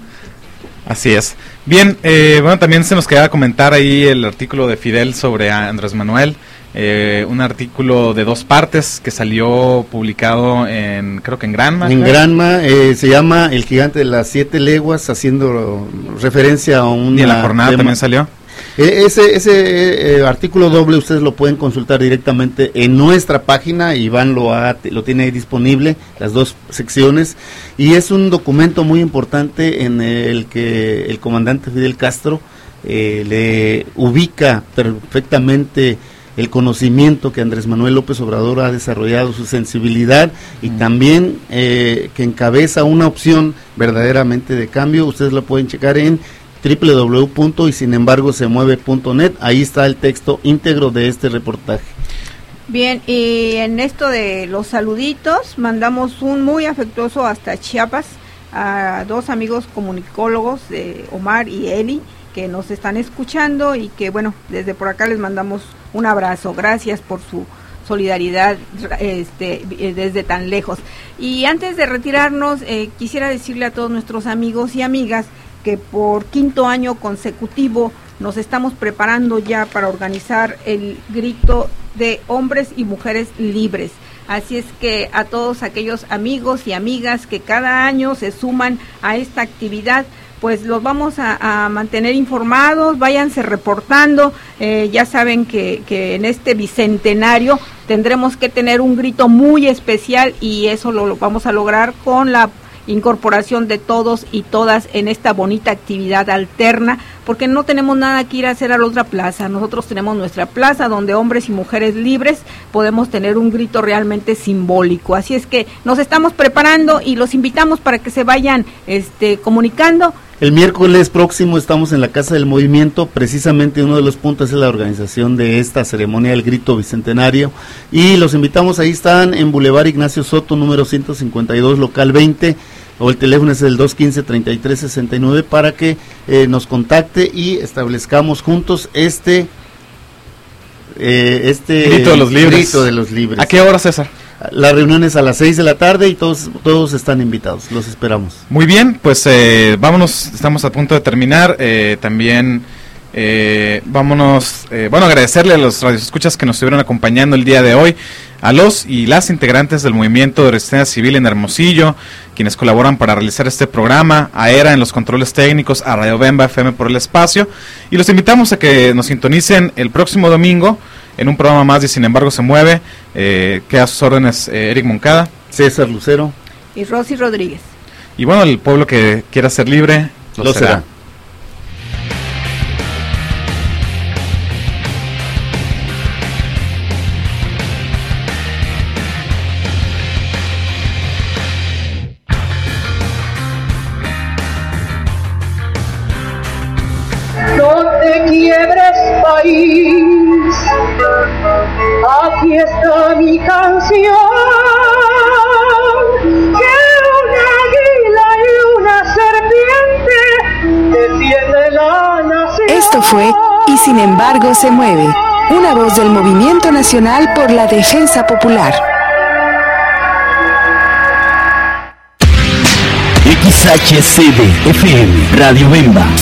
Así es. Bien, eh, bueno, también se nos queda comentar ahí el artículo de Fidel sobre Andrés Manuel, eh, un artículo de dos partes que salió publicado en, creo que en Granma. En Granma, eh, se llama El gigante de las siete leguas, haciendo referencia a un... Y en la jornada tema. También salió. Eh, ese ese eh, artículo doble ustedes lo pueden consultar directamente en nuestra página. Iván lo, ha, lo tiene ahí disponible, las dos secciones, y es un documento muy importante en el que el comandante Fidel Castro eh, le ubica perfectamente el conocimiento que Andrés Manuel López Obrador ha desarrollado, su sensibilidad y mm. también eh, que encabeza una opción verdaderamente de cambio. Ustedes lo pueden checar en doble u doble u doble u punto y sin embargo se mueve punto net, ahí está el texto íntegro de este reportaje. Bien, y en esto de los saluditos, mandamos un muy afectuoso hasta Chiapas a dos amigos comunicólogos, eh, Omar y Eli, que nos están escuchando y que bueno, desde por acá les mandamos un abrazo, gracias por su solidaridad este, desde tan lejos. Y antes de retirarnos, eh, quisiera decirle a todos nuestros amigos y amigas que por quinto año consecutivo nos estamos preparando ya para organizar el grito de hombres y mujeres libres. Así es que a todos aquellos amigos y amigas que cada año se suman a esta actividad, pues los vamos a, a mantener informados, váyanse reportando. Eh, ya saben que, que en este bicentenario tendremos que tener un grito muy especial y eso lo, lo vamos a lograr con la incorporación de todos y todas en esta bonita actividad alterna, porque no tenemos nada que ir a hacer a la otra plaza. Nosotros tenemos nuestra plaza donde hombres y mujeres libres podemos tener un grito realmente simbólico. Así es que nos estamos preparando y los invitamos para que se vayan este, comunicando. El miércoles próximo estamos en la Casa del Movimiento, precisamente uno de los puntos es la organización de esta ceremonia del grito bicentenario y los invitamos, ahí están en Boulevard Ignacio Soto, número ciento cincuenta y dos, local veinte, o el teléfono es el dos uno cinco, treinta y tres sesenta y nueve para que eh, nos contacte y establezcamos juntos este eh, este grito de los libres. Grito de los libres. ¿A qué hora, César? La reunión es a las seis de la tarde y todos todos están invitados, los esperamos. Muy bien, pues eh, vámonos, estamos a punto de terminar, eh, también eh, vámonos, eh, bueno, agradecerle a los radioescuchas que nos estuvieron acompañando el día de hoy, a los y las integrantes del Movimiento de Resistencia Civil en Hermosillo, quienes colaboran para realizar este programa, a ERA en los controles técnicos, a Radio Bemba F M por el espacio, y los invitamos a que nos sintonicen el próximo domingo, en un programa más de Sin embargo se mueve, eh, que a sus órdenes eh, Eric Moncada, César Lucero y Rosy Rodríguez. Y bueno, el pueblo que quiera ser libre, lo, lo será. será. No te quiebres, país, aquí está mi canción, que un águila y una serpiente defiende la nación. Esto fue Y sin embargo se mueve, una voz del Movimiento Nacional por la Defensa Popular. X H C D F M Radio Bemba